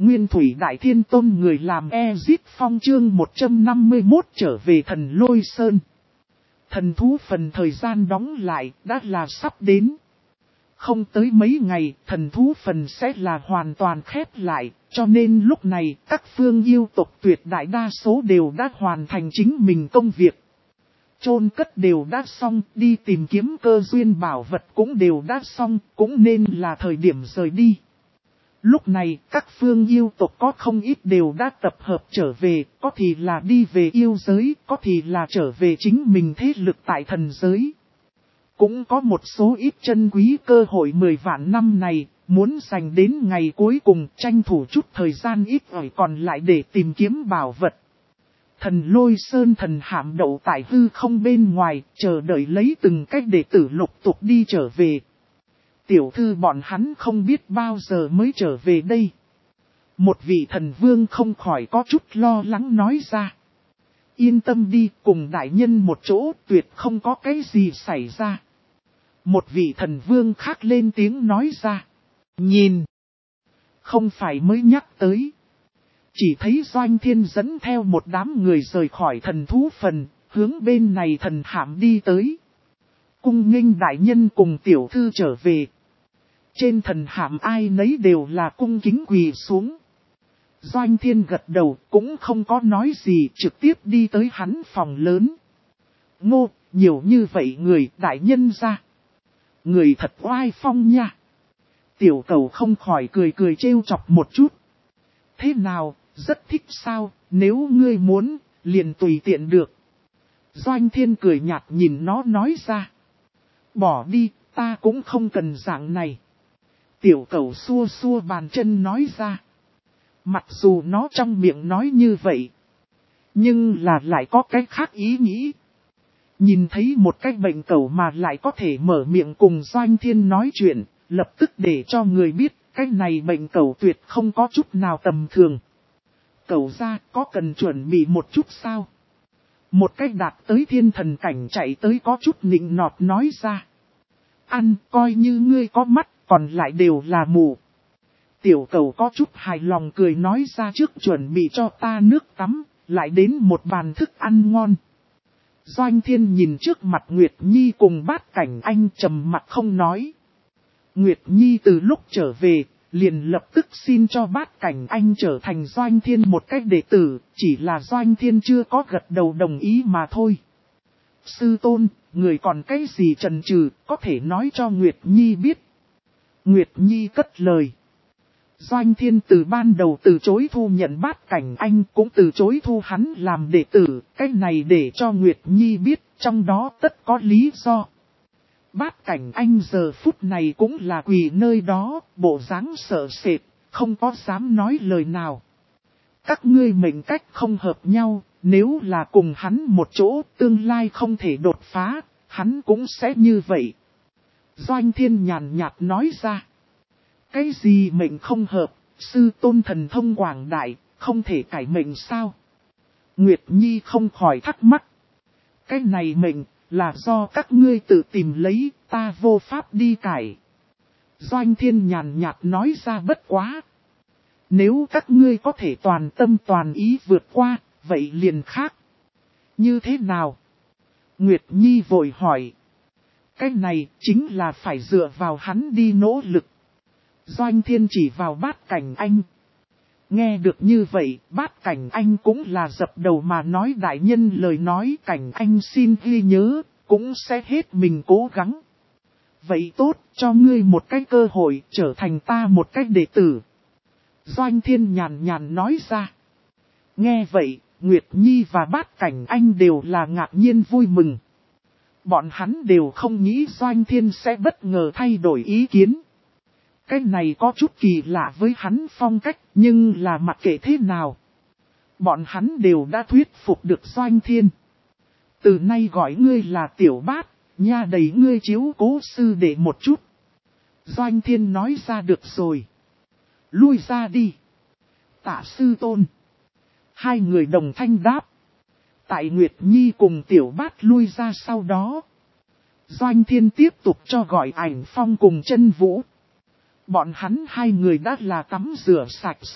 Nguyên Thủy Đại Thiên Tôn người làm Ezit Phong chương 151 trở về Thần Lôi Sơn. Thần thú phần thời gian đóng lại đã là sắp đến. Không tới mấy ngày, thần thú phần sẽ là hoàn toàn khép lại, cho nên lúc này các phương yêu tộc tuyệt đại đa số đều đã hoàn thành chính mình công việc. Chôn cất đều đã xong, đi tìm kiếm cơ duyên bảo vật cũng đều đã xong, cũng nên là thời điểm rời đi. Lúc này, các phương yêu tộc có không ít đều đã tập hợp trở về, có thì là đi về yêu giới, có thì là trở về chính mình thế lực tại thần giới. Cũng có một số ít chân quý cơ hội 10 vạn năm này, muốn dành đến ngày cuối cùng tranh thủ chút thời gian ít ỏi còn lại để tìm kiếm bảo vật. Thần Lôi Sơn thần hạm đậu tại hư không bên ngoài, chờ đợi lấy từng cách đệ tử lục tục đi trở về. Tiểu thư bọn hắn không biết bao giờ mới trở về đây. Một vị thần vương không khỏi có chút lo lắng nói ra. Yên tâm đi, cùng đại nhân một chỗ tuyệt không có cái gì xảy ra. Một vị thần vương khác lên tiếng nói ra. Nhìn, không phải mới nhắc tới. Chỉ thấy Doanh Thiên dẫn theo một đám người rời khỏi thần thú phần, hướng bên này thần hạm đi tới. Cung nghênh đại nhân cùng tiểu thư trở về. Trên thần hạm ai nấy đều là cung kính quỳ xuống. Doanh Thiên gật đầu cũng không có nói gì, trực tiếp đi tới hắn phòng lớn. Ngô, nhiều như vậy người đại nhân ra. Người thật oai phong nha. Tiểu cầu không khỏi cười trêu chọc một chút. Thế nào, rất thích sao, nếu ngươi muốn, liền tùy tiện được. Doanh Thiên cười nhạt nhìn nó nói ra. Bỏ đi, ta cũng không cần dạng này. Tiểu cầu xua xua bàn chân nói ra. Mặc dù nó trong miệng nói như vậy, nhưng là lại có cái khác ý nghĩ. Nhìn thấy một cái bệnh cẩu mà lại có thể mở miệng cùng Doanh Thiên nói chuyện, lập tức để cho người biết cái này bệnh cẩu tuyệt không có chút nào tầm thường. Cẩu ra có cần chuẩn bị một chút sao? Một cách đạt tới thiên thần cảnh chạy tới có chút nịnh nọt nói ra. Ăn coi như ngươi có mắt, còn lại đều là mù. Tiểu cầu có chút hài lòng cười nói ra trước chuẩn bị cho ta nước tắm, lại đến một bàn thức ăn ngon. Doanh Thiên nhìn trước mặt Nguyệt Nhi cùng Bát Cảnh Anh trầm mặt không nói. Nguyệt Nhi từ lúc trở về, liền lập tức xin cho Bát Cảnh Anh trở thành Doanh Thiên một cách đệ tử, chỉ là Doanh Thiên chưa có gật đầu đồng ý mà thôi. Sư tôn, người còn cái gì chần chừ, có thể nói cho Nguyệt Nhi biết. Nguyệt Nhi cất lời. Doanh Thiên từ ban đầu từ chối thu nhận Bát Cảnh Anh cũng từ chối thu hắn làm đệ tử, cái này để cho Nguyệt Nhi biết trong đó tất có lý do. Bát Cảnh Anh giờ phút này cũng là quỳ nơi đó, bộ dáng sợ sệt, không có dám nói lời nào. Các ngươi mệnh cách không hợp nhau, nếu là cùng hắn một chỗ tương lai không thể đột phá, hắn cũng sẽ như vậy. Doanh Thiên nhàn nhạt nói ra. Cái gì mệnh không hợp, sư tôn thần thông quảng đại, không thể cải mệnh sao? Nguyệt Nhi không khỏi thắc mắc. Cái này mệnh, là do các ngươi tự tìm lấy, ta vô pháp đi cải. Doanh Thiên nhàn nhạt nói ra bất quá. Nếu các ngươi có thể toàn tâm toàn ý vượt qua, vậy liền khác. Như thế nào? Nguyệt Nhi vội hỏi. Cái này chính là phải dựa vào hắn đi nỗ lực. Doanh Thiên chỉ vào Bát Cảnh Anh. Nghe được như vậy, Bát Cảnh Anh cũng là dập đầu mà nói đại nhân lời nói Cảnh Anh xin ghi nhớ, cũng sẽ hết mình cố gắng. Vậy tốt, cho ngươi một cái cơ hội trở thành ta một cách đệ tử. Doanh Thiên nhàn nhàn nói ra. Nghe vậy, Nguyệt Nhi và Bát Cảnh Anh đều là ngạc nhiên vui mừng. Bọn hắn đều không nghĩ Doanh Thiên sẽ bất ngờ thay đổi ý kiến. Cái này có chút kỳ lạ với hắn phong cách, nhưng là mặc kệ thế nào. Bọn hắn đều đã thuyết phục được Doanh Thiên. Từ nay gọi ngươi là Tiểu Bát, nha đầy ngươi chiếu cố sư để một chút. Doanh Thiên nói ra được rồi. Lui ra đi. Tạ sư tôn. Hai người đồng thanh đáp. Tại Nguyệt Nhi cùng Tiểu Bát lui ra sau đó. Doanh Thiên tiếp tục cho gọi Ảnh Phong cùng Chân Vũ. Bọn hắn hai người đã là tắm rửa sạch sẽ,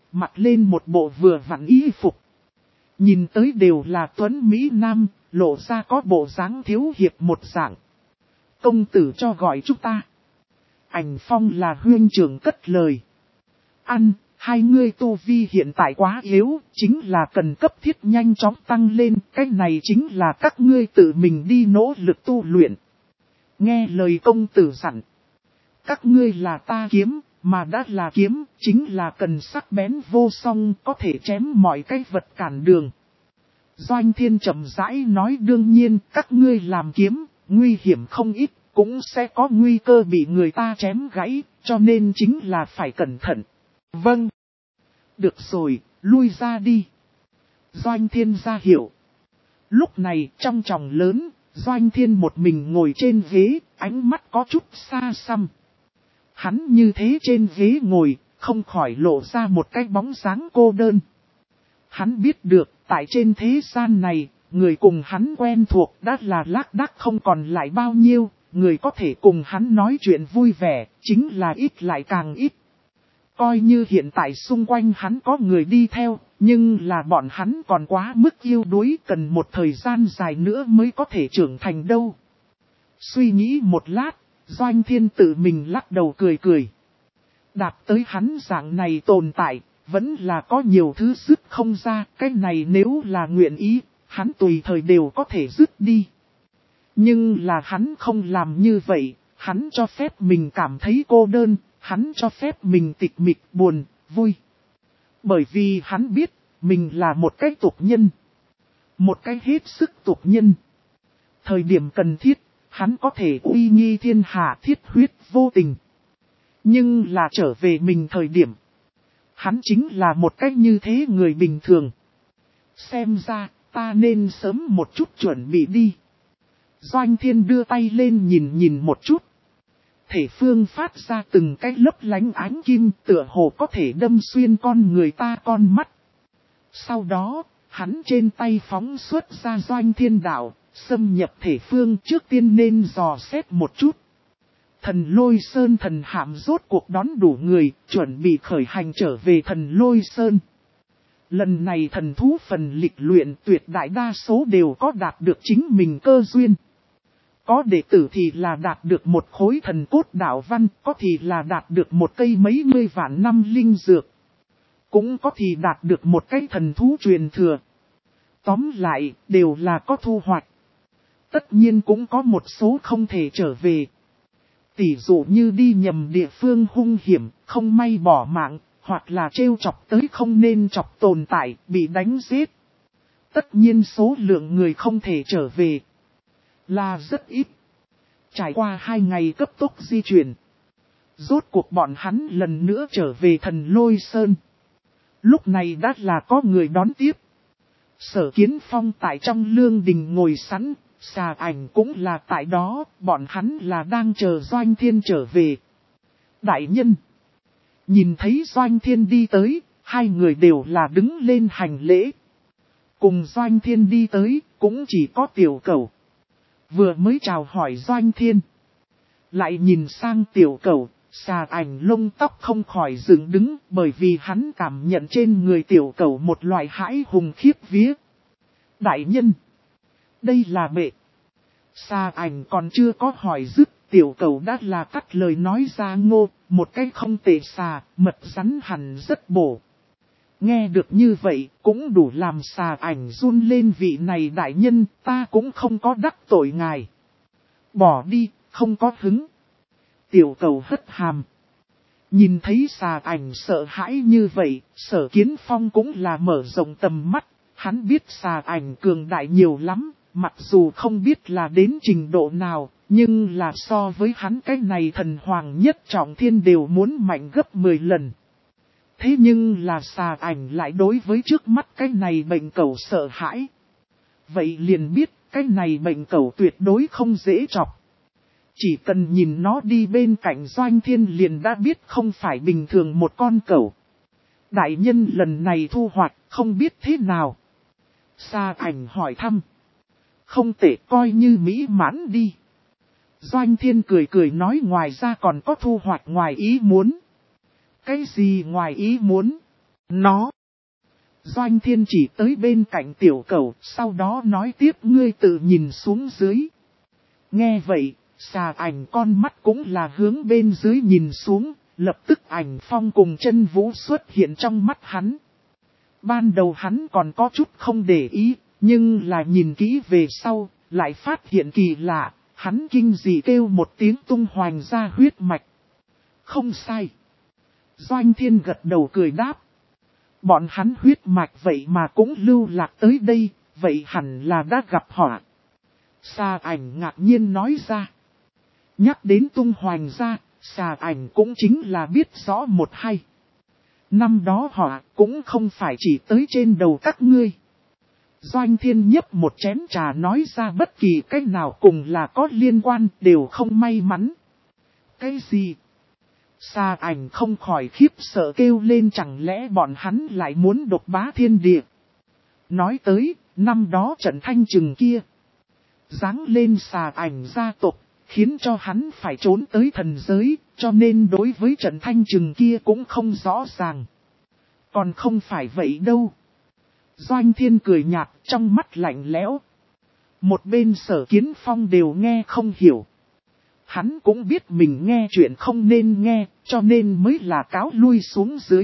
mặc lên một bộ vừa vặn y phục. Nhìn tới đều là tuấn Mỹ Nam, lộ ra có bộ dáng thiếu hiệp một dạng. Công tử cho gọi chúng ta. Ảnh Phong là huynh trưởng cất lời. Ăn, hai ngươi tu vi hiện tại quá yếu, chính là cần cấp thiết nhanh chóng tăng lên, cái này chính là các ngươi tự mình đi nỗ lực tu luyện. Nghe lời công tử dặn. Các ngươi là ta kiếm, mà đã là kiếm, chính là cần sắc bén vô song, có thể chém mọi cái vật cản đường. Doanh Thiên chậm rãi nói đương nhiên, các ngươi làm kiếm, nguy hiểm không ít, cũng sẽ có nguy cơ bị người ta chém gãy, cho nên chính là phải cẩn thận. Vâng. Được rồi, lui ra đi. Doanh Thiên ra hiệu. Lúc này trong tròng lớn, Doanh Thiên một mình ngồi trên ghế, ánh mắt có chút xa xăm. Hắn như thế trên ghế ngồi, không khỏi lộ ra một cái bóng dáng cô đơn. Hắn biết được, tại trên thế gian này, người cùng hắn quen thuộc đã là lác đác không còn lại bao nhiêu, người có thể cùng hắn nói chuyện vui vẻ, chính là ít lại càng ít. Coi như hiện tại xung quanh hắn có người đi theo, nhưng là bọn hắn còn quá mức yêu đuối, cần một thời gian dài nữa mới có thể trưởng thành đâu. Suy nghĩ một lát, Doanh Thiên tự mình lắc đầu cười cười. Đạt tới hắn dạng này tồn tại, vẫn là có nhiều thứ dứt không ra, cái này nếu là nguyện ý, hắn tùy thời đều có thể dứt đi. Nhưng là hắn không làm như vậy, hắn cho phép mình cảm thấy cô đơn, hắn cho phép mình tịch mịch buồn, vui. Bởi vì hắn biết, mình là một cái tục nhân. Một cái hết sức tục nhân. Thời điểm cần thiết, hắn có thể uy nghi thiên hạ thiết huyết vô tình. Nhưng là trở về mình thời điểm. Hắn chính là một cách như thế người bình thường. Xem ra, ta nên sớm một chút chuẩn bị đi. Doanh Thiên đưa tay lên nhìn một chút. Thể phương phát ra từng cái lấp lánh ánh kim tựa hồ có thể đâm xuyên con người ta con mắt. Sau đó, hắn trên tay phóng xuất ra Doanh Thiên đạo, xâm nhập thể phương trước tiên nên dò xét một chút. Thần Lôi Sơn thần hạm rốt cuộc đón đủ người, chuẩn bị khởi hành trở về Thần Lôi Sơn. Lần này thần thú phần lịch luyện tuyệt đại đa số đều có đạt được chính mình cơ duyên. Có đệ tử thì là đạt được một khối thần cốt đạo văn, có thì là đạt được một cây mấy mươi vạn năm linh dược. Cũng có thì đạt được một cái thần thú truyền thừa. Tóm lại, đều là có thu hoạch. Tất nhiên cũng có một số không thể trở về. Tỷ dụ như đi nhầm địa phương hung hiểm, không may bỏ mạng, hoặc là trêu chọc tới không nên chọc tồn tại, bị đánh giết. Tất nhiên số lượng người không thể trở về là rất ít. Trải qua 2 ngày cấp tốc di chuyển. Rốt cuộc bọn hắn lần nữa trở về Thần Lôi Sơn. Lúc này đã là có người đón tiếp. Sở Kiến Phong tại trong lương đình ngồi sẵn, Xà Ảnh cũng là tại đó, bọn hắn là đang chờ Doanh Thiên trở về. Đại nhân. Nhìn thấy Doanh Thiên đi tới, hai người đều là đứng lên hành lễ. Cùng Doanh Thiên đi tới, cũng chỉ có Tiểu Cẩu. Vừa mới chào hỏi Doanh Thiên. Lại nhìn sang Tiểu Cẩu, Xà Ảnh lông tóc không khỏi dựng đứng, bởi vì hắn cảm nhận trên người Tiểu Cẩu một loại hãi hùng khiếp vía. Đại nhân. Đây là bệ. Xà Ảnh còn chưa có hỏi dứt, Tiểu Cẩu đã là cắt lời nói ra ngô, một cái không tệ xà, mật rắn hẳn rất bổ. Nghe được như vậy, cũng đủ làm Xà Ảnh run lên. Vị này đại nhân, ta cũng không có đắc tội ngài. Bỏ đi, không có hứng. Tiểu Cẩu hất hàm. Nhìn thấy Xà Ảnh sợ hãi như vậy, Sở Kiến Phong cũng là mở rộng tầm mắt. Hắn biết Xà Ảnh cường đại nhiều lắm, mặc dù không biết là đến trình độ nào, nhưng là so với hắn cái này thần hoàng nhất trọng thiên đều muốn mạnh gấp 10 lần. Thế nhưng là Xà Ảnh lại đối với trước mắt cái này bệnh cẩu sợ hãi. Vậy liền biết cái này bệnh cẩu tuyệt đối không dễ chọc. Chỉ cần nhìn nó đi bên cạnh Doanh Thiên liền đã biết không phải bình thường một con cẩu. Đại nhân lần này thu hoạch không biết thế nào. Xà Ảnh hỏi thăm. Không thể coi như mỹ mãn đi. Doanh Thiên cười cười nói ngoài ra còn có thu hoạch ngoài ý muốn. Cái gì ngoài ý muốn? nó. Doanh Thiên chỉ tới bên cạnh tiểu cẩu, sau đó nói tiếp ngươi tự nhìn xuống dưới. Nghe vậy, xà ảnh con mắt cũng là hướng bên dưới nhìn xuống, lập tức ảnh phong cùng chân vũ xuất hiện trong mắt hắn. Ban đầu hắn còn có chút không để ý, nhưng là nhìn kỹ về sau, lại phát hiện kỳ lạ, hắn kinh dị kêu một tiếng tung hoành ra huyết mạch. Không sai. Doanh Thiên gật đầu cười đáp. Bọn hắn huyết mạch vậy mà cũng lưu lạc tới đây, vậy hẳn là đã gặp họa. Xà ảnh ngạc nhiên nói ra. Nhắc đến tung hoành ra, xà ảnh cũng chính là biết rõ một hay. Năm đó họa cũng không phải chỉ tới trên đầu các ngươi. Doanh Thiên nhấp một chén trà nói ra bất kỳ cách nào cùng là có liên quan đều không may mắn. Cái gì? Xà ảnh không khỏi khiếp sợ kêu lên chẳng lẽ bọn hắn lại muốn độc bá thiên địa. Nói tới, năm đó trận thanh trừng kia. Giáng lên xà ảnh gia tộc, khiến cho hắn phải trốn tới thần giới, cho nên đối với trận thanh trừng kia cũng không rõ ràng. Còn không phải vậy đâu. Doanh Thiên cười nhạt trong mắt lạnh lẽo. Một bên Sở Kiến Phong đều nghe không hiểu. Hắn cũng biết mình nghe chuyện không nên nghe, cho nên mới là cáo lui xuống dưới.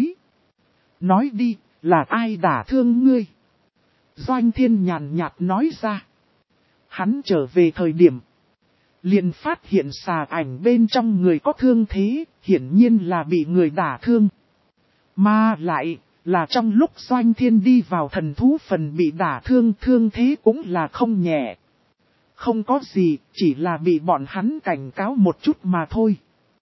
Nói đi, là ai đả thương ngươi? Doanh Thiên nhàn nhạt nói ra. Hắn trở về thời điểm. Liền phát hiện xà ảnh bên trong người có thương thế, hiển nhiên là bị người đả thương. Mà lại, là trong lúc Doanh Thiên đi vào thần thú phần bị đả thương, thương thế cũng là không nhẹ. Không có gì, chỉ là bị bọn hắn cảnh cáo một chút mà thôi.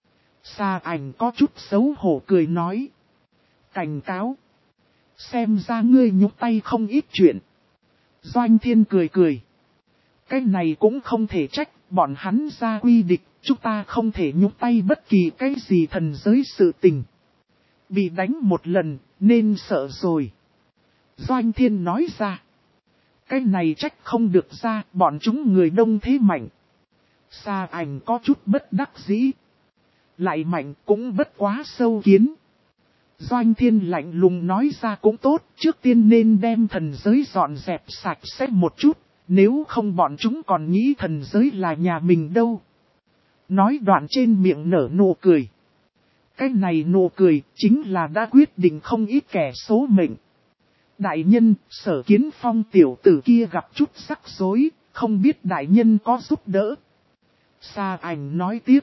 Xà ảnh có chút xấu hổ cười nói. Cảnh cáo. Xem ra ngươi nhúc tay không ít chuyện. Doanh Thiên cười cười. Cái này cũng không thể trách, bọn hắn ra quy định, chúng ta không thể nhúc tay bất kỳ cái gì thần giới sự tình. Bị đánh một lần, nên sợ rồi. Doanh Thiên nói ra. Cái này trách không được ra, bọn chúng người đông thế mạnh. Xà ảnh có chút bất đắc dĩ. Lại mạnh cũng bất quá sâu kiến. Doanh Thiên lạnh lùng nói ra cũng tốt, trước tiên nên đem thần giới dọn dẹp sạch sẽ một chút, nếu không bọn chúng còn nghĩ thần giới là nhà mình đâu. Nói đoạn trên miệng nở nụ cười. Cái này nụ cười chính là đã quyết định không ít kẻ số mệnh. Đại nhân, Sở Kiến Phong tiểu tử kia gặp chút rắc rối, không biết đại nhân có giúp đỡ. Xà ảnh nói tiếp.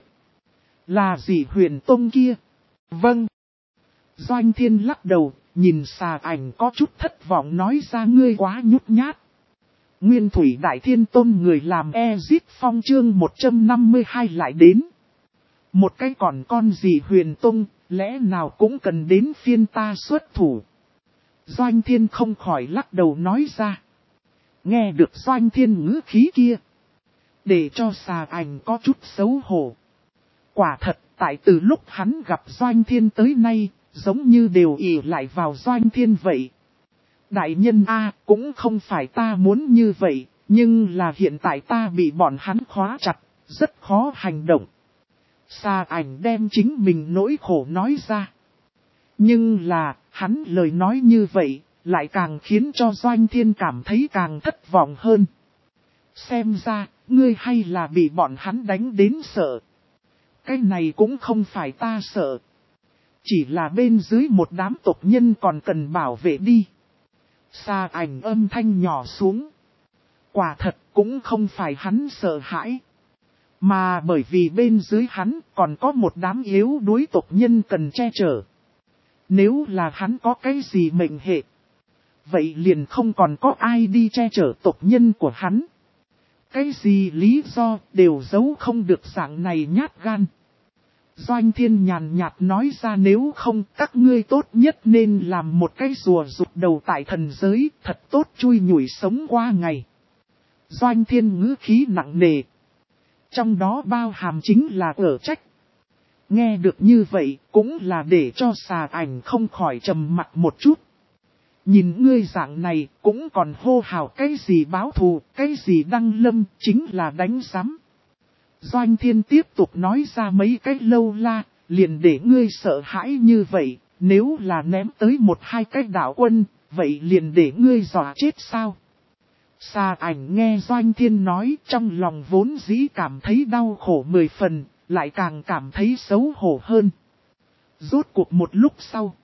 Là gì Huyền Tông kia? Vâng. Doanh Thiên lắc đầu, nhìn xà ảnh có chút thất vọng nói ra ngươi quá nhút nhát. Nguyên Thủy Đại Thiên Tôn người làm Ezit Phong chương 152 lại đến. Một cái còn con gì Huyền Tông, lẽ nào cũng cần đến phiên ta xuất thủ. Doanh Thiên không khỏi lắc đầu nói ra. Nghe được Doanh Thiên ngữ khí kia. Để cho xà ảnh có chút xấu hổ. Quả thật, tại từ lúc hắn gặp Doanh Thiên tới nay, giống như đều ỷ lại vào Doanh Thiên vậy. Đại nhân A, cũng không phải ta muốn như vậy, nhưng là hiện tại ta bị bọn hắn khóa chặt, rất khó hành động. Xà ảnh đem chính mình nỗi khổ nói ra. Nhưng là, hắn lời nói như vậy, lại càng khiến cho Doanh Thiên cảm thấy càng thất vọng hơn. Xem ra, ngươi hay là bị bọn hắn đánh đến sợ. Cái này cũng không phải ta sợ. Chỉ là bên dưới một đám tộc nhân còn cần bảo vệ đi. Xà ảnh âm thanh nhỏ xuống. Quả thật cũng không phải hắn sợ hãi. Mà bởi vì bên dưới hắn còn có một đám yếu đuối tộc nhân cần che chở. Nếu là hắn có cái gì mệnh hệ. Vậy liền không còn có ai đi che chở tộc nhân của hắn. Cái gì lý do đều giấu không được dạng này nhát gan. Doanh Thiên nhàn nhạt nói ra nếu không các ngươi tốt nhất nên làm một cái rùa rụt đầu tại thần giới thật tốt chui nhủi sống qua ngày. Doanh Thiên ngữ khí nặng nề. Trong đó bao hàm chính là ở trách. Nghe được như vậy cũng là để cho xà ảnh không khỏi trầm mặt một chút. Nhìn ngươi dạng này cũng còn hô hào cái gì báo thù, cái gì đăng lâm chính là đánh giám. Doanh Thiên tiếp tục nói ra mấy cái lâu la, liền để ngươi sợ hãi như vậy, Nếu là ném tới 1-2 cái đạo quân, vậy liền để ngươi dọa chết sao? Sa Ảnh nghe Doanh Thiên nói, trong lòng vốn dĩ cảm thấy đau khổ 10 phần, lại càng cảm thấy xấu hổ hơn. Rốt cuộc một lúc sau,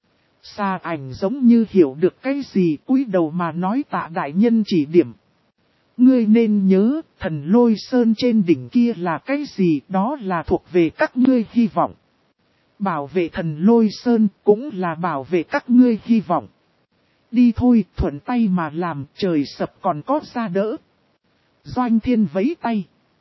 Sa Ảnh giống như hiểu được cái gì, cúi đầu mà nói Tạ đại nhân chỉ điểm. Ngươi nên nhớ, Thần Lôi Sơn trên đỉnh kia là cái gì, đó là thuộc về các ngươi hy vọng. Bảo vệ Thần Lôi Sơn cũng là bảo vệ các ngươi hy vọng. Đi thôi, thuận tay mà làm, trời sập còn có ra đỡ. Doanh Thiên vẫy tay.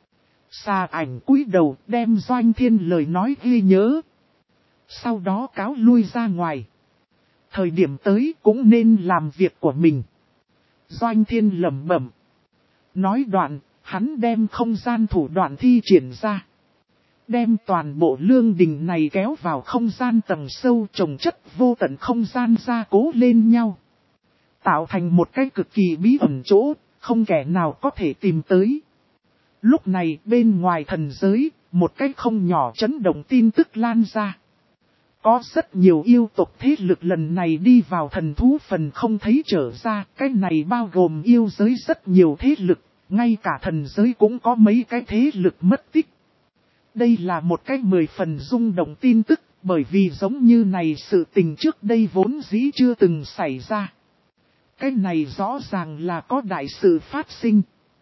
Sa Ảnh cúi đầu đem Doanh Thiên lời nói ghi nhớ. Sau đó cáo lui ra ngoài. Thời điểm tới cũng nên làm việc của mình. Doanh Thiên lẩm bẩm. Nói đoạn, hắn đem không gian thủ đoạn thi triển ra. Đem toàn bộ lương đình này kéo vào không gian tầng sâu trồng chất vô tận không gian gia cố lên nhau. Tạo thành một cái cực kỳ bí ẩn chỗ, không kẻ nào có thể tìm tới. Lúc này bên ngoài thần giới, một cái không nhỏ chấn động tin tức lan ra. Có rất nhiều yêu tộc thế lực lần này đi vào thần thú phần không thấy trở ra, cái này bao gồm yêu giới rất nhiều thế lực, ngay cả thần giới cũng có mấy cái thế lực mất tích. Đây là một cái 10 phần rung động tin tức, bởi vì giống như này sự tình trước đây vốn dĩ chưa từng xảy ra. Cái này rõ ràng là có đại sự phát sinh.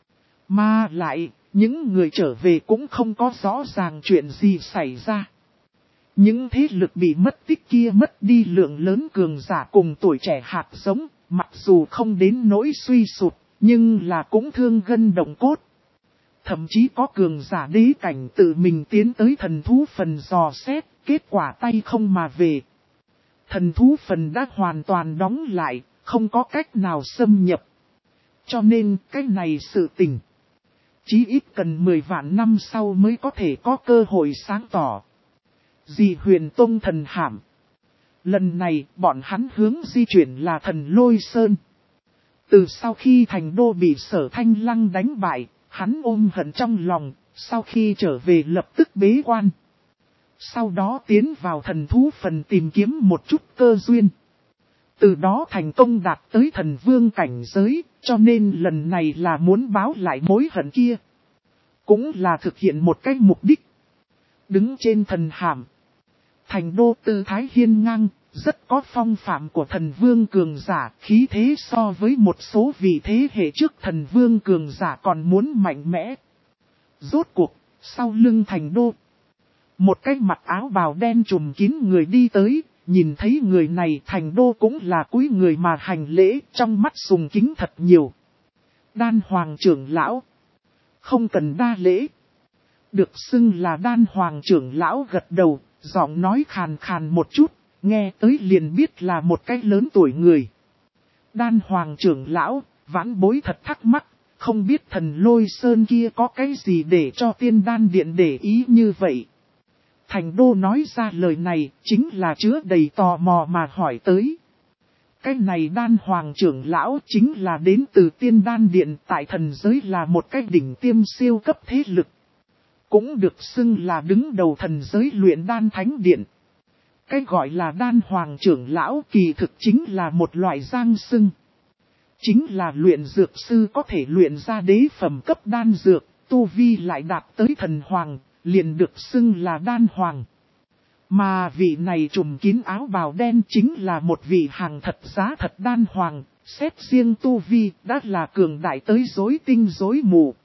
Mà lại, những người trở về cũng không có rõ ràng chuyện gì xảy ra. Những thế lực bị mất tích kia mất đi lượng lớn cường giả cùng tuổi trẻ hạt giống, mặc dù không đến nỗi suy sụp, nhưng là cũng thương gân động cốt. Thậm chí có cường giả đế cảnh tự mình tiến tới thần thú phần dò xét, kết quả tay không mà về. Thần thú phần đã hoàn toàn đóng lại, không có cách nào xâm nhập. Cho nên cái này sự tình, chí ít cần 10 vạn năm sau mới có thể có cơ hội sáng tỏ. Dị Huyền Tông thần hàm. Lần này bọn hắn hướng di chuyển là Thần Lôi Sơn. Từ sau khi thành đô bị Sở Thanh Lăng đánh bại, hắn ôm hận trong lòng, sau khi trở về lập tức bế quan. Sau đó tiến vào thần thú phần tìm kiếm một chút cơ duyên. Từ đó thành công đạt tới thần vương cảnh giới, cho nên lần này là muốn báo lại mối hận kia. Cũng là thực hiện một cái mục đích. Đứng trên thần hàm. Thành đô tư thái hiên ngang, rất có phong phạm của thần vương cường giả, khí thế so với một số vị thế hệ trước thần vương cường giả còn muốn mạnh mẽ. Rốt cuộc, sau lưng thành đô, một cái mặc áo bào đen trùm kín người đi tới, nhìn thấy người này thành đô cũng là cúi người mà hành lễ, trong mắt sùng kính thật nhiều. Đan Hoàng trưởng lão, không cần đa lễ. Được xưng là Đan Hoàng trưởng lão gật đầu, giọng nói khàn khàn một chút, nghe tới liền biết là một cái lớn tuổi người. Đan Hoàng trưởng lão, vãn bối thật thắc mắc, không biết Thần Lôi Sơn kia có cái gì để cho Tiên Đan Điện để ý như vậy. Thành đô nói ra lời này, chính là chứa đầy tò mò mà hỏi tới. Cái này Đan Hoàng trưởng lão chính là đến từ Tiên Đan Điện, tại thần giới là một cái đỉnh tiêm siêu cấp thế lực. Cũng được xưng là đứng đầu thần giới luyện đan thánh điện. Cái gọi là Đan Hoàng trưởng lão kỳ thực chính là một loại giang xưng. Chính là luyện dược sư có thể luyện ra đế phẩm cấp đan dược, tu vi lại đạt tới thần hoàng, liền được xưng là Đan Hoàng. Mà vị này trùm kín áo bào đen chính là một vị hàng thật giá thật Đan Hoàng, xét riêng tu vi đã là cường đại tới rối tinh rối mù.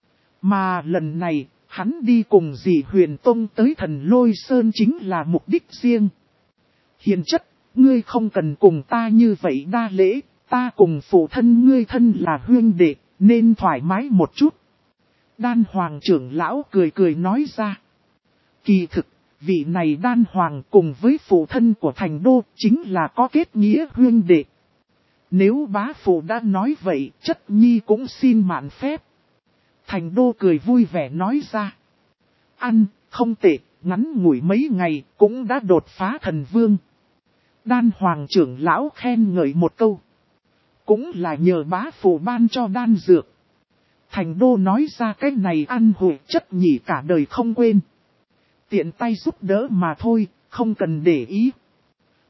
Mà lần này, hắn đi cùng Dị Huyền Tông tới Thần Lôi Sơn chính là mục đích riêng. Hiền chất, ngươi không cần cùng ta như vậy đa lễ, ta cùng phụ thân ngươi thân là huynh đệ, nên thoải mái một chút. Đan Hoàng trưởng lão cười cười nói ra. Kỳ thực, vị này Đan Hoàng cùng với phụ thân của thành đô chính là có kết nghĩa huynh đệ. Nếu bá phụ đã nói vậy, chất nhi cũng xin mạn phép. Thành đô cười vui vẻ nói ra. Ăn, không tệ, ngắn ngủi mấy ngày, cũng đã đột phá thần vương. Đan Hoàng trưởng lão khen ngợi một câu. Cũng là nhờ bá phụ ban cho đan dược. Thành đô nói ra cái này ăn hủi chất nhỉ cả đời không quên. Tiện tay giúp đỡ mà thôi, không cần để ý.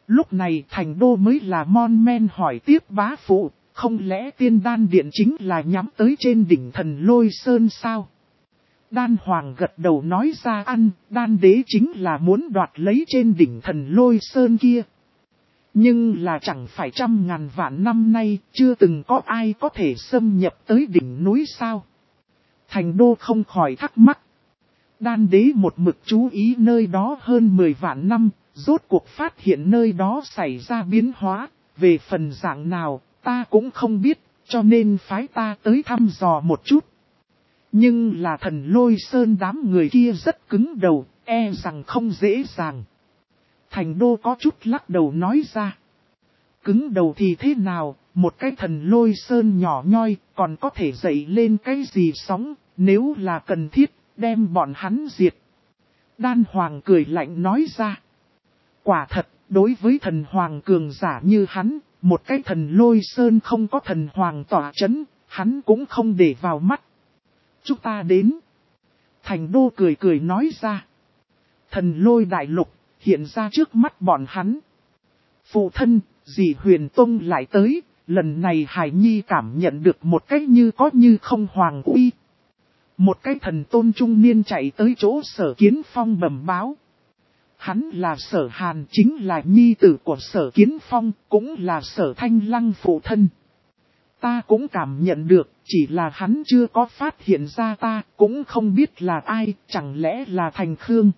Lúc này Thành Đô mới là mon men hỏi tiếp bá phụ, không lẽ tiên đan điện chính là nhắm tới trên đỉnh Thần Lôi Sơn sao? Đan Hoàng gật đầu nói ra đan đế chính là muốn đoạt lấy trên đỉnh Thần Lôi Sơn kia. Nhưng là chẳng phải 100.000 vạn năm nay chưa từng có ai có thể xâm nhập tới đỉnh núi sao? Thành Đô không khỏi thắc mắc. Đan đế một mực chú ý nơi đó hơn 10 vạn năm, rốt cuộc phát hiện nơi đó xảy ra biến hóa, về phần dạng nào ta cũng không biết, cho nên phái ta tới thăm dò một chút. Nhưng là Thần Lôi Sơn đám người kia rất cứng đầu, e rằng không dễ dàng. Thành Đô có chút lắc đầu nói ra. Cứng đầu thì thế nào, một cái Thần Lôi Sơn nhỏ nhoi còn có thể dậy lên cái gì sóng, nếu là cần thiết, đem bọn hắn diệt. Đan Hoàng cười lạnh nói ra. Quả thật, đối với thần hoàng cường giả như hắn, một cái Thần Lôi Sơn không có thần hoàng tỏa chấn, hắn cũng không để vào mắt. Chúng ta đến. Thành Đô cười nói ra. Thần Lôi đại lục hiện ra trước mắt bọn hắn. Phụ thân, dì Huyền Tông lại tới, lần này Hải Nhi cảm nhận được một cách như có như không hoàng uy. Một cái thần tôn trung niên chạy tới chỗ Sở Kiến Phong bẩm báo. Hắn là Sở Hàn, chính là nhi tử của Sở Kiến Phong, cũng là Sở Thanh Lăng phụ thân. Ta cũng cảm nhận được, chỉ là hắn chưa có phát hiện ra ta, cũng không biết là ai, chẳng lẽ là Thành Khương.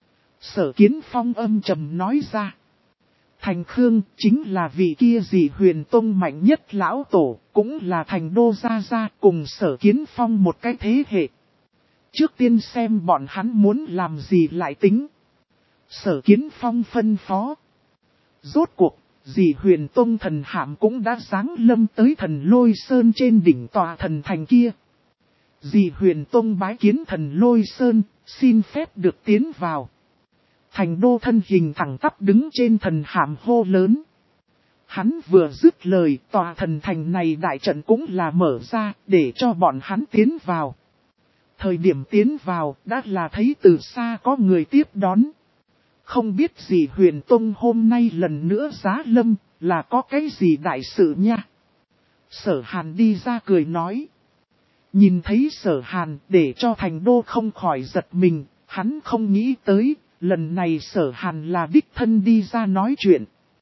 Sở Kiến Phong âm trầm nói ra. Thành Khương chính là vị kia dì Huyền Tông mạnh nhất lão tổ, cũng là Thành Đô gia gia cùng Sở Kiến Phong một cái thế hệ. Trước tiên xem bọn hắn muốn làm gì lại tính. Sở Kiến Phong phân phó. Rốt cuộc, dì Huyền Tông thần hạm cũng đã giáng lâm tới Thần Lôi Sơn trên đỉnh tòa thần thành kia. Dì Huyền Tông bái kiến Thần Lôi Sơn, xin phép được tiến vào. Thành Đô thân hình thẳng tắp đứng trên thần hạm hô lớn. Hắn vừa dứt lời, tòa thần thành này đại trận cũng là mở ra, để cho bọn hắn tiến vào. Thời điểm tiến vào, đã là thấy từ xa có người tiếp đón. Không biết gì Huyền Tông hôm nay lần nữa giá lâm, là có cái gì đại sự nha. Sở Hàn đi ra cười nói. Nhìn thấy Sở Hàn để cho Thành Đô không khỏi giật mình, hắn không nghĩ tới. Lần này Sở Hàn là đích thân đi ra nói chuyện.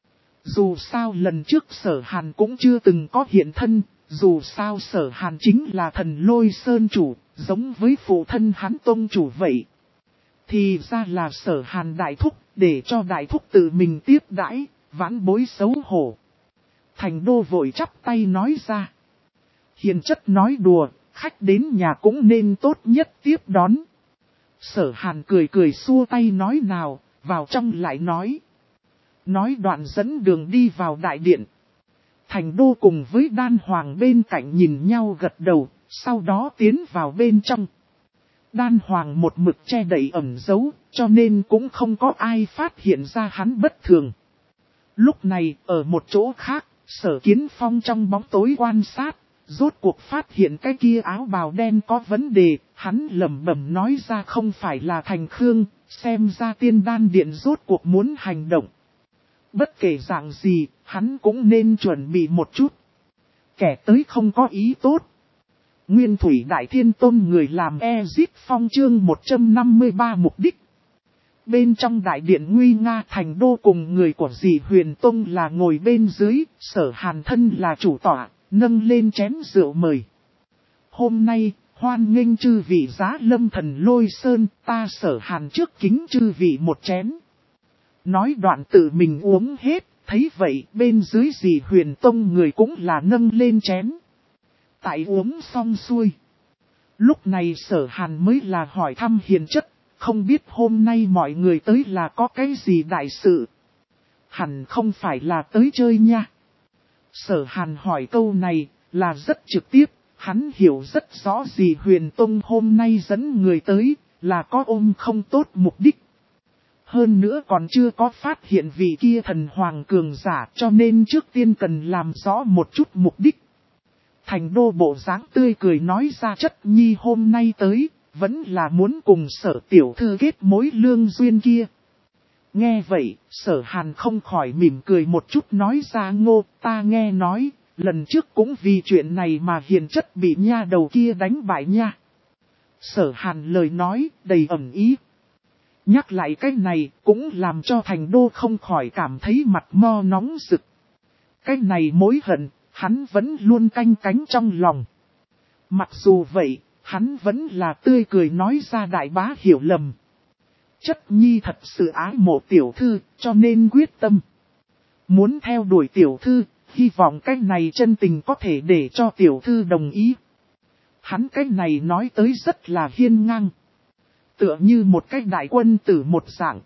Dù sao lần trước Sở Hàn cũng chưa từng có hiện thân, dù sao Sở Hàn chính là Thần Lôi Sơn chủ, giống với phụ thân hắn tông chủ vậy. Thì ra là Sở Hàn đại thúc, để cho đại thúc tự mình tiếp đãi, vãn bối xấu hổ. Thành Đô vội chắp tay nói ra. Hiền chất nói đùa, khách đến nhà cũng nên tốt nhất tiếp đón. Sở Hàn cười xua tay nói nào, vào trong lại nói. Nói đoạn dẫn đường đi vào đại điện. Thành Đô cùng với Đan Hoàng bên cạnh nhìn nhau gật đầu, sau đó tiến vào bên trong. Đan Hoàng một mực che đậy ẩn giấu, cho nên cũng không có ai phát hiện ra hắn bất thường. Lúc này, ở một chỗ khác, Sở Kiến Phong trong bóng tối quan sát. Rốt cuộc phát hiện cái kia áo bào đen có vấn đề, hắn lẩm bẩm nói ra không phải là Thành Khương, xem ra tiên đan điện rốt cuộc muốn hành động. Bất kể dạng gì, hắn cũng nên chuẩn bị một chút. Kẻ tới không có ý tốt. Nguyên Thủy Đại Thiên Tôn người làm Ezip Phong chương 153 mục đích. Bên trong đại điện nguy nga Thành Đô cùng người của dì Huyền Tông là ngồi bên dưới, Sở Hàn thân là chủ tọa. Nâng lên chén rượu mời. Hôm nay, hoan nghênh chư vị giá lâm Thần Lôi Sơn, ta Sở Hàn trước kính chư vị một chén. Nói đoạn tự mình uống hết, thấy vậy bên dưới dì Huyền Tông người cũng là nâng lên chén. Tại uống xong xuôi. Lúc này Sở Hàn mới là hỏi thăm hiền chất, không biết hôm nay mọi người tới là có cái gì đại sự. Hẳn không phải là tới chơi nha. Sở Hàn hỏi câu này là rất trực tiếp, hắn hiểu rất rõ dì Huyền Tông hôm nay dẫn người tới là có ôm không tốt mục đích. Hơn nữa còn chưa có phát hiện vị kia thần hoàng cường giả cho nên trước tiên cần làm rõ một chút mục đích. Thành Đô bộ dáng tươi cười nói ra chất nhi hôm nay tới, vẫn là muốn cùng Sở tiểu thư kết mối lương duyên kia. Nghe vậy, Sở Hàn không khỏi mỉm cười một chút nói ra Ngô, ta nghe nói, lần trước cũng vì chuyện này mà hiền chất bị nha đầu kia đánh bại nha. Sở Hàn lời nói, đầy ẩn ý. Nhắc lại cái này, cũng làm cho Thành Đô không khỏi cảm thấy mặt mo nóng rực. Cái này mối hận, hắn vẫn luôn canh cánh trong lòng. Mặc dù vậy, hắn vẫn là tươi cười nói ra đại bá hiểu lầm. Chất nhi thật sự ái mộ tiểu thư, cho nên quyết tâm. Muốn theo đuổi tiểu thư, hy vọng cái này chân tình có thể để cho tiểu thư đồng ý. Hắn cái này nói tới rất là hiên ngang. Tựa như một cái đại quân tử một dạng.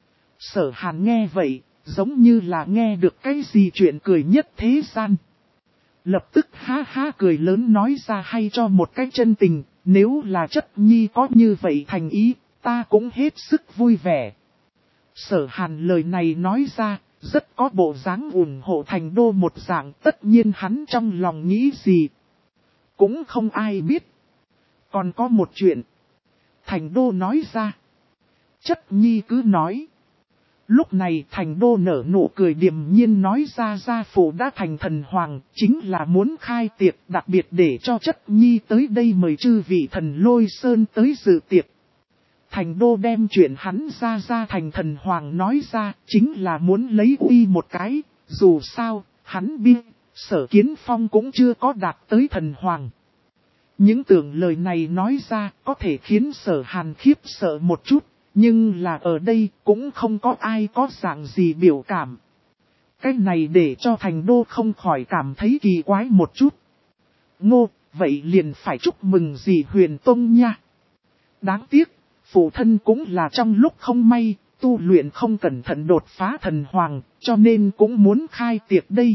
Sở Hàn nghe vậy, giống như là nghe được cái gì chuyện cười nhất thế gian. Lập tức ha ha cười lớn nói ra hay cho một cái chân tình, nếu là chất nhi có như vậy thành ý, ta cũng hết sức vui vẻ. Sở Hàn lời này nói ra, rất có bộ dáng ủng hộ Thành Đô một dạng, tất nhiên hắn trong lòng nghĩ gì. Cũng không ai biết. Còn có một chuyện. Thành Đô nói ra. Chất nhi cứ nói. Lúc này Thành Đô nở nụ cười điềm nhiên nói ra gia phụ đã thành thần hoàng, chính là muốn khai tiệc đặc biệt để cho chất nhi tới đây mời chư vị thần Lôi Sơn tới dự tiệc. Thành Đô đem chuyện hắn ra thành thần hoàng nói ra, chính là muốn lấy uy một cái, dù sao, hắn biết, Sở Kiến Phong cũng chưa có đạt tới thần hoàng. Những tưởng lời này nói ra có thể khiến Sở Hàn khiếp sợ một chút, nhưng là ở đây cũng không có ai có dạng gì biểu cảm. Cái này để cho Thành Đô không khỏi cảm thấy kỳ quái một chút. Ngô, vậy liền phải chúc mừng dì Huyền Tông nha. Đáng tiếc, phụ thân cũng là trong lúc không may, tu luyện không cẩn thận đột phá thần hoàng, cho nên cũng muốn khai tiệc đây.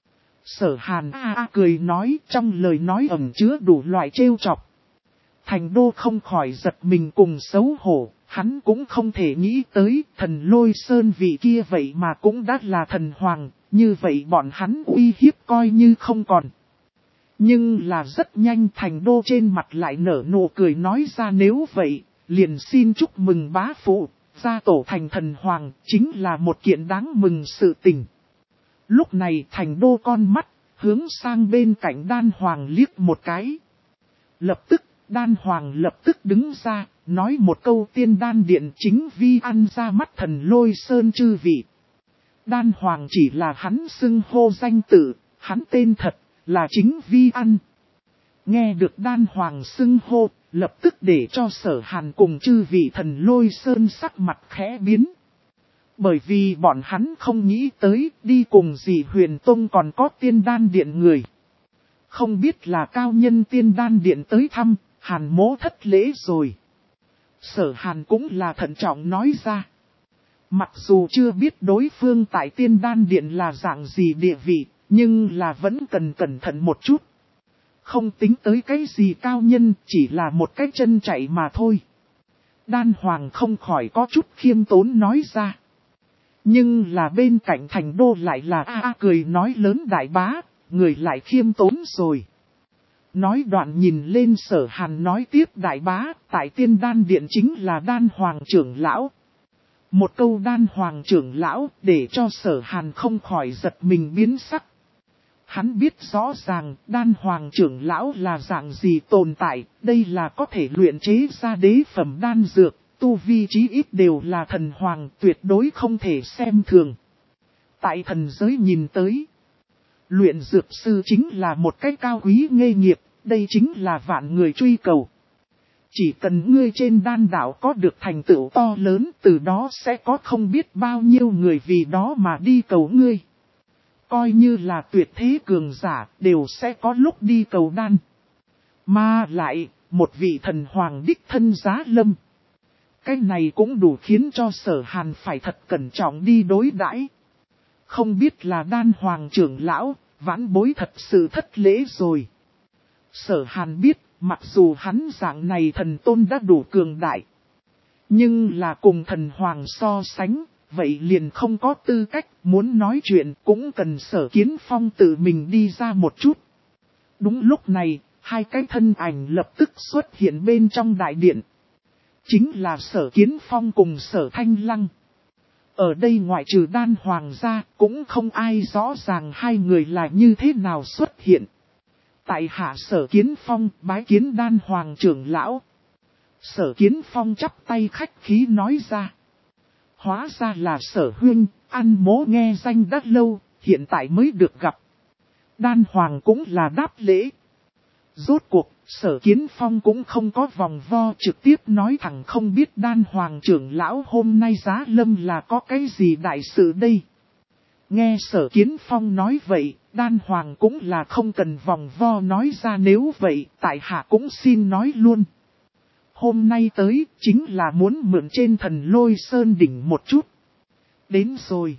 Sở Hàn cười nói, trong lời nói ẩn chứa đủ loại trêu chọc. Thành Đô không khỏi giật mình cùng xấu hổ, hắn cũng không thể nghĩ tới thần Lôi Sơn vị kia vậy mà cũng đã là thần hoàng, như vậy bọn hắn uy hiếp coi như không còn. Nhưng là rất nhanh Thành Đô trên mặt lại nở nụ cười nói ra nếu vậy, liền xin chúc mừng bá phụ, gia tổ thành thần hoàng, chính là một kiện đáng mừng sự tình. Lúc này Thành Đô con mắt, hướng sang bên cạnh Đan Hoàng liếc một cái. Lập tức, Đan Hoàng lập tức đứng ra, nói một câu tiên đan điện chính vi ăn ra mắt thần Lôi Sơn chư vị. Đan Hoàng chỉ là hắn xưng hô danh tự, hắn tên thật, là chính vi ăn. Nghe được Đan Hoàng xưng hô, lập tức để cho Sở Hàn cùng chư vị thần Lôi Sơn sắc mặt khẽ biến. Bởi vì bọn hắn không nghĩ tới đi cùng dì Huyền Tông còn có tiên đan điện người. Không biết là cao nhân tiên đan điện tới thăm, Hàn mỗ thất lễ rồi. Sở Hàn cũng là thận trọng nói ra. Mặc dù chưa biết đối phương tại tiên đan điện là dạng gì địa vị, nhưng là vẫn cần cẩn thận một chút. Không tính tới cái gì cao nhân, chỉ là một cái chân chạy mà thôi. Đan Hoàng không khỏi có chút khiêm tốn nói ra. Nhưng là bên cạnh Thành Đô lại là cười nói lớn đại bá, người lại khiêm tốn rồi. Nói đoạn nhìn lên Sở Hàn nói tiếp đại bá, tại tiên đan điện chính là Đan Hoàng trưởng lão. Một câu Đan Hoàng trưởng lão để cho Sở Hàn không khỏi giật mình biến sắc. Hắn biết rõ ràng Đan Hoàng trưởng lão là dạng gì tồn tại, đây là có thể luyện chế ra đế phẩm đan dược, tu vi chí ít đều là thần hoàng tuyệt đối không thể xem thường. Tại thần giới nhìn tới, luyện dược sư chính là một cái cao quý nghề nghiệp, đây chính là vạn người truy cầu. Chỉ cần ngươi trên đan đạo có được thành tựu to lớn, từ đó sẽ có không biết bao nhiêu người vì đó mà đi cầu ngươi. Coi như là tuyệt thế cường giả, đều sẽ có lúc đi cầu đan. Mà lại, một vị thần hoàng đích thân giá lâm. Cái này cũng đủ khiến cho Sở Hàn phải thật cẩn trọng đi đối đãi. Không biết là Đan Hoàng trưởng lão, vãn bối thật sự thất lễ rồi. Sở Hàn biết, mặc dù hắn dạng này thần tôn đã đủ cường đại. Nhưng là cùng thần hoàng so sánh, vậy liền không có tư cách, muốn nói chuyện cũng cần Sở Kiến Phong tự mình đi ra một chút. Đúng lúc này, hai cái thân ảnh lập tức xuất hiện bên trong đại điện. Chính là Sở Kiến Phong cùng Sở Thanh Lăng. Ở đây ngoại trừ Đan Hoàng ra, cũng không ai rõ ràng hai người là như thế nào xuất hiện. Tại hạ Sở Kiến Phong bái kiến Đan Hoàng trưởng lão. Sở Kiến Phong chắp tay khách khí nói ra. Hóa ra là Sở huynh, ăn mố nghe danh đã lâu, hiện tại mới được gặp. Đan Hoàng cũng là đáp lễ. Rốt cuộc, Sở Kiến Phong cũng không có vòng vo trực tiếp nói thẳng không biết Đan Hoàng trưởng lão hôm nay giá lâm là có cái gì đại sự đây. Nghe Sở Kiến Phong nói vậy, Đan Hoàng cũng là không cần vòng vo nói ra nếu vậy, tại hạ cũng xin nói luôn. Hôm nay tới, chính là muốn mượn trên Thần Lôi Sơn đỉnh một chút. Đến rồi.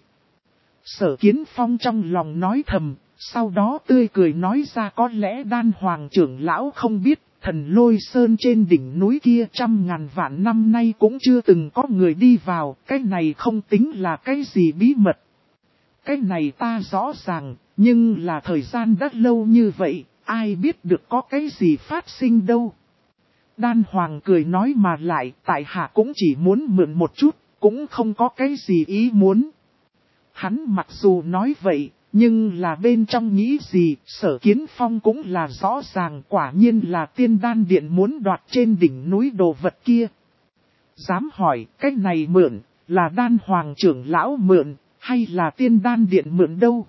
Sở Kiến Phong trong lòng nói thầm, sau đó tươi cười nói ra có lẽ Đan Hoàng trưởng lão không biết, Thần Lôi Sơn trên đỉnh núi kia 100.000 vạn năm nay cũng chưa từng có người đi vào, cái này không tính là cái gì bí mật. Cái này ta rõ ràng, nhưng là thời gian đã lâu như vậy, ai biết được có cái gì phát sinh đâu. Đan Hoàng cười nói mà lại, tại hạ cũng chỉ muốn mượn một chút, cũng không có cái gì ý muốn. Hắn mặc dù nói vậy, nhưng là bên trong nghĩ gì, Sở Kiến Phong cũng là rõ ràng quả nhiên là Tiên Đan Điện muốn đoạt trên đỉnh núi đồ vật kia. Dám hỏi, cái này mượn, là Đan Hoàng trưởng lão mượn, hay là Tiên Đan Điện mượn đâu?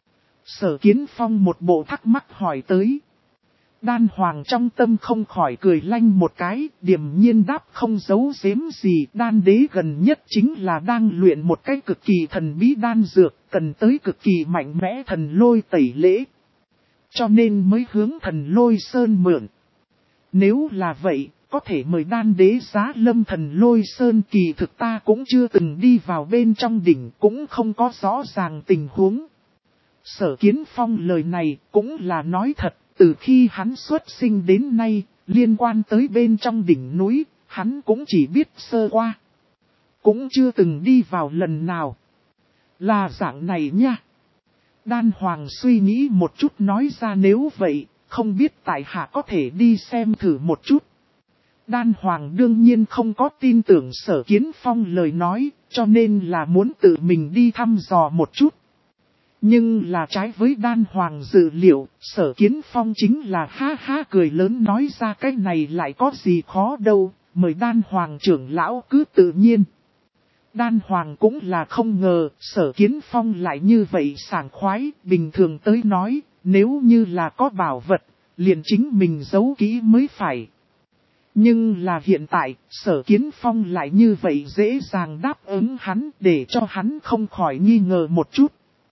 Sở Kiến Phong một bộ thắc mắc hỏi tới. Đan Hoàng trong tâm không khỏi cười lanh một cái, điềm nhiên đáp không giấu giếm gì. Đan đế gần nhất chính là đang luyện một cái cực kỳ thần bí đan dược, cần tới cực kỳ mạnh mẽ thần lôi tẩy lễ. Cho nên mới hướng Thần Lôi Sơn mượn. Nếu là vậy, có thể mời đan đế giá lâm Thần Lôi Sơn, kỳ thực ta cũng chưa từng đi vào bên trong đỉnh, cũng không có rõ ràng tình huống. Sở Kiến Phong lời này cũng là nói thật, từ khi hắn xuất sinh đến nay, liên quan tới bên trong đỉnh núi, hắn cũng chỉ biết sơ qua. Cũng chưa từng đi vào lần nào. Là dạng này nha. Đan Hoàng suy nghĩ một chút nói ra nếu vậy, không biết tại hạ có thể đi xem thử một chút. Đan Hoàng đương nhiên không có tin tưởng Sở Kiến Phong lời nói, cho nên là muốn tự mình đi thăm dò một chút. Nhưng là trái với Đan Hoàng dự liệu, Sở Kiến Phong chính là ha ha cười lớn nói ra cái này lại có gì khó đâu, mời Đan Hoàng trưởng lão cứ tự nhiên. Đan Hoàng cũng là không ngờ, Sở Kiến Phong lại như vậy sảng khoái, bình thường tới nói, nếu như là có bảo vật, liền chính mình giấu kỹ mới phải. Nhưng là hiện tại, Sở Kiến Phong lại như vậy dễ dàng đáp ứng hắn để cho hắn không khỏi nghi ngờ một chút.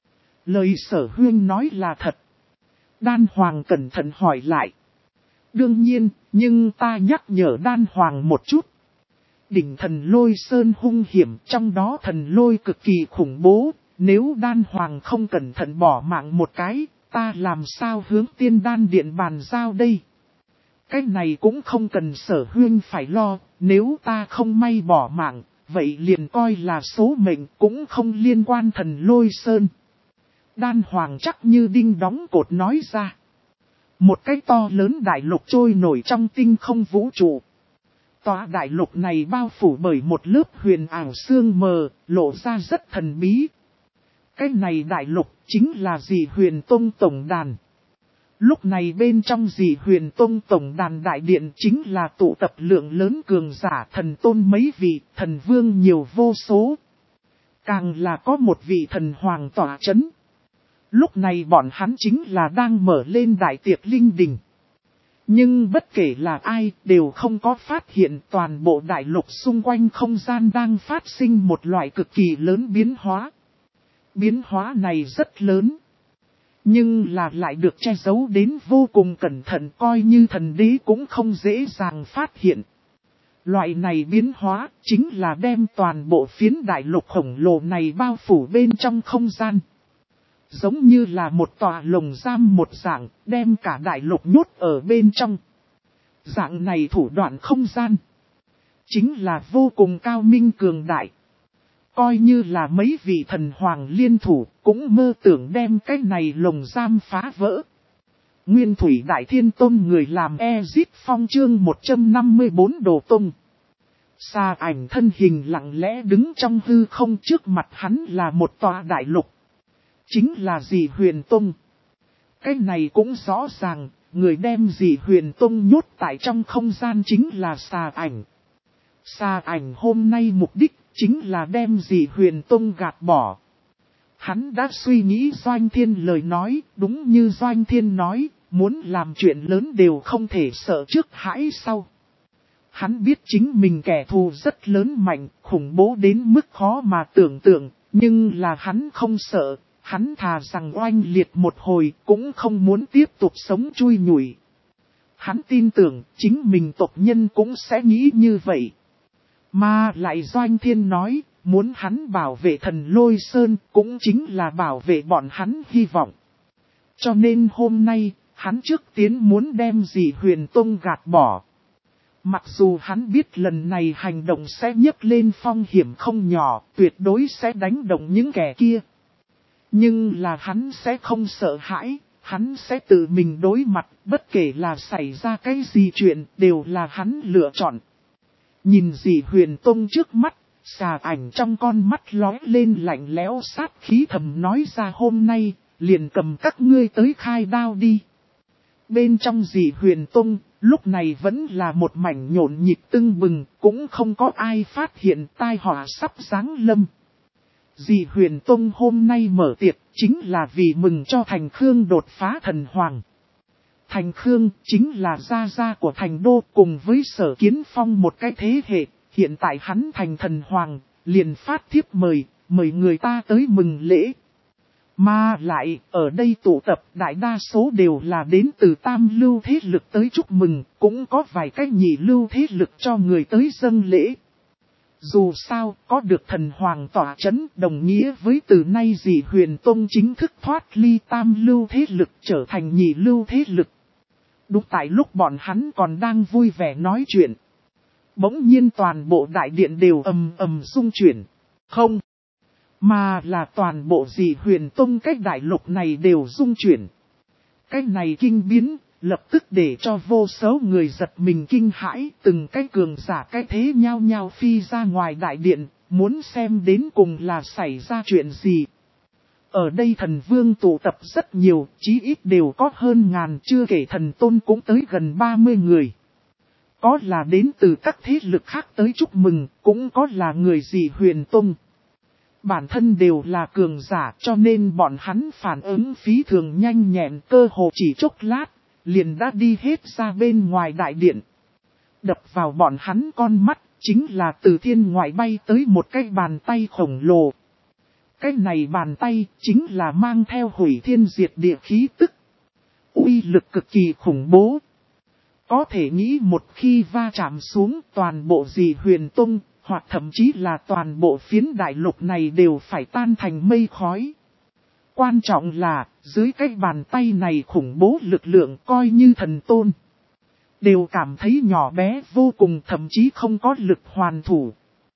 Lời Sở huynh nói là thật. Đan Hoàng cẩn thận hỏi lại. Đương nhiên, nhưng ta nhắc nhở Đan Hoàng một chút. Đỉnh Thần Lôi Sơn hung hiểm, trong đó thần lôi cực kỳ khủng bố, nếu Đan Hoàng không cẩn thận bỏ mạng một cái, ta làm sao hướng Tiên Đan Điện bàn giao đây? Cái này cũng không cần Sở huynh phải lo, nếu ta không may bỏ mạng, vậy liền coi là số mệnh cũng không liên quan Thần Lôi Sơn. Đan Hoàng chắc như đinh đóng cột nói ra. Một cái to lớn đại lục trôi nổi trong tinh không vũ trụ. Tòa đại lục này bao phủ bởi một lớp huyền ảo sương mờ, lộ ra rất thần bí. Cái này đại lục chính là Dị Huyền Tông Tổng Đàn. Lúc này bên trong Dị Huyền Tông Tổng Đàn đại điện chính là tụ tập lượng lớn cường giả thần tôn mấy vị, thần vương nhiều vô số. Càng là có một vị thần hoàng tỏa chấn. Lúc này bọn hắn chính là đang mở lên đại tiệc linh đình. Nhưng bất kể là ai đều không có phát hiện toàn bộ đại lục xung quanh không gian đang phát sinh một loại cực kỳ lớn biến hóa. Biến hóa này rất lớn. Nhưng là lại được che giấu đến vô cùng cẩn thận coi như thần đế cũng không dễ dàng phát hiện. Loại này biến hóa chính là đem toàn bộ phiến đại lục khổng lồ này bao phủ bên trong không gian. Giống như là một tòa lồng giam một dạng, đem cả đại lục nhốt ở bên trong. Dạng này thủ đoạn không gian. Chính là vô cùng cao minh cường đại. Coi như là mấy vị thần hoàng liên thủ, cũng mơ tưởng đem cái này lồng giam phá vỡ. Nguyên Thủy Đại Thiên Tôn người làm Ezit Phong chương 154 Đồ Tông. Xà ảnh thân hình lặng lẽ đứng trong hư không, trước mặt hắn là một tòa đại lục. Chính là Dị Huyền Tông. Cái này cũng rõ ràng, người đem Dị Huyền Tông nhốt tại trong không gian chính là xà ảnh. Xà ảnh hôm nay mục đích chính là đem Dị Huyền Tông gạt bỏ. Hắn đã suy nghĩ Doanh Thiên lời nói, đúng như Doanh Thiên nói, muốn làm chuyện lớn đều không thể sợ trước hãi sau. Hắn biết chính mình kẻ thù rất lớn mạnh, khủng bố đến mức khó mà tưởng tượng, nhưng là hắn không sợ, hắn thà rằng oanh liệt một hồi cũng không muốn tiếp tục sống chui nhủi. Hắn tin tưởng chính mình tộc nhân cũng sẽ nghĩ như vậy. Mà lại Doanh Thiên nói, muốn hắn bảo vệ Thần Lôi Sơn cũng chính là bảo vệ bọn hắn hy vọng. Cho nên hôm nay, hắn trước tiến muốn đem Dị Huyền Tông gạt bỏ. Mặc dù hắn biết lần này hành động sẽ nhấc lên phong hiểm không nhỏ, tuyệt đối sẽ đánh động những kẻ kia. Nhưng là hắn sẽ không sợ hãi, hắn sẽ tự mình đối mặt, bất kể là xảy ra cái gì chuyện, đều là hắn lựa chọn. Nhìn Dị Huyền Tông trước mắt, xà ảnh trong con mắt lóe lên lạnh lẽo sát khí thầm nói ra hôm nay, liền cầm các ngươi tới khai đao đi. Bên trong Dị Huyền Tông, lúc này vẫn là một mảnh nhộn nhịp tưng bừng, cũng không có ai phát hiện tai họa sắp giáng lâm. Dị Huyền Tông hôm nay mở tiệc, chính là vì mừng cho Thành Khương đột phá thần hoàng. Thành Khương chính là gia gia của Thành Đô cùng với Sở Kiến Phong một cái thế hệ, hiện tại hắn thành thần hoàng, liền phát thiếp mời người ta tới mừng lễ. Mà lại, ở đây tụ tập đại đa số đều là đến từ tam lưu thế lực tới chúc mừng, cũng có vài cái nhị lưu thế lực cho người tới dâng lễ. Dù sao, có được thần hoàng tỏa chấn đồng nghĩa với từ nay Dị Huyền Tông chính thức thoát ly tam lưu thế lực trở thành nhị lưu thế lực. Đúng tại lúc bọn hắn còn đang vui vẻ nói chuyện. Bỗng nhiên toàn bộ đại điện đều ầm ầm rung chuyển. Không. Mà là toàn bộ Dị Huyền Tông cách đại lục này đều rung chuyển. Cái này kinh biến, lập tức để cho vô số người giật mình kinh hãi, từng cái cường giả cái thế nhao nhao phi ra ngoài đại điện, muốn xem đến cùng là xảy ra chuyện gì. Ở đây thần vương tụ tập rất nhiều, chí ít đều có hơn ngàn, chưa kể thần tôn cũng tới gần 30 người. Có là đến từ các thế lực khác tới chúc mừng, cũng có là người Dị Huyền Tông. Bản thân đều là cường giả cho nên bọn hắn phản ứng phí thường nhanh nhẹn, cơ hồ chỉ chốc lát, liền đã đi hết ra bên ngoài đại điện. Đập vào bọn hắn con mắt, chính là từ thiên ngoại bay tới một cái bàn tay khổng lồ. Cái này bàn tay chính là mang theo hủy thiên diệt địa khí tức. Uy lực cực kỳ khủng bố. Có thể nghĩ một khi va chạm xuống toàn bộ Dị Huyền Tông, hoặc thậm chí là toàn bộ phiến đại lục này đều phải tan thành mây khói. Quan trọng là, dưới cái bàn tay này khủng bố lực lượng coi như thần tôn. Đều cảm thấy nhỏ bé vô cùng, thậm chí không có lực hoàn thủ.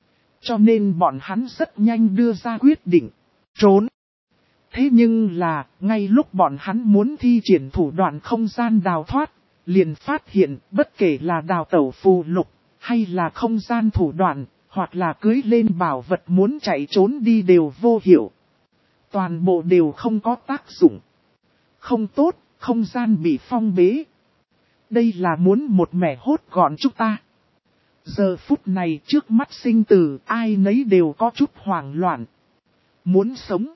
Cho nên bọn hắn rất nhanh đưa ra quyết định, trốn. Thế nhưng là, ngay lúc bọn hắn muốn thi triển thủ đoạn không gian đào thoát, liền phát hiện bất kể là đào tẩu phù lục, hay là không gian thủ đoạn, hoặc là cưới lên bảo vật muốn chạy trốn đi đều vô hiệu. Toàn bộ đều không có tác dụng. Không tốt, không gian bị phong bế. Đây là muốn một mẻ hốt gọn chúng ta. Giờ phút này trước mắt sinh tử, ai nấy đều có chút hoảng loạn. Muốn sống.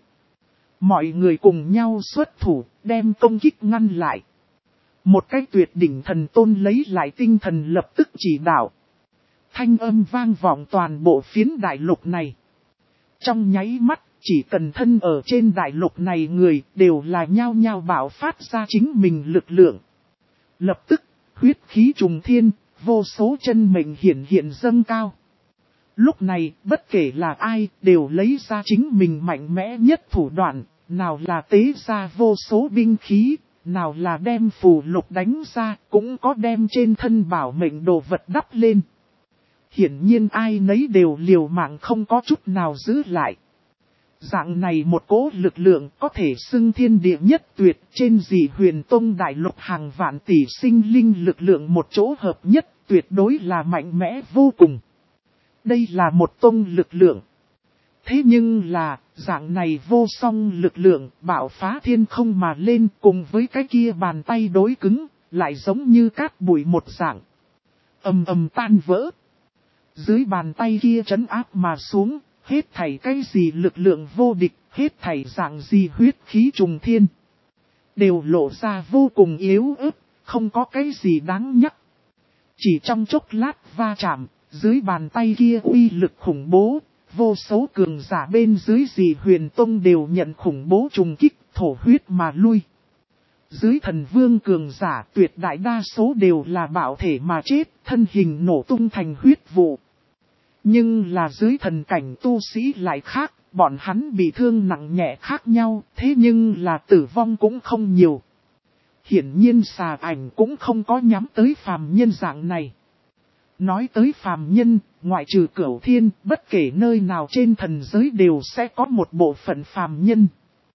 Mọi người cùng nhau xuất thủ, đem công kích ngăn lại. Một cái tuyệt đỉnh thần tôn lấy lại tinh thần lập tức chỉ đạo. Thanh âm vang vọng toàn bộ phiến đại lục này. Trong nháy mắt, chỉ cần thân ở trên đại lục này người đều là nhao nhao bạo phát ra chính mình lực lượng. Lập tức, huyết khí trùng thiên, vô số chân mệnh hiện dâng cao. Lúc này, bất kể là ai, đều lấy ra chính mình mạnh mẽ nhất thủ đoạn, nào là tế ra vô số binh khí, nào là đem phù lục đánh ra, cũng có đem trên thân bảo mệnh đồ vật đắp lên. Hiển nhiên ai nấy đều liều mạng không có chút nào giữ lại. Dạng này một cỗ lực lượng có thể xưng thiên địa nhất tuyệt, trên Dị Huyền Tông đại lục hàng vạn tỷ sinh linh lực lượng một chỗ hợp nhất, tuyệt đối là mạnh mẽ vô cùng. Đây là một tông lực lượng. Thế nhưng là, dạng này vô song lực lượng bạo phá thiên không mà lên cùng với cái kia bàn tay đối cứng, lại giống như cát bụi một dạng. Ầm ầm tan vỡ. Dưới bàn tay kia trấn áp mà xuống, hết thảy cái gì lực lượng vô địch, hết thảy dạng gì huyết khí trùng thiên. Đều lộ ra vô cùng yếu ớt, không có cái gì đáng nhắc. Chỉ trong chốc lát va chạm, dưới bàn tay kia uy lực khủng bố, vô số cường giả bên dưới Dị Huyền Tông đều nhận khủng bố trùng kích, thổ huyết mà lui. Dưới thần vương cường giả tuyệt đại đa số đều là bạo thể mà chết, thân hình nổ tung thành huyết vụ. Nhưng là dưới thần cảnh tu sĩ lại khác, bọn hắn bị thương nặng nhẹ khác nhau, thế nhưng là tử vong cũng không nhiều. Hiển nhiên xà ảnh cũng không có nhắm tới phàm nhân dạng này. Nói tới phàm nhân, ngoại trừ Cửu Thiên, bất kể nơi nào trên thần giới đều sẽ có một bộ phận phàm nhân.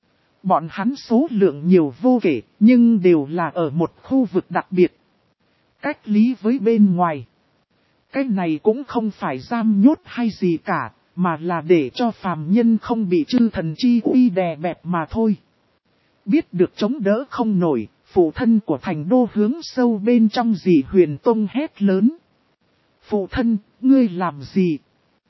Bọn hắn số lượng nhiều vô kể, nhưng đều là ở một khu vực đặc biệt. Cách lý với bên ngoài. Cái này cũng không phải giam nhốt hay gì cả, mà là để cho phàm nhân không bị chư thần chi uy đè bẹp mà thôi. Biết được chống đỡ không nổi, phụ thân của thành đô hướng sâu bên trong Dị Huyền Tông hét lớn. Phụ thân, ngươi làm gì?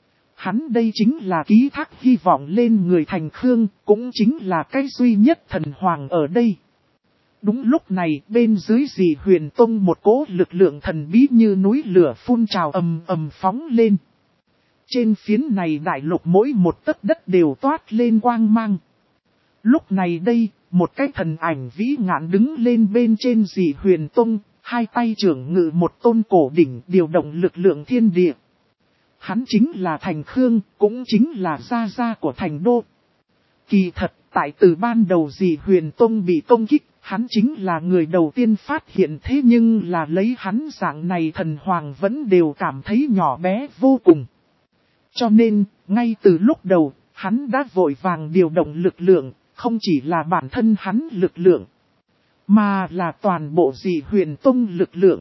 Hắn đây chính là ký thác hy vọng lên người thành Khương, cũng chính là cái duy nhất thần hoàng ở đây. Đúng lúc này, bên dưới Dị Huyền Tông một cỗ lực lượng thần bí như núi lửa phun trào ầm ầm phóng lên. Trên phiến này đại lục mỗi một tấc đất đều toát lên quang mang. Lúc này đây, một cái thần ảnh vĩ ngạn đứng lên bên trên Dị Huyền Tông, hai tay trưởng ngự một tôn cổ đỉnh điều động lực lượng thiên địa. Hắn chính là Thành Khương, cũng chính là gia gia của Thành Đô. Kỳ thật, tại từ ban đầu Dị Huyền Tông bị công kích, hắn chính là người đầu tiên phát hiện, thế nhưng là lấy hắn dạng này thần hoàng vẫn đều cảm thấy nhỏ bé vô cùng. Cho nên, ngay từ lúc đầu, hắn đã vội vàng điều động lực lượng, không chỉ là bản thân hắn lực lượng, mà là toàn bộ Dị Huyền Tông lực lượng.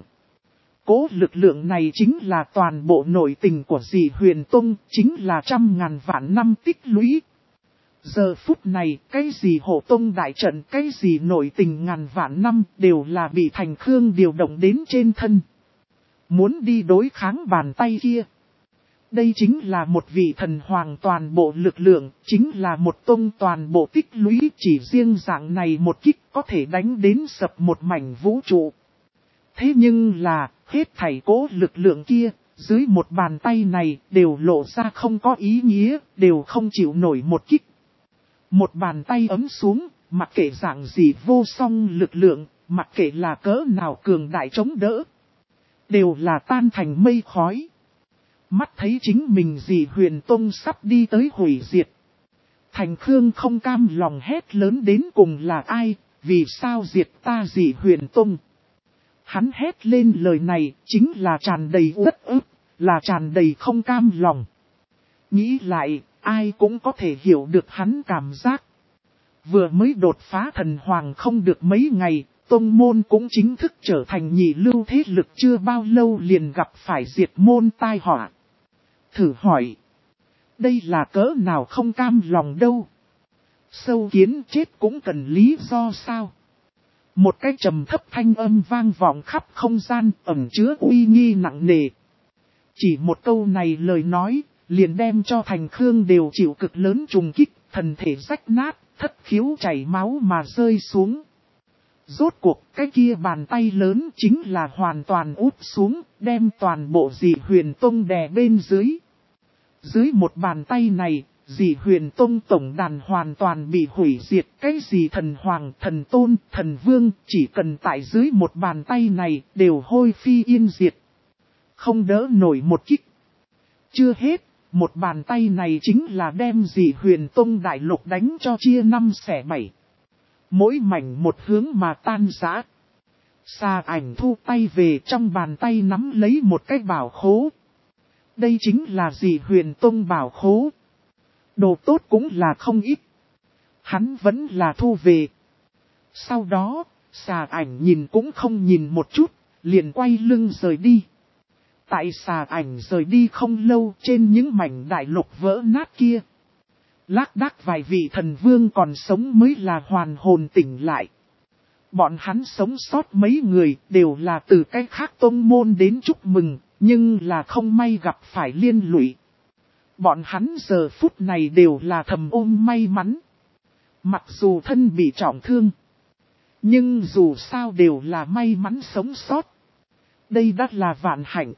Cố lực lượng này chính là toàn bộ nội tình của Dị Huyền Tông, chính là trăm ngàn vạn năm tích lũy. Giờ phút này, cái gì hộ tông đại trận, cái gì nội tình ngàn vạn năm đều là bị Thành Khương điều động đến trên thân. Muốn đi đối kháng bàn tay kia. Đây chính là một vị thần hoàng toàn bộ lực lượng, chính là một tông toàn bộ tích lũy, chỉ riêng dạng này một kích có thể đánh đến sập một mảnh vũ trụ. Thế nhưng là, hết thảy cố lực lượng kia, dưới một bàn tay này đều lộ ra không có ý nghĩa, đều không chịu nổi một kích. Một bàn tay ấm xuống, mặc kệ dạng gì vô song lực lượng, mặc kệ là cỡ nào cường đại chống đỡ, đều là tan thành mây khói. Mắt thấy chính mình Dị Huyền Tông sắp đi tới hủy diệt. Thành Khương không cam lòng hét lớn đến cùng là ai, vì sao diệt ta Dị Huyền Tông. Hắn hét lên lời này chính là tràn đầy uất ức, là tràn đầy không cam lòng. Nghĩ lại, ai cũng có thể hiểu được hắn cảm giác. Vừa mới đột phá thần hoàng không được mấy ngày, tông môn cũng chính thức trở thành nhị lưu thế lực, chưa bao lâu liền gặp phải diệt môn tai họa. Thử hỏi, đây là cỡ nào không cam lòng đâu. Sâu kiến chết cũng cần lý do sao? Một cái trầm thấp thanh âm vang vọng khắp không gian, ẩn chứa uy nghi nặng nề. Chỉ một câu này lời nói, liền đem cho Thành Khương đều chịu cực lớn trùng kích, thần thể rách nát, thất khiếu chảy máu mà rơi xuống. Rốt cuộc cái kia bàn tay lớn chính là hoàn toàn úp xuống, đem toàn bộ Dị Huyền Tông đè bên dưới. Dưới một bàn tay này, Dị Huyền Tông tổng đàn hoàn toàn bị hủy diệt, cái gì thần hoàng, thần tôn, thần vương, chỉ cần tại dưới một bàn tay này đều hôi phi yên diệt. Không đỡ nổi một kích. Chưa hết, một bàn tay này chính là đem Dị Huyền Tông đại lục đánh cho chia 5 xẻ 7. Mỗi mảnh một hướng mà tan rã. Xà ảnh thu tay về, trong bàn tay nắm lấy một cái bảo khố. Đây chính là Dị Huyền Tông bảo khố. Đồ tốt cũng là không ít. Hắn vẫn là thu về. Sau đó, xà ảnh nhìn cũng không nhìn một chút, liền quay lưng rời đi. Tại xà ảnh rời đi không lâu trên những mảnh đại lục vỡ nát kia. Lác đác vài vị thần vương còn sống mới là hoàn hồn tỉnh lại. Bọn hắn sống sót mấy người đều là từ cái khác tông môn đến chúc mừng, nhưng là không may gặp phải liên lụy. Bọn hắn giờ phút này đều là thầm ôm may mắn. Mặc dù thân bị trọng thương, nhưng dù sao đều là may mắn sống sót. Đây đã là vạn hạnh.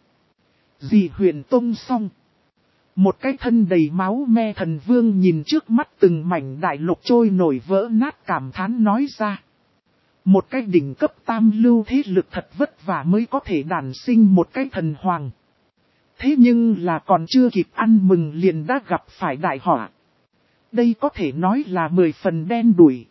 Dì Huyền Tông xong. Một cái thân đầy máu me thần vương nhìn trước mắt từng mảnh đại lục trôi nổi vỡ nát cảm thán nói ra. Một cái đỉnh cấp tam lưu thế lực thật vất vả mới có thể đản sinh một cái thần hoàng. Thế nhưng là còn chưa kịp ăn mừng liền đã gặp phải đại họa. Đây có thể nói là 10 phần đen đủi.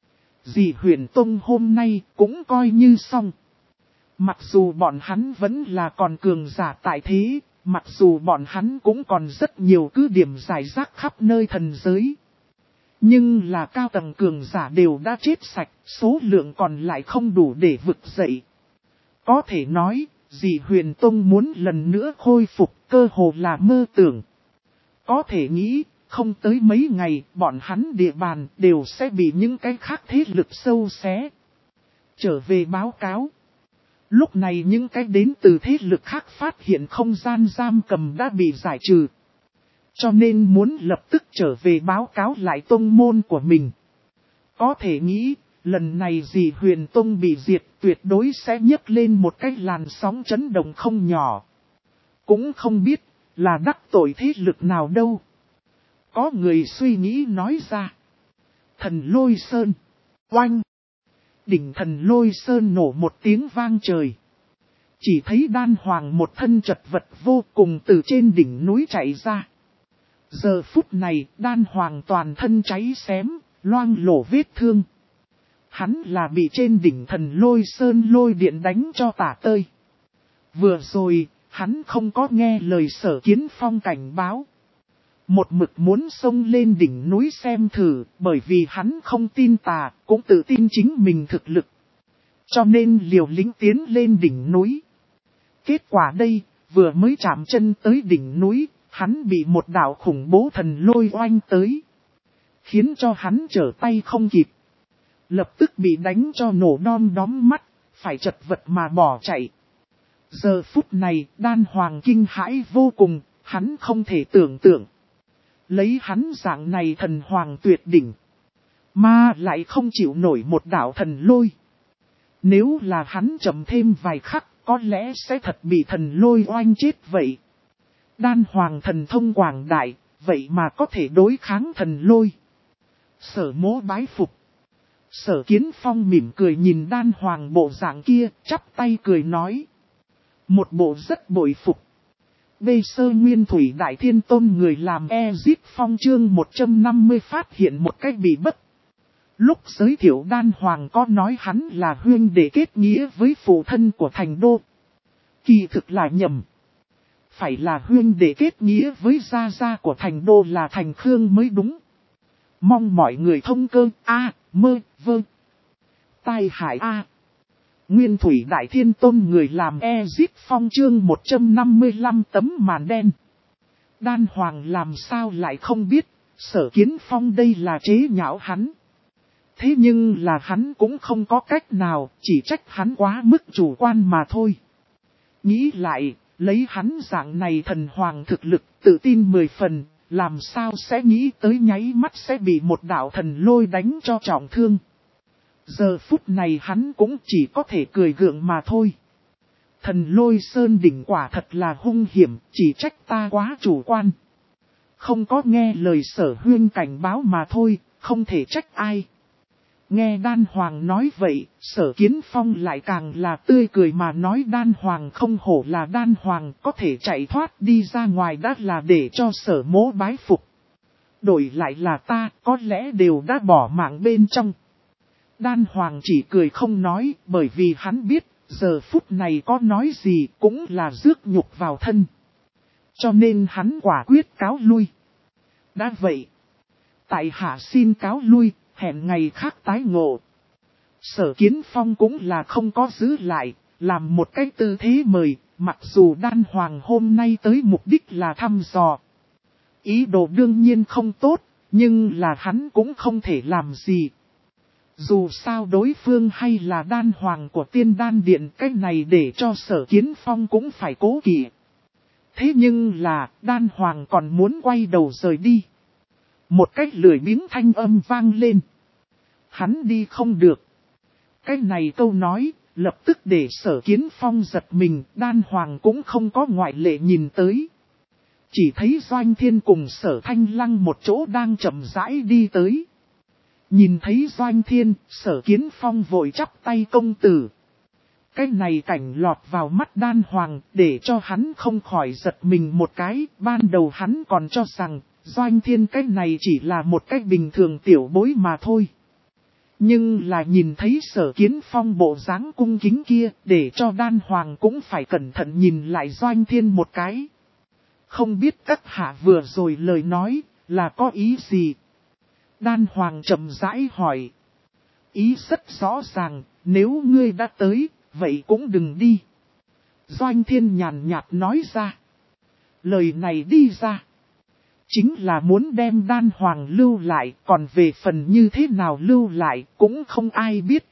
Dì Huyền Tông hôm nay cũng coi như xong. Mặc dù bọn hắn vẫn là còn cường giả tại thế, mặc dù bọn hắn cũng còn rất nhiều cứ điểm giải rác khắp nơi thần giới. Nhưng là cao tầng cường giả đều đã chết sạch, số lượng còn lại không đủ để vực dậy. Có thể nói, dì Huyền Tông muốn lần nữa khôi phục cơ hồ là mơ tưởng. Có thể nghĩ, không tới mấy ngày, bọn hắn địa bàn đều sẽ bị những cái khác thế lực sâu xé. Trở về báo cáo. Lúc này những cái đến từ thế lực khác phát hiện không gian giam cầm đã bị giải trừ. Cho nên muốn lập tức trở về báo cáo lại tông môn của mình. Có thể nghĩ, lần này dì Huyền Tông bị diệt tuyệt đối sẽ nhấc lên một cái làn sóng chấn động không nhỏ. Cũng không biết là đắc tội thế lực nào đâu. Có người suy nghĩ nói ra. Thần Lôi Sơn. Oanh. Đỉnh Thần Lôi Sơn nổ một tiếng vang trời. Chỉ thấy Đan Hoàng một thân chật vật vô cùng từ trên đỉnh núi chạy ra. Giờ phút này Đan Hoàng toàn thân cháy xém, loang lổ vết thương. Hắn là bị trên đỉnh Thần Lôi Sơn lôi điện đánh cho tả tơi. Vừa rồi, hắn không có nghe lời Sở Kiến Phong cảnh báo. Một mực muốn xông lên đỉnh núi xem thử, bởi vì hắn không tin tà, cũng tự tin chính mình thực lực. Cho nên liều lĩnh tiến lên đỉnh núi. Kết quả đây, vừa mới chạm chân tới đỉnh núi, hắn bị một đạo khủng bố thần lôi oanh tới. Khiến cho hắn trở tay không kịp. Lập tức bị đánh cho nổ đom đóm mắt, phải chật vật mà bỏ chạy. Giờ phút này, Đan Hoàng kinh hãi vô cùng, hắn không thể tưởng tượng. Lấy hắn dạng này thần hoàng tuyệt đỉnh. Mà lại không chịu nổi một đạo thần lôi. Nếu là hắn chậm thêm vài khắc, có lẽ sẽ thật bị thần lôi oanh chết vậy. Đan Hoàng thần thông quảng đại, vậy mà có thể đối kháng thần lôi. Sở Mỗ bái phục. Sở Kiến Phong mỉm cười nhìn Đan Hoàng bộ dạng kia, chắp tay cười nói. Một bộ rất bội phục. Bê Sơ Nguyên Thủy Đại Thiên Tôn người làm Ezip Phong chương 150 phát hiện một cách bị bất. Lúc giới thiệu Đan Hoàng có nói hắn là huynh đệ kết nghĩa với phụ thân của Thành Đô. Kỳ thực là nhầm. Phải là huynh đệ kết nghĩa với gia gia của Thành Đô là Thành Khương mới đúng. Mong mọi người thông cơ mơ vơ. Tai hại Nguyên Thủy Đại Thiên Tôn người làm Ezip Phong chương 155 tấm màn đen. Đan Hoàng làm sao lại không biết, Sở Kiến Phong đây là chế nhạo hắn. Thế nhưng là hắn cũng không có cách nào, chỉ trách hắn quá mức chủ quan mà thôi. Nghĩ lại, lấy hắn dạng này thần hoàng thực lực, tự tin 10 phần, làm sao sẽ nghĩ tới nháy mắt sẽ bị một đạo thần lôi đánh cho trọng thương. Giờ phút này hắn cũng chỉ có thể cười gượng mà thôi. Thần Lôi Sơn đỉnh quả thật là hung hiểm, chỉ trách ta quá chủ quan. Không có nghe lời Sở huynh cảnh báo mà thôi, không thể trách ai. Nghe Đan Hoàng nói vậy, Sở Kiến Phong lại càng là tươi cười mà nói Đan Hoàng không hổ là Đan Hoàng, có thể chạy thoát đi ra ngoài đã là để cho Sở Mỗ bái phục. Đổi lại là ta, có lẽ đều đã bỏ mạng bên trong. Đan Hoàng chỉ cười không nói, bởi vì hắn biết, giờ phút này có nói gì cũng là rước nhục vào thân. Cho nên hắn quả quyết cáo lui. Đã vậy, tại hạ xin cáo lui, hẹn ngày khác tái ngộ. Sở Kiến Phong cũng là không có giữ lại, làm một cái tư thế mời, Mặc dù đan hoàng hôm nay tới mục đích là thăm dò. Ý đồ đương nhiên không tốt, nhưng là hắn cũng không thể làm gì. Dù sao đối phương hay là đan hoàng của tiên đan điện, cái này để cho Sở Kiến Phong cũng phải cố kỵ. Thế nhưng là, đan hoàng còn muốn quay đầu rời đi. Một cách lười biếng thanh âm vang lên. Hắn đi không được. Cái này câu nói, lập tức để Sở Kiến Phong giật mình, đan hoàng cũng không có ngoại lệ nhìn tới. Chỉ thấy Doanh Thiên cùng Sở Thanh Lăng một chỗ đang chậm rãi đi tới. Nhìn thấy Doanh Thiên, Sở Kiến Phong vội chắp tay công tử. Cái này cảnh lọt vào mắt đan hoàng, để cho hắn không khỏi giật mình một cái. Ban đầu hắn còn cho rằng, Doanh Thiên cái này chỉ là một cái bình thường tiểu bối mà thôi. Nhưng là nhìn thấy Sở Kiến Phong bộ dáng cung kính kia, để cho đan hoàng cũng phải cẩn thận nhìn lại Doanh Thiên một cái. Không biết các hạ vừa rồi lời nói, là có ý gì? Đan hoàng chậm rãi hỏi. Ý rất rõ ràng, nếu ngươi đã tới, vậy cũng đừng đi. Doanh Thiên nhàn nhạt nói ra. Lời này đi ra. Chính là muốn đem đan hoàng lưu lại, còn về phần như thế nào lưu lại cũng không ai biết.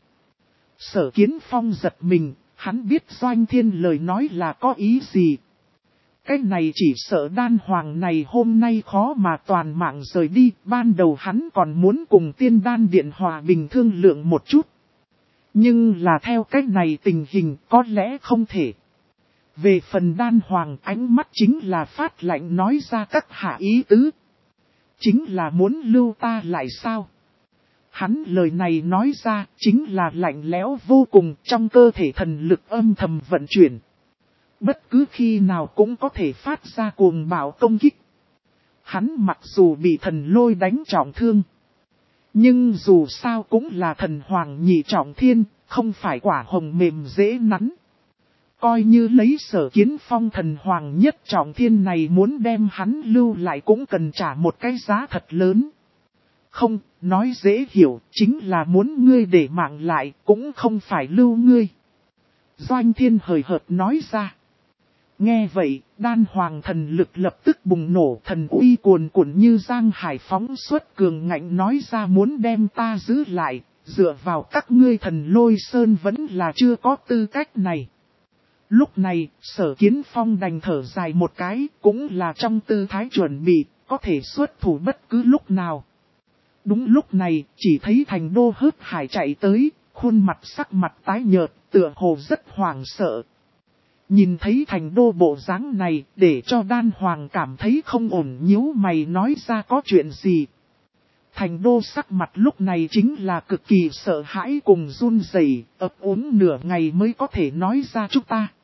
Sở Kiến Phong giật mình, hắn biết Doanh Thiên lời nói là có ý gì. Cái này chỉ sợ đan hoàng này hôm nay khó mà toàn mạng rời đi, ban đầu hắn còn muốn cùng tiên đan điện hòa bình thương lượng một chút. Nhưng là theo cách này tình hình có lẽ không thể. Về phần đan hoàng ánh mắt chính là phát lạnh nói ra các hạ ý tứ. Chính là muốn lưu ta lại sao? Hắn lời này nói ra chính là lạnh lẽo vô cùng, trong cơ thể thần lực âm thầm vận chuyển. Bất cứ khi nào cũng có thể phát ra cuồng bạo công kích. Hắn mặc dù bị thần lôi đánh trọng thương. Nhưng dù sao cũng là thần hoàng nhị trọng thiên, không phải quả hồng mềm dễ nắn. Coi như lấy Sở Kiến Phong thần hoàng nhất trọng thiên này muốn đem hắn lưu lại cũng cần trả một cái giá thật lớn. Không, nói dễ hiểu, chính là muốn ngươi để mạng lại, cũng không phải lưu ngươi. Doanh Thiên hời hợt nói ra. Nghe vậy, đan hoàng thần lực lập tức bùng nổ, thần uy cuồn cuộn như giang hải phóng xuất cường ngạnh nói ra muốn đem ta giữ lại, dựa vào các ngươi thần lôi sơn vẫn là chưa có tư cách này. Lúc này, Sở Kiến Phong đành thở dài một cái, cũng là trong tư thái chuẩn bị, có thể xuất thủ bất cứ lúc nào. Đúng lúc này, chỉ thấy Thành Đô Hớt Hải chạy tới, khuôn mặt sắc mặt tái nhợt, tựa hồ rất hoảng sợ. Nhìn thấy Thành Đô bộ dáng này, để cho đan hoàng cảm thấy không ổn, nhíu mày nói ra có chuyện gì. Thành Đô sắc mặt lúc này chính là cực kỳ sợ hãi cùng run rẩy, ấp úng nửa ngày mới có thể nói ra chúng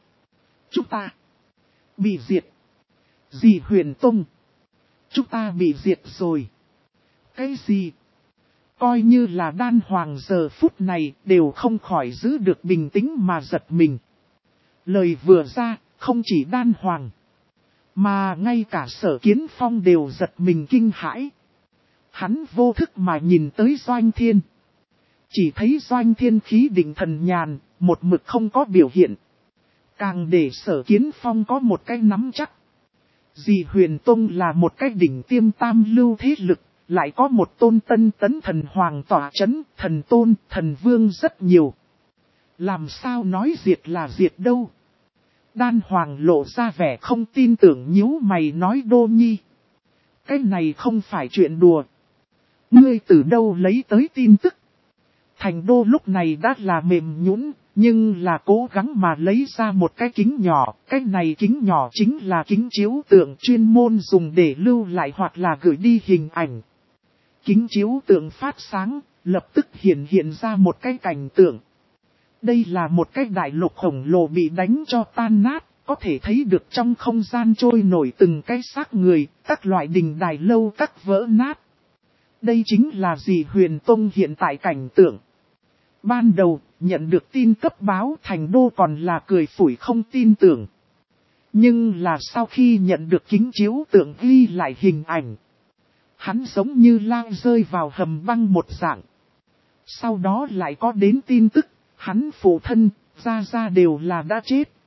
ta bị diệt. Dì Huyền Tông, chúng ta bị diệt rồi. Cái gì? Coi như là đan hoàng giờ phút này đều không khỏi giữ được bình tĩnh mà giật mình. Lời vừa ra, không chỉ đan hoàng, mà ngay cả Sở Kiến Phong đều giật mình kinh hãi. Hắn vô thức mà nhìn tới Doanh Thiên. Chỉ thấy Doanh Thiên khí định thần nhàn, một mực không có biểu hiện. Càng để Sở Kiến Phong có một cái nắm chắc. Dì Huyền Tông là một cái đỉnh tiêm tam lưu thế lực, lại có một tôn tân tấn thần hoàng tỏa chấn, thần tôn, thần vương rất nhiều. Làm sao nói diệt là diệt đâu? Đan hoàng lộ ra vẻ không tin tưởng nhíu mày nói Đô Nhi. Cái này không phải chuyện đùa. Ngươi từ đâu lấy tới tin tức? Thành Đô lúc này đã là mềm nhũn, nhưng là cố gắng mà lấy ra một cái kính nhỏ. Cái này kính nhỏ chính là kính chiếu tượng chuyên môn dùng để lưu lại hoặc là gửi đi hình ảnh. Kính chiếu tượng phát sáng, lập tức hiện ra một cái cảnh tượng. Đây là một cái đại lục khổng lồ bị đánh cho tan nát, có thể thấy được trong không gian trôi nổi từng cái xác người, các loại đình đài lâu các vỡ nát. Đây chính là dì Huyền Tông hiện tại cảnh tượng. Ban đầu, nhận được tin cấp báo Thành Đô còn là cười phủi không tin tưởng. Nhưng là sau khi nhận được kính chiếu tượng ghi lại hình ảnh, hắn giống như lao rơi vào hầm băng một dạng. Sau đó lại có đến tin tức, hắn phụ thân, gia đều là đã chết,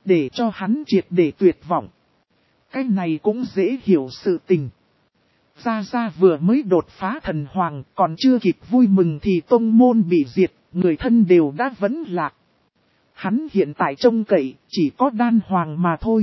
để cho hắn triệt để tuyệt vọng. Cái này cũng dễ hiểu sự tình. Gia Gia vừa mới đột phá thần hoàng, còn chưa kịp vui mừng thì tông môn bị diệt, người thân đều đã vẫn lạc. Hắn hiện tại trông cậy, chỉ có đan hoàng mà thôi.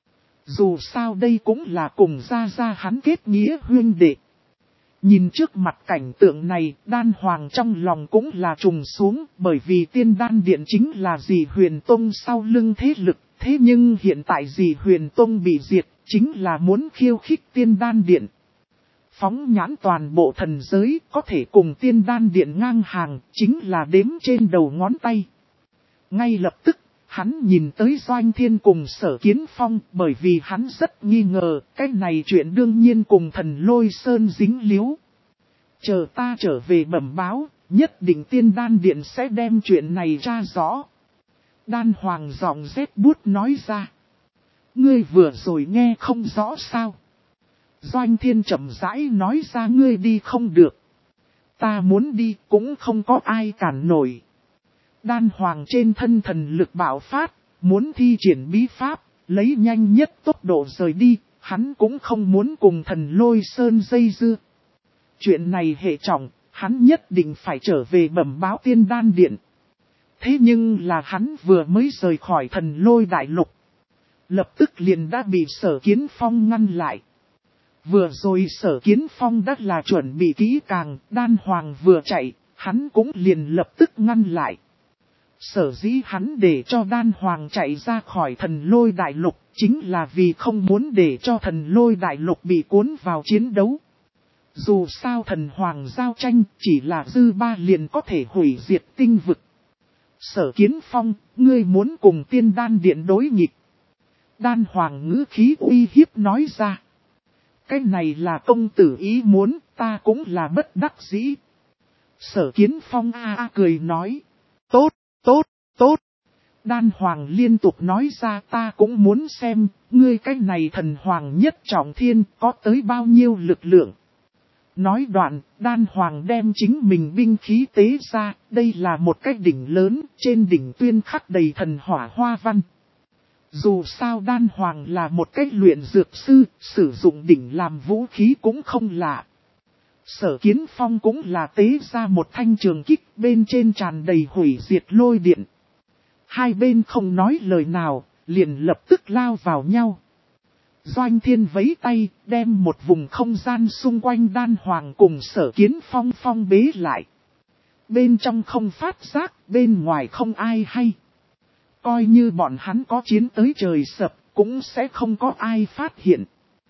Dù sao đây cũng là cùng Gia Gia hắn kết nghĩa huynh đệ. Nhìn trước mặt cảnh tượng này, đan hoàng trong lòng cũng là trùng xuống, bởi vì tiên đan điện chính là dì Huyền Tông sau lưng thế lực. Thế nhưng hiện tại dì Huyền Tông bị diệt, chính là muốn khiêu khích tiên đan điện. Phóng nhãn toàn bộ thần giới, có thể cùng tiên đan điện ngang hàng, chính là đếm trên đầu ngón tay. Ngay lập tức, hắn nhìn tới Doanh Thiên cùng Sở Kiến Phong, bởi vì hắn rất nghi ngờ, cái này chuyện đương nhiên cùng Thần Lôi Sơn dính líu. Chờ ta trở về bẩm báo, nhất định tiên đan điện sẽ đem chuyện này ra rõ. Đan Hoàng giọng rét buốt nói ra. Ngươi vừa rồi nghe không rõ sao? Doanh Thiên chậm rãi nói ra, ngươi đi không được. Ta muốn đi cũng không có ai cản nổi. Đan Hoàng trên thân thần lực bạo phát, muốn thi triển bí pháp, lấy nhanh nhất tốc độ rời đi, hắn cũng không muốn cùng Thần Lôi Sơn dây dưa. Chuyện này hệ trọng, hắn nhất định phải trở về bẩm báo tiên đan điện. Thế nhưng là hắn vừa mới rời khỏi Thần Lôi Đại Lục. Lập tức liền đã bị Sở Kiến Phong ngăn lại. Vừa rồi Sở Kiến Phong đã là chuẩn bị kỹ càng, Đan Hoàng vừa chạy, hắn cũng liền lập tức ngăn lại. Sở dĩ hắn để cho Đan Hoàng chạy ra khỏi Thần Lôi Đại Lục, chính là vì không muốn để cho Thần Lôi Đại Lục bị cuốn vào chiến đấu. Dù sao Thần Hoàng giao tranh chỉ là dư ba liền có thể hủy diệt tinh vực. Sở Kiến Phong, ngươi muốn cùng tiên đan điện đối nghịch. Đan Hoàng ngữ khí uy hiếp nói ra. Cái này là công tử ý muốn, ta cũng là bất đắc dĩ. Sở Kiến Phong cười nói. Tốt, tốt, tốt. Đan Hoàng liên tục nói ra, ta cũng muốn xem, ngươi cái này thần hoàng nhất trọng thiên có tới bao nhiêu lực lượng. Nói đoạn, Đan Hoàng đem chính mình binh khí tế ra, đây là một cái đỉnh lớn, trên đỉnh tuyên khắc đầy thần hỏa hoa văn. Dù sao Đan Hoàng là một cái luyện dược sư, sử dụng đỉnh làm vũ khí cũng không lạ. Sở Kiến Phong cũng là tế ra một thanh trường kích, bên trên tràn đầy hủy diệt lôi điện. Hai bên không nói lời nào, liền lập tức lao vào nhau. Doanh Thiên vẫy tay, đem một vùng không gian xung quanh Đan Hoàng cùng Sở Kiến Phong phong bế lại. Bên trong không phát giác, bên ngoài không ai hay. Coi như bọn hắn có chiến tới trời sập, cũng sẽ không có ai phát hiện.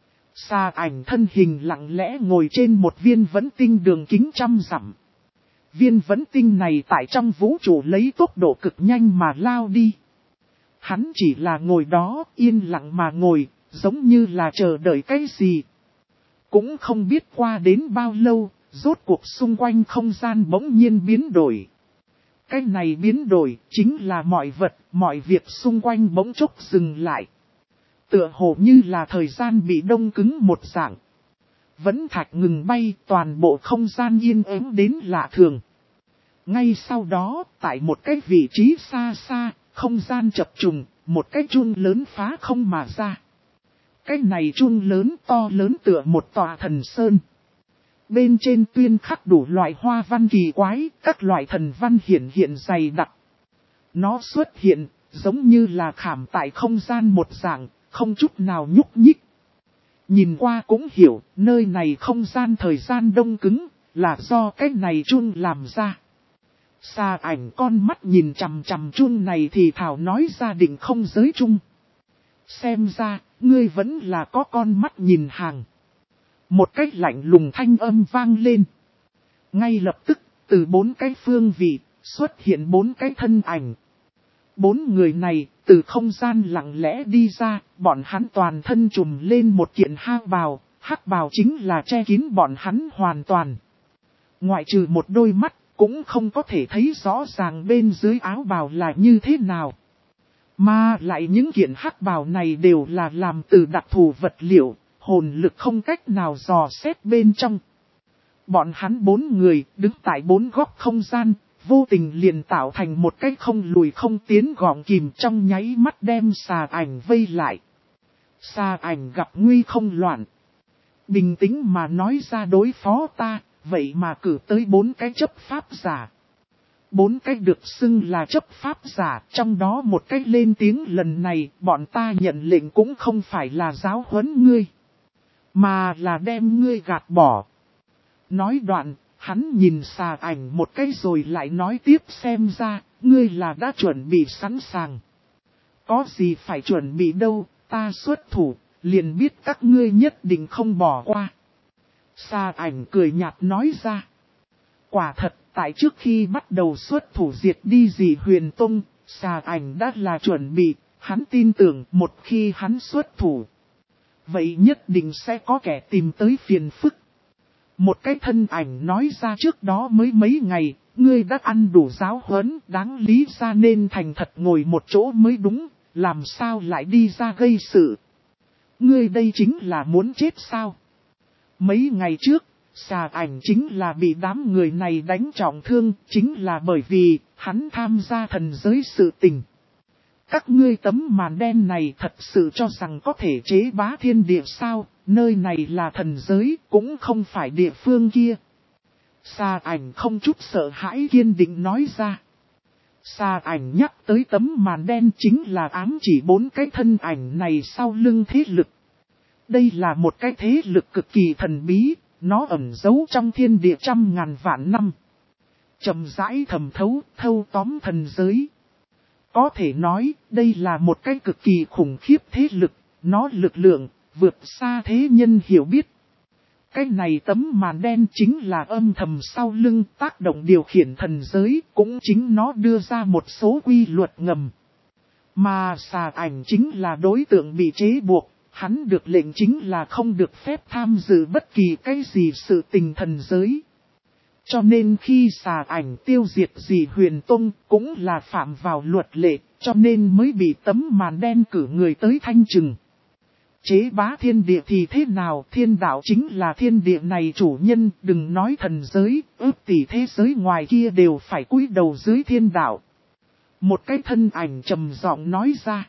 Xà ảnh thân hình lặng lẽ ngồi trên một viên vẫn tinh đường kính 100 dặm. Viên vẫn tinh này tại trong vũ trụ lấy tốc độ cực nhanh mà lao đi. Hắn chỉ là ngồi đó, yên lặng mà ngồi, giống như là chờ đợi cái gì. Cũng không biết qua đến bao lâu, rốt cuộc xung quanh không gian bỗng nhiên biến đổi. Cái này biến đổi chính là mọi vật, mọi việc xung quanh bỗng chốc dừng lại. Tựa hồ như là thời gian bị đông cứng một dạng. Vẫn thạch ngừng bay, toàn bộ không gian yên ắng đến lạ thường. Ngay sau đó, tại một cái vị trí xa xa, không gian chập trùng, một cái chuông lớn phá không mà ra. Cái này chuông lớn to lớn tựa một tòa thần sơn. Bên trên tuyên khắc đủ loại hoa văn kỳ quái, các loại thần văn hiện dày đặc. Nó xuất hiện, giống như là khảm tại không gian một dạng, không chút nào nhúc nhích. Nhìn qua cũng hiểu, nơi này không gian thời gian đông cứng, là do cái này chuông làm ra. Xà ảnh con mắt nhìn chằm chằm chuông này thì thảo nói ra định không giới chung. Xem ra, ngươi vẫn là có con mắt nhìn hàng. Một cái lạnh lùng thanh âm vang lên. Ngay lập tức, từ 4 cái phương vị, xuất hiện 4 cái thân ảnh. 4 người này, từ không gian lặng lẽ đi ra, bọn hắn toàn thân trùm lên một kiện hắc bào chính là che kín bọn hắn hoàn toàn. Ngoại trừ một đôi mắt, cũng không có thể thấy rõ ràng bên dưới áo bào là như thế nào. Mà lại những kiện hắc bào này đều là làm từ đặc thù vật liệu, hồn lực không cách nào dò xét bên trong. Bọn hắn 4 người đứng tại 4 góc không gian, vô tình liền tạo thành một cái không lùi không tiến gọng kìm trong nháy mắt đem xà ảnh vây lại. Xà ảnh gặp nguy không loạn. Bình tĩnh mà nói ra đối phó ta, vậy mà cử tới 4 cái chấp pháp giả. 4 cái được xưng là chấp pháp giả, trong đó một cái lên tiếng lần này, bọn ta nhận lệnh cũng không phải là giáo huấn ngươi, mà là đem ngươi gạt bỏ. Nói đoạn, hắn nhìn xà ảnh một cái rồi lại nói tiếp xem ra, ngươi là đã chuẩn bị sẵn sàng. Có gì phải chuẩn bị đâu, ta xuất thủ, liền biết các ngươi nhất định không bỏ qua. Xà ảnh cười nhạt nói ra. Quả thật, tại trước khi bắt đầu xuất thủ diệt đi Dị Huyền Tông, xà ảnh đã là chuẩn bị, hắn tin tưởng một khi hắn xuất thủ. Vậy nhất định sẽ có kẻ tìm tới phiền phức. Một cái thân ảnh nói ra trước đó mới mấy ngày, ngươi đã ăn đủ giáo huấn, đáng lý ra nên thành thật ngồi một chỗ mới đúng, làm sao lại đi ra gây sự. Ngươi đây chính là muốn chết sao? Mấy ngày trước, xà ảnh chính là bị đám người này đánh trọng thương, chính là bởi vì hắn tham gia thần giới sự tình. Các ngươi tấm màn đen này thật sự cho rằng có thể chế bá thiên địa sao, nơi này là thần giới, cũng không phải địa phương kia. Xà ảnh không chút sợ hãi kiên định nói ra. Xà ảnh nhắc tới tấm màn đen chính là ám chỉ 4 cái thân ảnh này sau lưng thế lực. Đây là một cái thế lực cực kỳ thần bí, nó ẩn giấu trong thiên địa trăm ngàn vạn năm. Chậm rãi thẩm thâu tóm thần giới. Có thể nói, đây là một cái cực kỳ khủng khiếp thế lực, nó lực lượng, vượt xa thế nhân hiểu biết. Cái này tấm màn đen chính là âm thầm sau lưng tác động điều khiển thần giới, cũng chính nó đưa ra một số quy luật ngầm. Mà xà ảnh chính là đối tượng bị chế buộc, hắn được lệnh chính là không được phép tham dự bất kỳ cái gì sự tình thần giới. Cho nên khi xà ảnh tiêu diệt Dị Huyền Tông cũng là phạm vào luật lệ, cho nên mới bị tấm màn đen cử người tới thanh trừng. Chế bá thiên địa thì thế nào, thiên đạo chính là thiên địa này chủ nhân, đừng nói thần giới, ước tỷ thế giới ngoài kia đều phải cúi đầu dưới thiên đạo. Một cái thân ảnh trầm giọng nói ra.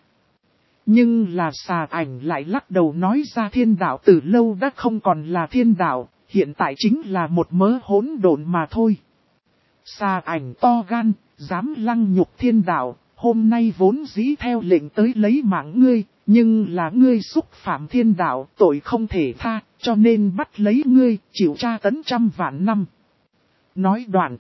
Nhưng là xà ảnh lại lắc đầu nói ra thiên đạo từ lâu đã không còn là thiên đạo, hiện tại chính là một mớ hỗn độn mà thôi. Xà ảnh to gan, dám lăng nhục thiên đạo, hôm nay vốn dĩ theo lệnh tới lấy mạng ngươi, nhưng là ngươi xúc phạm thiên đạo, tội không thể tha, cho nên bắt lấy ngươi, chịu tra tấn trăm vạn năm. Nói đoạn,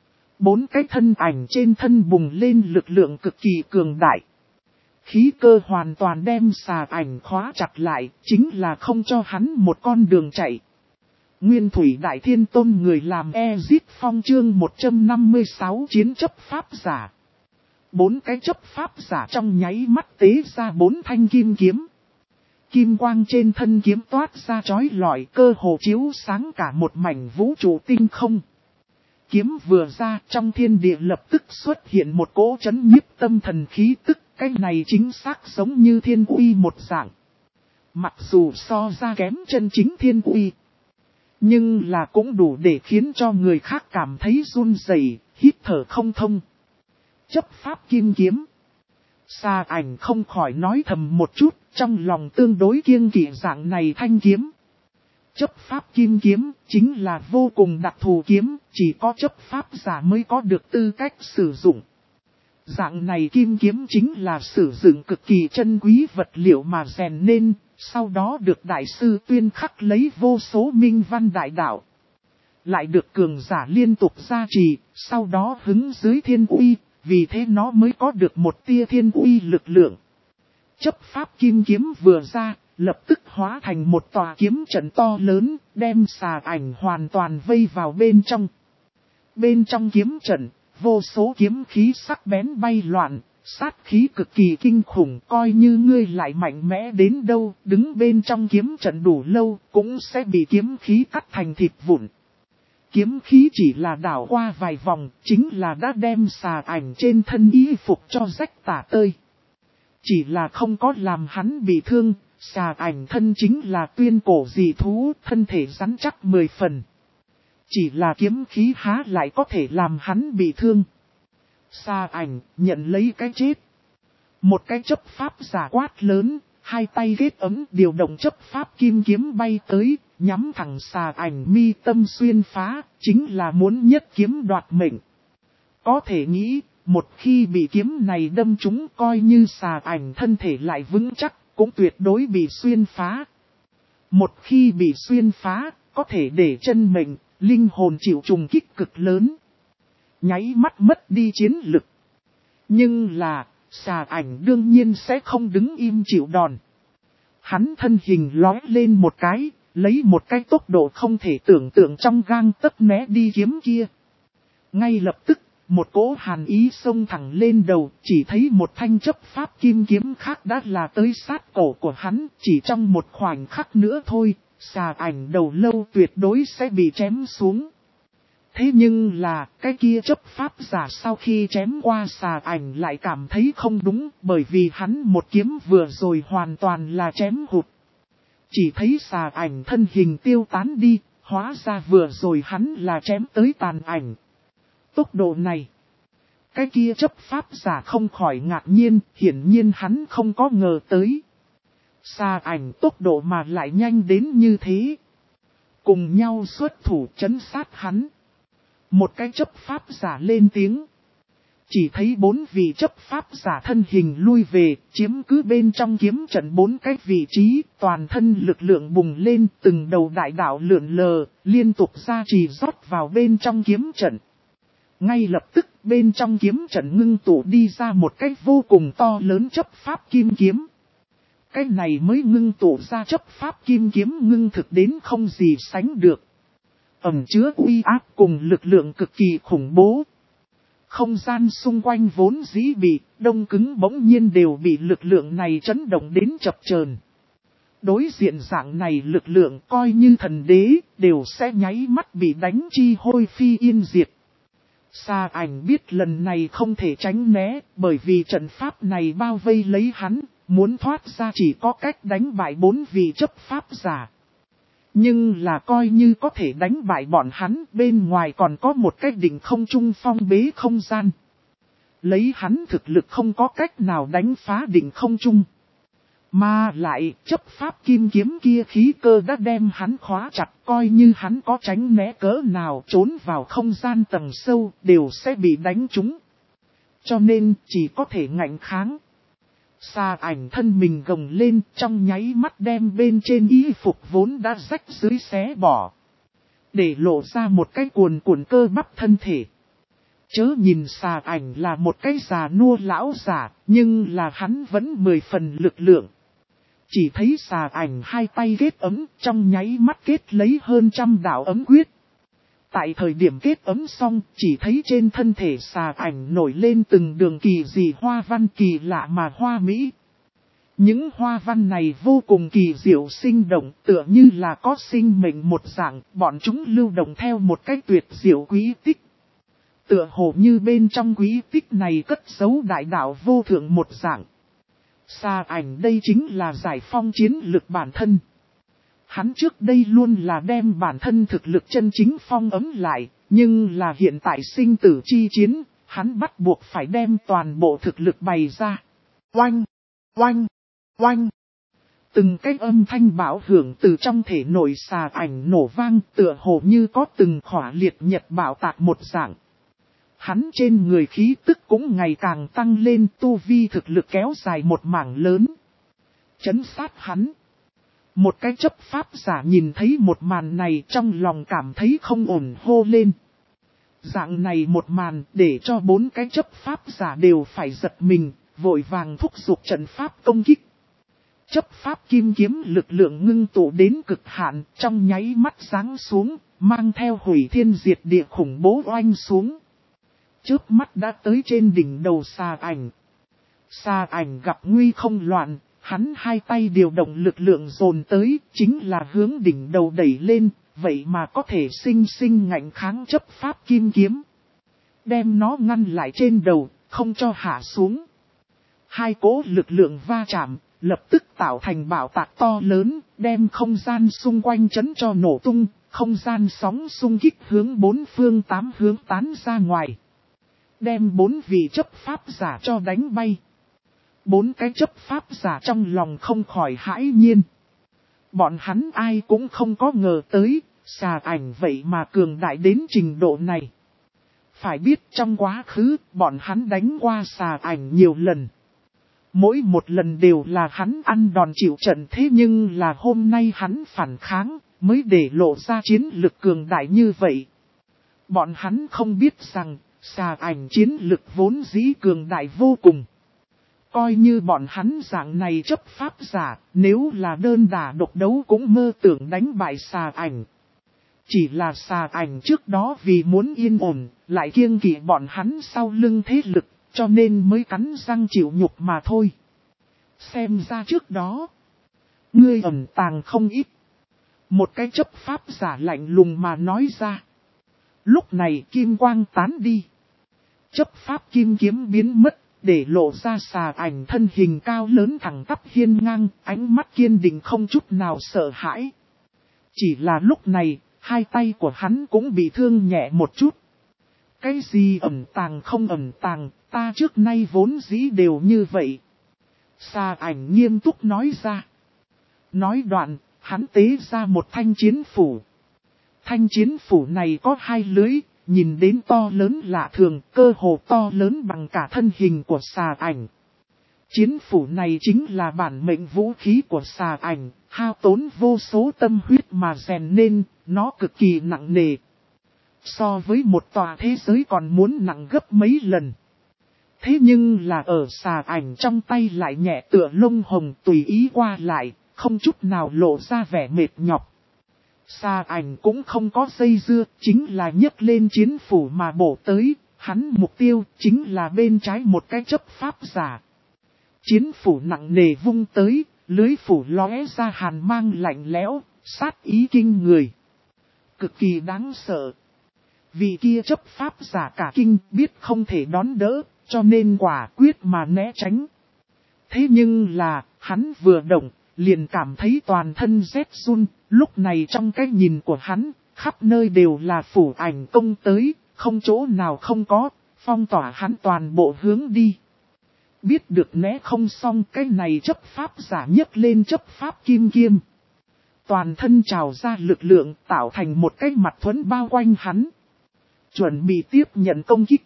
4 cái thân ảnh trên thân bùng lên lực lượng cực kỳ cường đại. Khí cơ hoàn toàn đem xà ảnh khóa chặt lại, chính là không cho hắn một con đường chạy. Nguyên Thủy Đại Thiên Tôn người làm Ezit Phong chương 156 chiến chấp pháp giả. 4 cái chấp pháp giả trong nháy mắt tế ra 4 thanh kim kiếm. Kim quang trên thân kiếm toát ra chói lọi cơ hồ chiếu sáng cả một mảnh vũ trụ tinh không. Kiếm vừa ra trong thiên địa lập tức xuất hiện một cỗ chấn nhiếp tâm thần khí tức, cái này chính xác giống như thiên uy một dạng. Mặc dù so ra kém chân chính thiên uy, nhưng là cũng đủ để khiến cho người khác cảm thấy run rẩy, hít thở không thông. Chấp pháp kim kiếm. Xà ảnh không khỏi nói thầm một chút, trong lòng tương đối kiêng kỵ dạng này thanh kiếm. Chấp pháp kim kiếm chính là vô cùng đặc thù kiếm, chỉ có chấp pháp giả mới có được tư cách sử dụng. Dạng này kim kiếm chính là sử dụng cực kỳ chân quý vật liệu mà rèn nên, sau đó được đại sư tuyên khắc lấy vô số minh văn đại đạo. Lại được cường giả liên tục gia trì, sau đó hứng dưới thiên uy, vì thế nó mới có được một tia thiên uy lực lượng. Chấp pháp kim kiếm vừa ra, lập tức hóa thành một tòa kiếm trận to lớn, đem xà ảnh hoàn toàn vây vào bên trong. Bên trong kiếm trận, vô số kiếm khí sắc bén bay loạn, sát khí cực kỳ kinh khủng, coi như ngươi lại mạnh mẽ đến đâu, đứng bên trong kiếm trận đủ lâu, cũng sẽ bị kiếm khí cắt thành thịt vụn. Kiếm khí chỉ là đảo qua vài vòng, chính là đã đem xà ảnh trên thân y phục cho rách tả tơi. Chỉ là không có làm hắn bị thương, xà ảnh thân chính là tuyên cổ dị thú, thân thể rắn chắc 10 phần. Chỉ là kiếm khí há lại có thể làm hắn bị thương. Sa ảnh nhận lấy cái chết. Một cái chấp pháp giả quát lớn, hai tay kết ấm điều động chấp pháp kim kiếm bay tới, nhắm thẳng xà ảnh mi tâm xuyên phá, chính là muốn nhất kiếm đoạt mệnh. Có thể nghĩ, một khi bị kiếm này đâm trúng coi như xà ảnh thân thể lại vững chắc, cũng tuyệt đối bị xuyên phá. Một khi bị xuyên phá, có thể để chân mệnh, linh hồn chịu trùng kích cực lớn. Nháy mắt mất đi chiến lực. Nhưng là, xà ảnh đương nhiên sẽ không đứng im chịu đòn. Hắn thân hình lóe lên một cái, lấy một cái tốc độ không thể tưởng tượng trong gang tấc né đi kiếm kia. Ngay lập tức, một cỗ hàn ý xông thẳng lên đầu, chỉ thấy một thanh chấp pháp kim kiếm khác đã là tới sát cổ của hắn, chỉ trong một khoảnh khắc nữa thôi, xà ảnh đầu lâu tuyệt đối sẽ bị chém xuống. Thế nhưng là, cái kia chấp pháp giả sau khi chém qua xà ảnh lại cảm thấy không đúng, bởi vì hắn một kiếm vừa rồi hoàn toàn là chém hụt. Chỉ thấy xà ảnh thân hình tiêu tán đi, hóa ra vừa rồi hắn là chém tới tàn ảnh. Tốc độ này, cái kia chấp pháp giả không khỏi ngạc nhiên, hiển nhiên hắn không có ngờ tới. Xà ảnh tốc độ mà lại nhanh đến như thế. Cùng nhau xuất thủ trấn sát hắn. Một cái chấp pháp giả lên tiếng. Chỉ thấy 4 vị chấp pháp giả thân hình lui về, chiếm cứ bên trong kiếm trận 4 cái vị trí, toàn thân lực lượng bùng lên, từng đầu đại đạo lượn lờ, liên tục ra trì rót vào bên trong kiếm trận. Ngay lập tức bên trong kiếm trận ngưng tụ đi ra một cái vô cùng to lớn chấp pháp kim kiếm. Cái này mới ngưng tụ ra chấp pháp kim kiếm ngưng thực đến không gì sánh được. Ẩn chứa uy áp cùng lực lượng cực kỳ khủng bố. Không gian xung quanh vốn dĩ bị đông cứng bỗng nhiên đều bị lực lượng này chấn động đến chập chờn. Đối diện dạng này lực lượng coi như thần đế đều sẽ nháy mắt bị đánh chi hôi phi yên diệt. Sa ảnh biết lần này không thể tránh né bởi vì trận pháp này bao vây lấy hắn, muốn thoát ra chỉ có cách đánh bại 4 vị chấp pháp giả. Nhưng là coi như có thể đánh bại bọn hắn, bên ngoài còn có một cái đỉnh không trung phong bế không gian. Lấy hắn thực lực không có cách nào đánh phá đỉnh không trung. Mà lại chấp pháp kim kiếm kia khí cơ đã đem hắn khóa chặt, coi như hắn có tránh né cỡ nào trốn vào không gian tầng sâu đều sẽ bị đánh trúng. Cho nên chỉ có thể ngạnh kháng. Sa ảnh thân mình gồng lên trong nháy mắt đem bên trên y phục vốn đã rách dưới xé bỏ. Để lộ ra một cái cuồn cuộn cơ bắp thân thể. Chớ nhìn sa ảnh là một cái già nua lão giả, nhưng là hắn vẫn 10 phần lực lượng. Chỉ thấy sa ảnh hai tay kết ấm trong nháy mắt kết lấy hơn 100 đạo ấm quyết. Tại thời điểm kết ấm xong, chỉ thấy trên thân thể xà ảnh nổi lên từng đường kỳ dị hoa văn kỳ lạ mà hoa mỹ. Những hoa văn này vô cùng kỳ diệu sinh động, tựa như là có sinh mệnh một dạng, bọn chúng lưu động theo một cách tuyệt diệu quý tích. Tựa hồ như bên trong quý tích này cất giấu đại đạo vô thượng một dạng. Xà ảnh đây chính là giải phong chiến lực bản thân. Hắn trước đây luôn là đem bản thân thực lực chân chính phong ấm lại, nhưng là hiện tại sinh tử chi chiến, hắn bắt buộc phải đem toàn bộ thực lực bày ra. Oanh! Oanh! Oanh! Từng cái âm thanh bão hưởng từ trong thể nội xà ảnh nổ vang tựa hồ như có từng khỏa liệt nhật bạo tạc một dạng. Hắn trên người khí tức cũng ngày càng tăng lên, tu vi thực lực kéo dài một mảng lớn. Chấn sát hắn. Một cái chấp pháp giả nhìn thấy một màn này trong lòng cảm thấy không ổn hô lên. Dạng này một màn để cho 4 cái chấp pháp giả đều phải giật mình, vội vàng thúc giục trận pháp công kích. Chấp pháp kim kiếm lực lượng ngưng tụ đến cực hạn trong nháy mắt giáng xuống, mang theo hủy thiên diệt địa khủng bố oanh xuống. Chớp mắt đã tới trên đỉnh đầu xà ảnh. Xà ảnh gặp nguy không loạn. Hắn hai tay điều động lực lượng dồn tới, chính là hướng đỉnh đầu đẩy lên, vậy mà có thể sinh sinh ngạnh kháng chấp pháp kim kiếm. Đem nó ngăn lại trên đầu, không cho hạ xuống. Hai cỗ lực lượng va chạm, lập tức tạo thành bạo tạc to lớn, đem không gian xung quanh chấn cho nổ tung, không gian sóng xung kích hướng bốn phương tám hướng tán ra ngoài. Đem 4 vị chấp pháp giả cho đánh bay. 4 cái chấp pháp giả trong lòng không khỏi hãi nhiên. Bọn hắn ai cũng không có ngờ tới, xà ảnh vậy mà cường đại đến trình độ này. Phải biết trong quá khứ, bọn hắn đánh qua xà ảnh nhiều lần. Mỗi một lần đều là hắn ăn đòn chịu trận, thế nhưng là hôm nay hắn phản kháng, mới để lộ ra chiến lực cường đại như vậy. Bọn hắn không biết rằng, xà ảnh chiến lực vốn dĩ cường đại vô cùng. Coi như bọn hắn dạng này chấp pháp giả, nếu là đơn đả độc đấu cũng mơ tưởng đánh bại xà ảnh. Chỉ là xà ảnh trước đó vì muốn yên ổn, lại kiêng kỵ bọn hắn sau lưng thế lực, cho nên mới cắn răng chịu nhục mà thôi. Xem ra trước đó, ngươi ẩn tàng không ít. Một cái chấp pháp giả lạnh lùng mà nói ra. Lúc này kim quang tán đi. Chấp pháp kim kiếm biến mất, để lộ ra xà ảnh thân hình cao lớn thẳng tắp hiên ngang, ánh mắt kiên định không chút nào sợ hãi. Chỉ là lúc này, hai tay của hắn cũng bị thương nhẹ một chút. Cái gì ẩn tàng không ẩn tàng, ta trước nay vốn dĩ đều như vậy. Xà ảnh nghiêm túc nói ra. Nói đoạn, hắn tế ra một thanh chiến phủ. Thanh chiến phủ này có 2 lưới, nhìn đến to lớn lạ thường, cơ hồ to lớn bằng cả thân hình của xà ảnh. Chiến phủ này chính là bản mệnh vũ khí của xà ảnh, hao tốn vô số tâm huyết mà rèn nên, nó cực kỳ nặng nề. So với một tòa thế giới còn muốn nặng gấp mấy lần. Thế nhưng là ở xà ảnh trong tay lại nhẹ tựa lông hồng tùy ý qua lại, không chút nào lộ ra vẻ mệt nhọc. Xà ảnh cũng không có dây dưa, chính là nhấc lên chiến phủ mà bổ tới, hắn mục tiêu chính là bên trái một cái chấp pháp giả. Chiến phủ nặng nề vung tới, lưới phủ lóe ra hàn mang lạnh lẽo, sát ý kinh người. Cực kỳ đáng sợ. Vì kia chấp pháp giả cả kinh biết không thể đón đỡ, cho nên quả quyết mà né tránh. Thế nhưng là, hắn vừa động, liền cảm thấy toàn thân rét run, lúc này trong cái nhìn của hắn, khắp nơi đều là phủ ảnh công tới, không chỗ nào không có, phong tỏa hắn toàn bộ hướng đi. Biết được né không xong cái này chấp pháp giả nhấc lên chấp pháp kim kiếm. Toàn thân trào ra lực lượng tạo thành một cái mặt thuẫn bao quanh hắn. Chuẩn bị tiếp nhận công kích.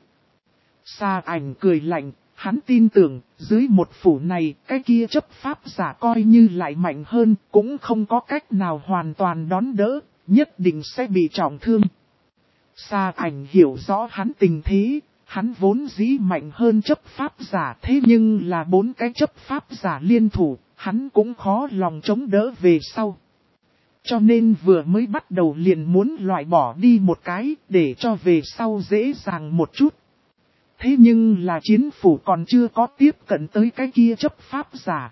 Xà ảnh cười lạnh, hắn tin tưởng, dưới một phủ này, cái kia chấp pháp giả coi như lại mạnh hơn, cũng không có cách nào hoàn toàn đón đỡ, nhất định sẽ bị trọng thương. Xà ảnh hiểu rõ hắn tình thế, hắn vốn dĩ mạnh hơn chấp pháp giả, thế nhưng là 4 cái chấp pháp giả liên thủ, hắn cũng khó lòng chống đỡ về sau. Cho nên vừa mới bắt đầu liền muốn loại bỏ đi một cái, để cho về sau dễ dàng một chút. Thế nhưng là chiến phủ còn chưa có tiếp cận tới cái kia chấp pháp giả.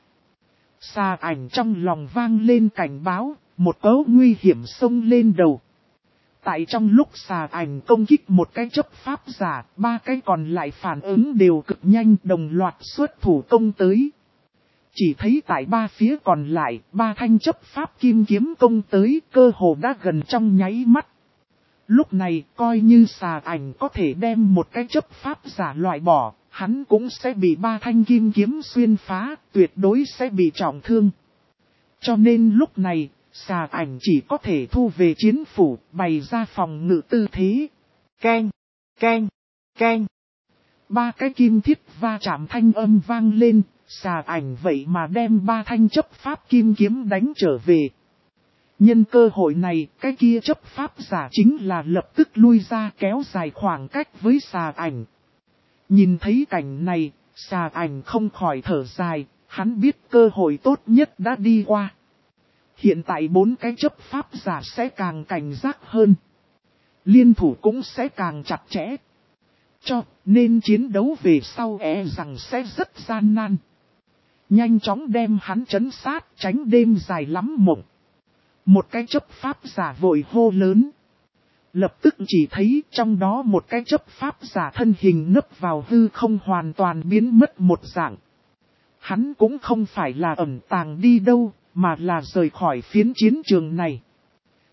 Xà ảnh trong lòng vang lên cảnh báo, một cấu nguy hiểm xông lên đầu. Tại trong lúc xà ảnh công kích một cái chấp pháp giả, 3 cái còn lại phản ứng đều cực nhanh đồng loạt xuất thủ công tới. Chỉ thấy tại 3 phía còn lại, 3 thanh chấp pháp kim kiếm công tới, cơ hồ đã gần trong nháy mắt. Lúc này, coi như xà ảnh có thể đem một cái chấp pháp giả loại bỏ, hắn cũng sẽ bị 3 thanh kim kiếm xuyên phá, tuyệt đối sẽ bị trọng thương. Cho nên lúc này, xà ảnh chỉ có thể thu về chiến phủ, bày ra phòng ngự tư thế. Keng, keng, keng. 3 cái kim thiết va chạm thanh âm vang lên, xà ảnh vậy mà đem 3 thanh chấp pháp kim kiếm đánh trở về. Nhân cơ hội này, cái kia chấp pháp giả chính là lập tức lui ra kéo dài khoảng cách với xà ảnh. Nhìn thấy cảnh này, xà ảnh không khỏi thở dài, hắn biết cơ hội tốt nhất đã đi qua. Hiện tại 4 cái chấp pháp giả sẽ càng cảnh giác hơn. Liên thủ cũng sẽ càng chặt chẽ. Cho nên chiến đấu về sau rằng sẽ rất gian nan. Nhanh chóng đem hắn trấn sát, tránh đêm dài lắm mộng. Một cái chấp pháp giả vội hô lớn. Lập tức chỉ thấy trong đó một cái chấp pháp giả thân hình nấp vào hư không hoàn toàn biến mất một dạng. Hắn cũng không phải là ẩn tàng đi đâu, mà là rời khỏi phiến chiến trường này.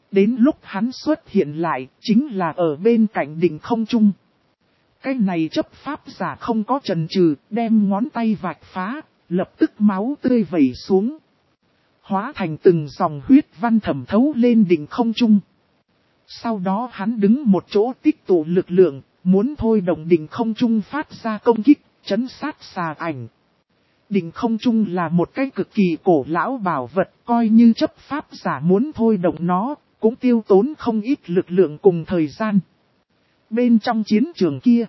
Đến lúc hắn xuất hiện lại, chính là ở bên cạnh đỉnh không trung. Cái này chấp pháp giả không có chần chừ, đem ngón tay vạch phá, lập tức máu tươi vẩy xuống. Hóa thành từng dòng huyết văn thẩm thấu lên đỉnh không trung. Sau đó hắn đứng một chỗ tích tụ lực lượng, muốn thôi động đỉnh không trung phát ra công kích, trấn sát xà ảnh. Đỉnh không trung là một cái cực kỳ cổ lão bảo vật, coi như chấp pháp giả muốn thôi động nó, cũng tiêu tốn không ít lực lượng cùng thời gian. Bên trong chiến trường kia,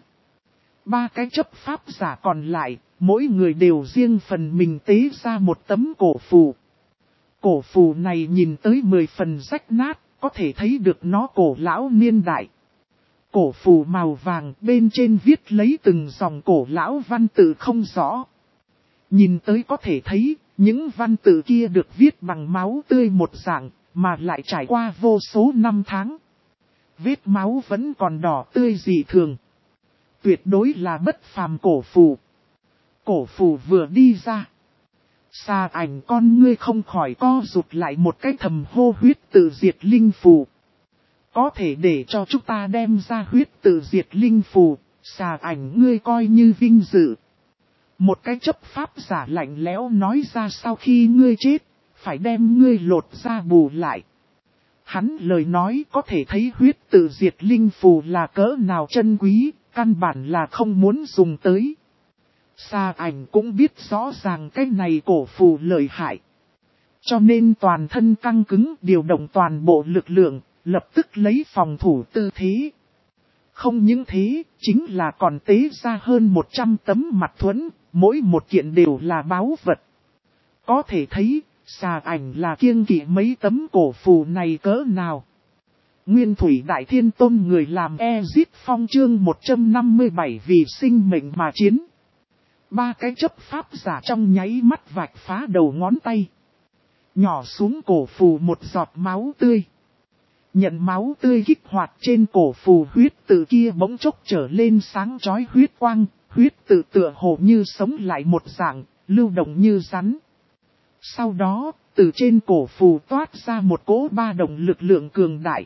3 cái chấp pháp giả còn lại, mỗi người đều riêng phần mình tế ra một tấm cổ phù. Cổ phù này nhìn tới 10 phần rách nát, có thể thấy được nó cổ lão niên đại. Cổ phù màu vàng bên trên viết lấy từng dòng cổ lão văn tự không rõ. Nhìn tới có thể thấy, những văn tự kia được viết bằng máu tươi một dạng, mà lại trải qua vô số năm tháng. Vết máu vẫn còn đỏ tươi dị thường. Tuyệt đối là bất phàm cổ phù. Cổ phù vừa đi ra. Xà ảnh con ngươi không khỏi co rụt lại một cái thầm hô huyết tự diệt linh phù. Có thể để cho chúng ta đem ra huyết tự diệt linh phù, xà ảnh ngươi coi như vinh dự. Một cái chấp pháp giả lạnh lẽo nói ra sau khi ngươi chết, phải đem ngươi lột ra bù lại. Hắn lời nói có thể thấy huyết tự diệt linh phù là cỡ nào chân quý, căn bản là không muốn dùng tới. Xà ảnh cũng biết rõ ràng cái này cổ phù lợi hại. Cho nên toàn thân căng cứng điều động toàn bộ lực lượng, lập tức lấy phòng thủ tư thế. Không những thế, chính là còn tế ra hơn 100 tấm mặt thuẫn, mỗi một kiện đều là báu vật. Có thể thấy, xà ảnh là kiêng kỵ mấy tấm cổ phù này cỡ nào. Nguyên Thủy Đại Thiên Tôn người làm Ezit Phong chương 157 vì sinh mệnh mà chiến. 3 cái chấp pháp giả trong nháy mắt vạch phá đầu ngón tay. Nhỏ xuống cổ phù một giọt máu tươi. Nhận máu tươi kích hoạt trên cổ phù huyết tự kia bỗng chốc trở lên sáng chói huyết quang, huyết tự tựa hồ như sống lại một dạng, lưu động như rắn. Sau đó, từ trên cổ phù toát ra một cỗ ba động lực lượng cường đại.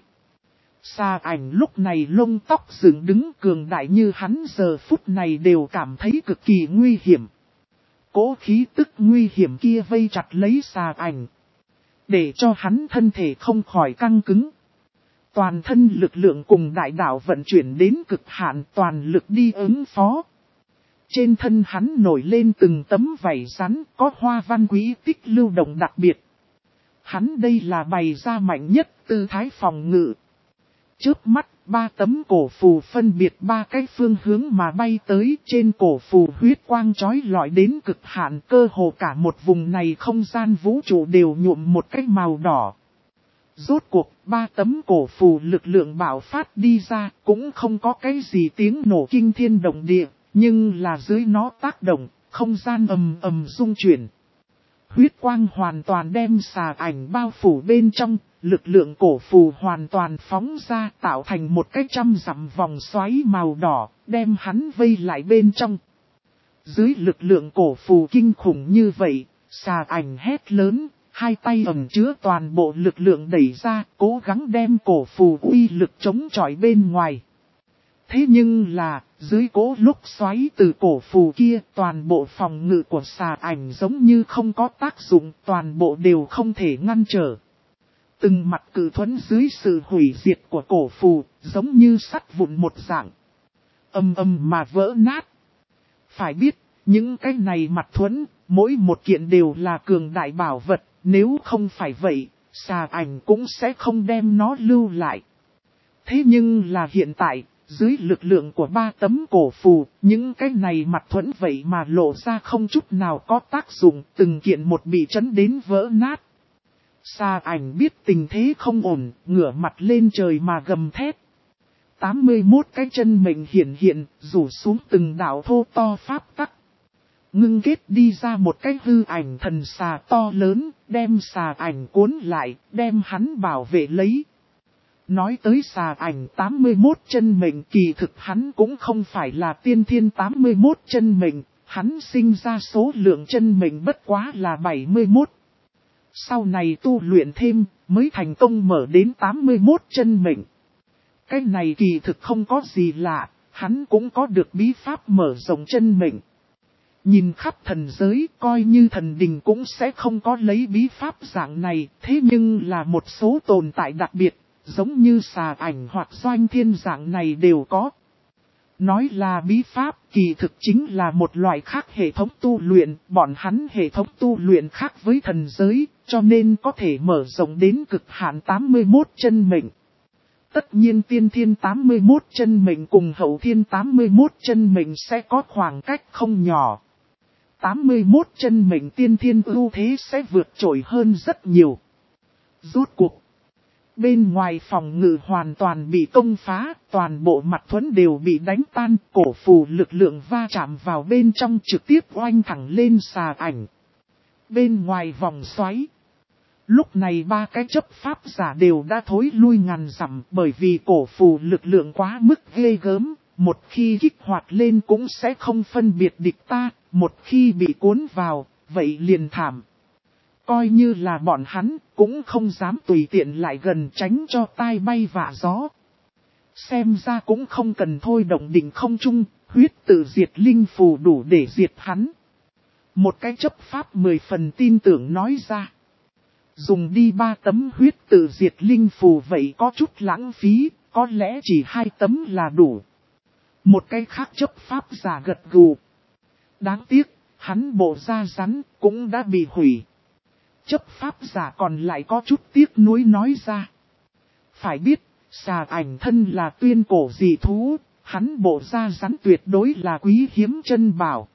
Xà ảnh lúc này lông tóc dựng đứng cường đại như hắn giờ phút này đều cảm thấy cực kỳ nguy hiểm. Cỗ khí tức nguy hiểm kia vây chặt lấy xà ảnh. Để cho hắn thân thể không khỏi căng cứng. Toàn thân lực lượng cùng đại đạo vận chuyển đến cực hạn toàn lực đi ứng phó. Trên thân hắn nổi lên từng tấm vảy rắn có hoa văn quý tích lưu động đặc biệt. Hắn đây là bày ra mạnh nhất tư thái phòng ngự. Trước mắt, 3 tấm cổ phù phân biệt 3 cái phương hướng mà bay tới trên cổ phù huyết quang chói lọi đến cực hạn cơ hồ cả một vùng này không gian vũ trụ đều nhuộm một cái màu đỏ. Rốt cuộc, 3 tấm cổ phù lực lượng bạo phát đi ra cũng không có cái gì tiếng nổ kinh thiên động địa, nhưng là dưới nó tác động, không gian ầm ầm rung chuyển. Huyết quang hoàn toàn đem xà ảnh bao phủ bên trong, lực lượng cổ phù hoàn toàn phóng ra tạo thành một cái 100 dặm vòng xoáy màu đỏ, đem hắn vây lại bên trong. Dưới lực lượng cổ phù kinh khủng như vậy, xà ảnh hét lớn, hai tay ẩn chứa toàn bộ lực lượng đẩy ra, cố gắng đem cổ phù uy lực chống chọi bên ngoài. Thế nhưng là, dưới cỗ lúc xoáy từ cổ phù kia, toàn bộ phòng ngự của xà ảnh giống như không có tác dụng, toàn bộ đều không thể ngăn trở. Từng mặt cự thuẫn dưới sự hủy diệt của cổ phù, giống như sắt vụn một dạng. Ầm ầm mà vỡ nát. Phải biết, những cái này mặt thuẫn, mỗi một kiện đều là cường đại bảo vật, nếu không phải vậy, xà ảnh cũng sẽ không đem nó lưu lại. Thế nhưng là hiện tại, dưới lực lượng của 3 tấm cổ phù, những cái này mặt thuẫn vậy mà lộ ra không chút nào có tác dụng, từng kiện một bị chấn đến vỡ nát. Xà ảnh biết tình thế không ổn, ngửa mặt lên trời mà gầm thét. 81 cái chân mệnh hiện, rủ xuống từng đạo thô to pháp tắc. Ngưng kết đi ra một cái hư ảnh thần xà to lớn, đem xà ảnh cuốn lại, đem hắn bảo vệ lấy. Nói tới xà ảnh 81 chân mệnh kỳ thực hắn cũng không phải là tiên thiên 81 chân mệnh, hắn sinh ra số lượng chân mệnh bất quá là 71. Sau này tu luyện thêm, mới thành công mở đến 81 chân mệnh. Cái này kỳ thực không có gì lạ, hắn cũng có được bí pháp mở rộng chân mệnh. Nhìn khắp thần giới, coi như thần đình cũng sẽ không có lấy bí pháp dạng này, thế nhưng là một số tồn tại đặc biệt, giống như xà ảnh hoặc doanh thiên dạng này đều có. Nói là bí pháp, kỳ thực chính là một loại khác hệ thống tu luyện, bọn hắn hệ thống tu luyện khác với thần giới, cho nên có thể mở rộng đến cực hạn 81 chân mệnh. Tất nhiên tiên thiên 81 chân mệnh cùng hậu thiên 81 chân mệnh sẽ có khoảng cách không nhỏ. 81 chân mệnh tiên thiên ưu thế sẽ vượt trội hơn rất nhiều. Rốt cuộc. Bên ngoài phòng ngự hoàn toàn bị công phá, toàn bộ mặt thuẫn đều bị đánh tan, cổ phù lực lượng va chạm vào bên trong trực tiếp oanh thẳng lên xà ảnh. Bên ngoài vòng xoáy. Lúc này ba cái chấp pháp giả đều đã thối lui ngàn dặm bởi vì cổ phù lực lượng quá mức ghê gớm, một khi kích hoạt lên cũng sẽ không phân biệt địch ta, một khi bị cuốn vào, vậy liền thảm. Coi như là bọn hắn, cũng không dám tùy tiện lại gần tránh cho tai bay vạ gió. Xem ra cũng không cần thôi động đỉnh không trung, huyết tự diệt linh phù đủ để diệt hắn. Một cái chấp pháp 10 phần tin tưởng nói ra. Dùng đi 3 tấm huyết tự diệt linh phù vậy có chút lãng phí, có lẽ chỉ 2 tấm là đủ. Một cái khác chấp pháp giả gật gù. Đáng tiếc, hắn bộ da rắn cũng đã bị hủy. Chấp pháp giả còn lại có chút tiếc nuối nói ra. Phải biết, xà ảnh thân là tuyên cổ dị thú, hắn bộ da rắn tuyệt đối là quý hiếm chân bảo.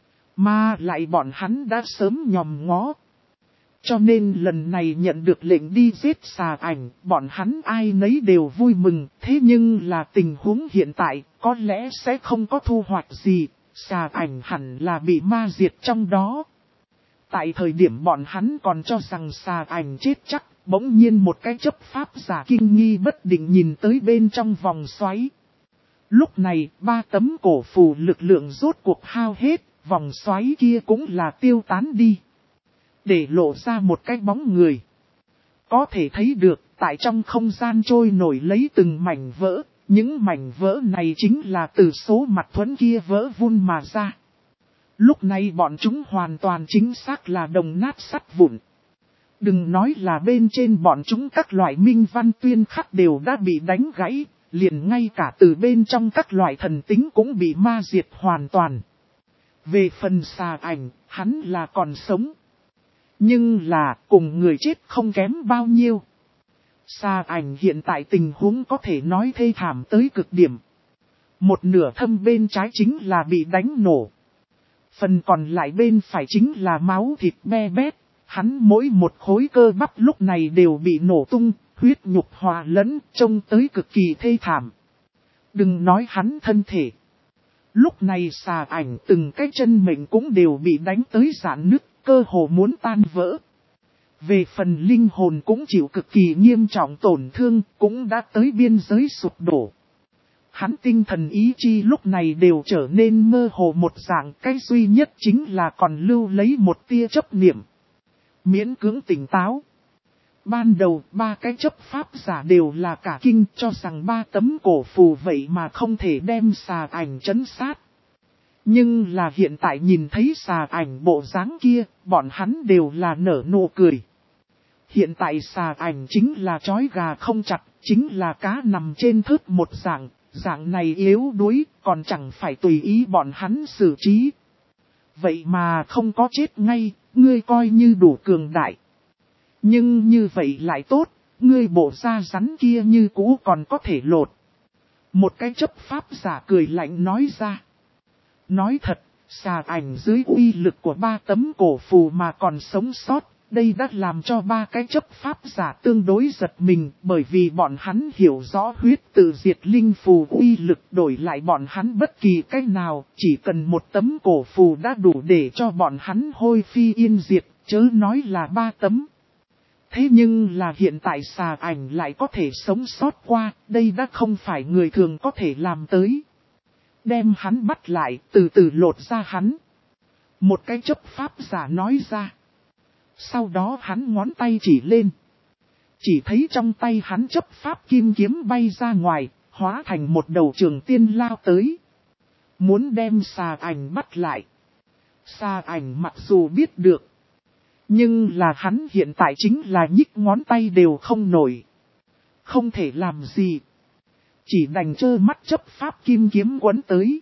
Mà lại bọn hắn đã sớm nhòm ngó. Cho nên lần này nhận được lệnh đi giết xà ảnh, bọn hắn ai nấy đều vui mừng, thế nhưng là tình huống hiện tại, có lẽ sẽ không có thu hoạch gì, xà ảnh hẳn là bị ma diệt trong đó. Tại thời điểm bọn hắn còn cho rằng xà ảnh chết chắc, bỗng nhiên một cái chấp pháp giả kinh nghi bất định nhìn tới bên trong vòng xoáy. Lúc này, 3 tấm cổ phù lực lượng rốt cuộc hao hết, vòng xoáy kia cũng là tiêu tán đi. Để lộ ra một cái bóng người. Có thể thấy được, tại trong không gian trôi nổi lấy từng mảnh vỡ, những mảnh vỡ này chính là từ số mặt thuẫn kia vỡ vun mà ra. Lúc này bọn chúng hoàn toàn chính xác là đồng nát sắt vụn. Đừng nói là bên trên bọn chúng các loại minh văn tuyên khắc đều đã bị đánh gãy, liền ngay cả từ bên trong các loại thần tính cũng bị ma diệt hoàn toàn. Về phần xà ảnh, hắn là còn sống. Nhưng là cùng người chết không kém bao nhiêu. Xà ảnh hiện tại tình huống có thể nói thê thảm tới cực điểm. Một nửa thâm bên trái chính là bị đánh nổ. Phần còn lại bên phải chính là máu thịt be bét. Hắn mỗi một khối cơ bắp lúc này đều bị nổ tung, huyết nhục hòa lẫn, trông tới cực kỳ thê thảm. Đừng nói hắn thân thể. Lúc này xà ảnh từng cái chân mệnh cũng đều bị đánh tới rạn nứt, cơ hồ muốn tan vỡ. Về phần linh hồn cũng chịu cực kỳ nghiêm trọng tổn thương, cũng đã tới biên giới sụp đổ. Hắn tinh thần ý chi lúc này đều trở nên mơ hồ một dạng, cái duy nhất chính là còn lưu lấy một tia chấp niệm. Miễn cưỡng tỉnh táo. Ban đầu 3 cái chấp pháp giả đều là cả kinh cho rằng 3 tấm cổ phù vậy mà không thể đem xà ảnh trấn sát. Nhưng là hiện tại nhìn thấy xà ảnh bộ dáng kia, bọn hắn đều là nở nụ cười. Hiện tại xà ảnh chính là trói gà không chặt, chính là cá nằm trên thớt một dạng, dạng này yếu đuối, còn chẳng phải tùy ý bọn hắn xử trí. Vậy mà không có chết ngay, ngươi coi như đủ cường đại. Nhưng như vậy lại tốt, ngươi bộ da rắn kia như cũ còn có thể lột. Một cái chấp pháp giả cười lạnh nói ra. Nói thật, xà ảnh dưới uy lực của 3 tấm cổ phù mà còn sống sót, đây đã làm cho 3 cái chấp pháp giả tương đối giật mình, bởi vì bọn hắn hiểu rõ huyết tự diệt linh phù uy lực đổi lại bọn hắn bất kỳ cách nào, chỉ cần 1 tấm cổ phù đã đủ để cho bọn hắn hôi phi yên diệt, chớ nói là 3 tấm. Thế nhưng là hiện tại xà ảnh lại có thể sống sót qua, đây đã không phải người thường có thể làm tới. Đem hắn bắt lại, từ từ lột ra hắn. Một cái chấp pháp giả nói ra. Sau đó hắn ngón tay chỉ lên. Chỉ thấy trong tay hắn chấp pháp kim kiếm bay ra ngoài, hóa thành một đầu trường tiên lao tới. Muốn đem xà ảnh bắt lại. Xà ảnh mặc dù biết được. Nhưng là hắn hiện tại chính là nhích ngón tay đều không nổi. Không thể làm gì. Chỉ đành trơ mắt chấp pháp kim kiếm quấn tới.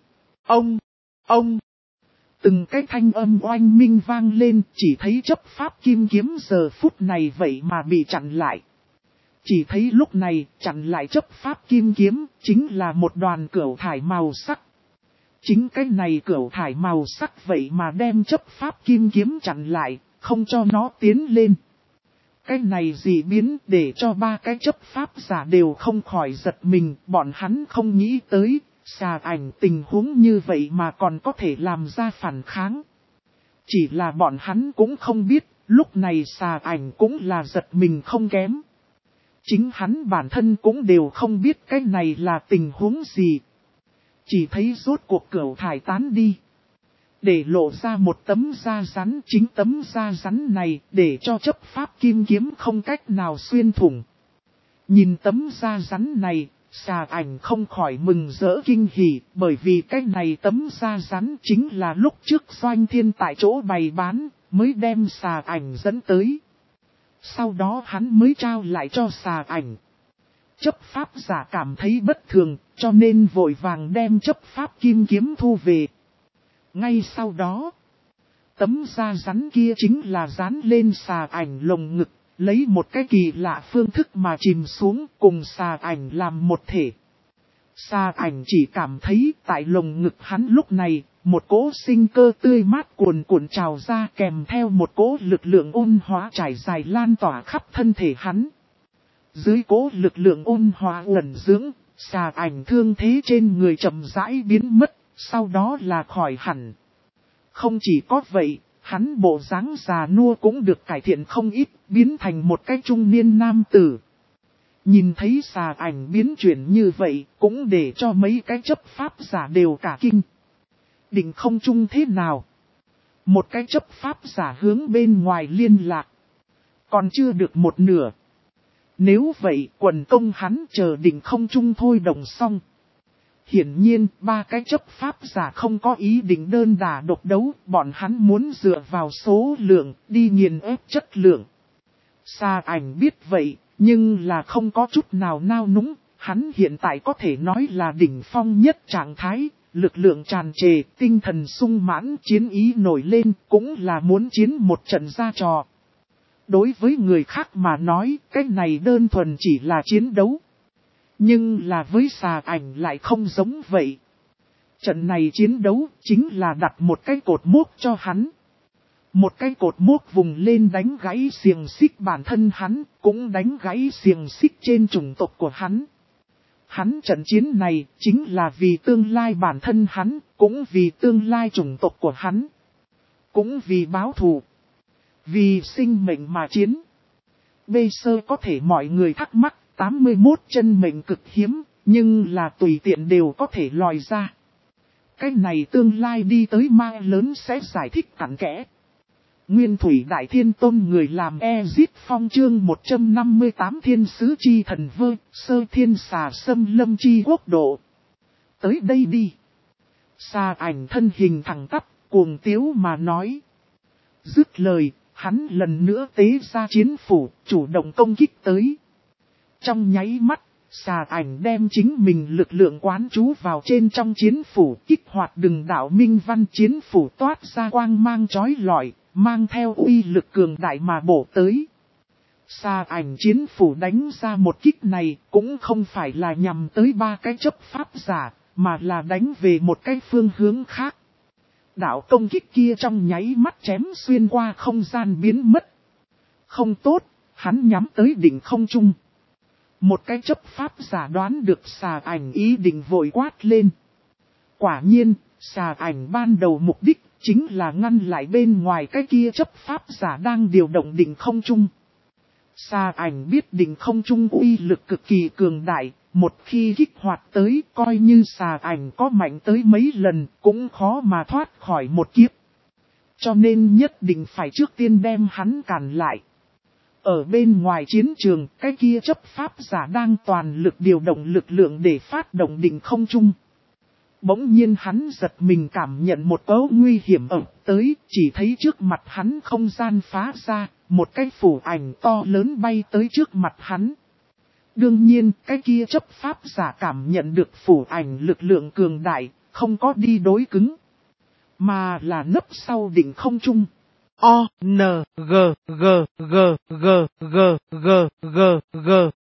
Ông. Từng cái thanh âm oanh minh vang lên, chỉ thấy chấp pháp kim kiếm giờ phút này vậy mà bị chặn lại. Chỉ thấy lúc này, chặn lại chấp pháp kim kiếm, chính là một đoàn cửu thải màu sắc. Chính cái này cửu thải màu sắc vậy mà đem chấp pháp kim kiếm chặn lại, không cho nó tiến lên. Cái này dị biến để cho ba cái chấp pháp giả đều không khỏi giật mình, bọn hắn không nghĩ tới, xà ảnh tình huống như vậy mà còn có thể làm ra phản kháng. Chỉ là bọn hắn cũng không biết, lúc này xà ảnh cũng là giật mình không kém. Chính hắn bản thân cũng đều không biết cái này là tình huống gì. Chỉ thấy rốt cuộc cửu thải tán đi. Để lộ ra một tấm da rắn, chính tấm da rắn này để cho chấp pháp kim kiếm không cách nào xuyên thủng. Nhìn tấm da rắn này, xà ảnh không khỏi mừng rỡ kinh hỉ, bởi vì cái này tấm da rắn chính là lúc trước Doanh Thiên tại chỗ bày bán, mới đem xà ảnh dẫn tới. Sau đó hắn mới trao lại cho xà ảnh. Chấp pháp giả cảm thấy bất thường, cho nên vội vàng đem chấp pháp kim kiếm thu về. Ngay sau đó, tấm da rắn kia chính là dán lên xà ảnh lồng ngực, lấy một cái kỳ lạ phương thức mà chìm xuống cùng xà ảnh làm một thể. Xà ảnh chỉ cảm thấy tại lồng ngực hắn lúc này, một cỗ sinh cơ tươi mát cuồn cuộn trào ra kèm theo một cỗ lực lượng ôn hóa trải dài lan tỏa khắp thân thể hắn. Dưới cỗ lực lượng ôn hóa ẩn dưỡng, xà ảnh thương thế trên người chậm rãi biến mất, sau đó là khỏi hẳn. Không chỉ có vậy, hắn bộ dáng già nua cũng được cải thiện không ít, biến thành một cái trung niên nam tử. Nhìn thấy xà ảnh biến chuyển như vậy, cũng để cho mấy cái chấp pháp giả đều cả kinh. Định không chung thế nào? Một cái chấp pháp giả hướng bên ngoài liên lạc. Còn chưa được một nửa. Nếu vậy, quần công hắn chờ định không chung thôi đồng xong. Hiển nhiên, ba cái chấp pháp giả không có ý định đơn đả độc đấu, bọn hắn muốn dựa vào số lượng, đi nghiền ép chất lượng. Xà ảnh biết vậy, nhưng là không có chút nào nao núng, hắn hiện tại có thể nói là đỉnh phong nhất trạng thái, lực lượng tràn trề, tinh thần sung mãn, chiến ý nổi lên, cũng là muốn chiến một trận ra trò. Đối với người khác mà nói, cái này đơn thuần chỉ là chiến đấu. Nhưng là với xà ảnh lại không giống vậy. Trận này chiến đấu chính là đặt một cái cột mốc cho hắn. Một cái cột mốc vùng lên đánh gãy xiềng xích bản thân hắn, cũng đánh gãy xiềng xích trên chủng tộc của hắn. Hắn trận chiến này chính là vì tương lai bản thân hắn, cũng vì tương lai chủng tộc của hắn. Cũng vì báo thù. Vì sinh mệnh mà chiến. Bây giờ có thể mọi người thắc mắc, 81 chân mệnh cực hiếm, nhưng là tùy tiện đều có thể lòi ra. Cái này tương lai đi tới ma lớn sẽ giải thích cặn kẽ. Nguyên Thủy Đại Thiên Tôn người làm Ezit Phong chương 158 thiên sứ chi thần vơ, sơ thiên xà xâm lâm chi quốc độ. Tới đây đi. Xà ảnh thân hình thẳng tắp, cuồng tiếu mà nói. Dứt lời, hắn lần nữa tế ra chiến phủ, chủ động công kích tới. Trong nháy mắt, xà ảnh đem chính mình lực lượng quán trú vào trên trong chiến phủ, kích hoạt từng đạo minh văn chiến phủ toát ra quang mang chói lọi, mang theo uy lực cường đại mà bổ tới. Xà ảnh chiến phủ đánh ra một kích này cũng không phải là nhằm tới ba cái chấp pháp giả, mà là đánh về một cái phương hướng khác. Đạo công kích kia trong nháy mắt chém xuyên qua không gian biến mất. Không tốt, hắn nhắm tới đỉnh không trung. Một cái chấp pháp giả đoán được xà ảnh ý định vội quát lên. Quả nhiên, xà ảnh ban đầu mục đích chính là ngăn lại bên ngoài cái kia chấp pháp giả đang điều động đỉnh không trung. Xà ảnh biết đỉnh không trung uy lực cực kỳ cường đại, một khi kích hoạt tới coi như xà ảnh có mạnh tới mấy lần cũng khó mà thoát khỏi một kiếp. Cho nên nhất định phải trước tiên đem hắn cản lại. Ở bên ngoài chiến trường, cái kia chấp pháp giả đang toàn lực điều động lực lượng để phát động định không trung. Bỗng nhiên hắn giật mình cảm nhận một cấu nguy hiểm ập tới, chỉ thấy trước mặt hắn không gian phá ra, một cái phủ ảnh to lớn bay tới trước mặt hắn. Đương nhiên, cái kia chấp pháp giả cảm nhận được phủ ảnh lực lượng cường đại, không có đi đối cứng, mà là nấp sau đỉnh không trung. O, N, G, G, G, G, G, G, G, G.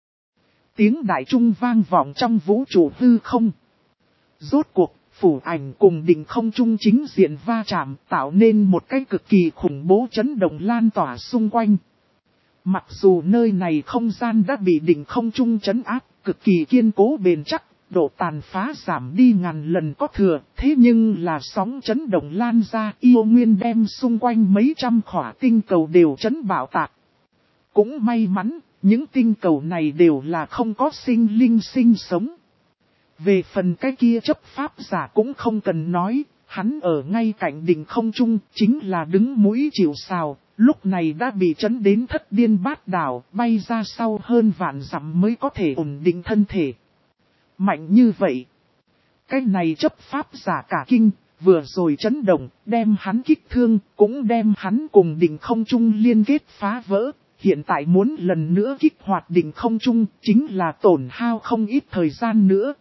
Tiếng đại trung vang vọng trong vũ trụ hư không. Rốt cuộc, phủ ảnh cùng đỉnh không trung chính diện va chạm tạo nên một cái cực kỳ khủng bố chấn động lan tỏa xung quanh. Mặc dù nơi này không gian đã bị đỉnh không trung trấn áp, cực kỳ kiên cố bền chắc, độ tàn phá giảm đi ngàn lần có thừa, thế nhưng là sóng chấn động lan ra, yêu nguyên đem xung quanh mấy trăm khỏa tinh cầu đều chấn bạo tạc. Cũng may mắn, những tinh cầu này đều là không có sinh linh sinh sống. Về phần cái kia chấp pháp giả cũng không cần nói, hắn ở ngay cạnh đỉnh không trung, chính là đứng mũi chịu sào, lúc này đã bị chấn đến thất điên bát đảo, bay ra sau hơn vạn dặm mới có thể ổn định thân thể. Mạnh như vậy, cái này chấp pháp giả cả kinh, vừa rồi chấn động, đem hắn kích thương, cũng đem hắn cùng đỉnh không trung liên kết phá vỡ. Hiện tại muốn lần nữa kích hoạt đỉnh không trung, chính là tổn hao không ít thời gian nữa.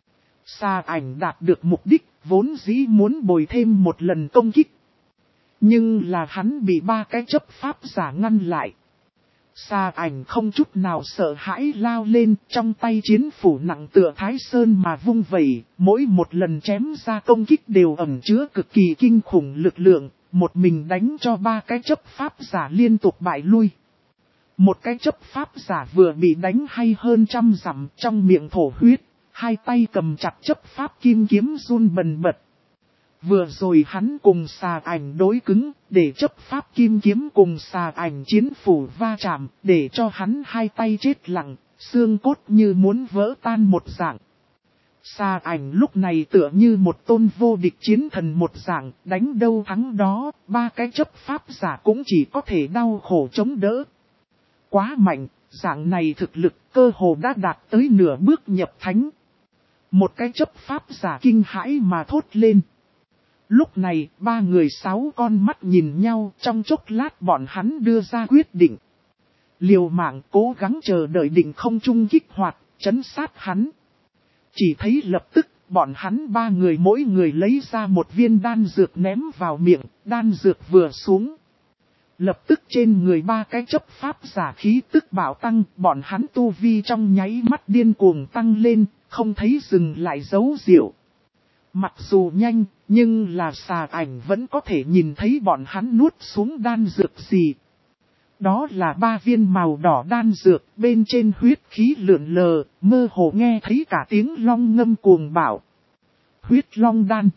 Xà ảnh đạt được mục đích, vốn dĩ muốn bồi thêm một lần công kích. Nhưng là hắn bị ba cái chấp pháp giả ngăn lại. Xà ảnh không chút nào sợ hãi lao lên, trong tay chiến phủ nặng tựa Thái Sơn mà vung vẩy, mỗi một lần chém ra công kích đều ẩn chứa cực kỳ kinh khủng lực lượng, một mình đánh cho ba cái chấp pháp giả liên tục bại lui. Một cái chấp pháp giả vừa bị đánh hay hơn trăm dặm trong miệng thổ huyết, hai tay cầm chặt chấp pháp kim kiếm run bần bật. Vừa rồi hắn cùng xà ảnh đối cứng, để chấp pháp kim kiếm cùng xà ảnh chiến phủ va chạm, để cho hắn hai tay chết lặng, xương cốt như muốn vỡ tan một dạng. Xà ảnh lúc này tựa như một tôn vô địch chiến thần một dạng, đánh đâu thắng đó, ba cái chấp pháp giả cũng chỉ có thể đau khổ chống đỡ. Quá mạnh, dạng này thực lực cơ hồ đã đạt tới nửa bước nhập thánh. Một cái chấp pháp giả kinh hãi mà thốt lên. Lúc này, ba người sáu con mắt nhìn nhau, trong chốc lát bọn hắn đưa ra quyết định. Liều mạng cố gắng chờ đợi đỉnh không trung kích hoạt, trấn sát hắn. Chỉ thấy lập tức, bọn hắn ba người mỗi người lấy ra một viên đan dược ném vào miệng, đan dược vừa xuống. Lập tức trên người ba cái chấp pháp giả khí tức bạo tăng, bọn hắn tu vi trong nháy mắt điên cuồng tăng lên, không thấy dừng lại dấu diệu. Mặc dù nhanh, nhưng là xà ảnh vẫn có thể nhìn thấy bọn hắn nuốt xuống đan dược gì. Đó là ba viên màu đỏ đan dược, bên trên huyết khí lượn lờ, mơ hồ nghe thấy cả tiếng long ngâm cuồng bạo. Huyết long đan.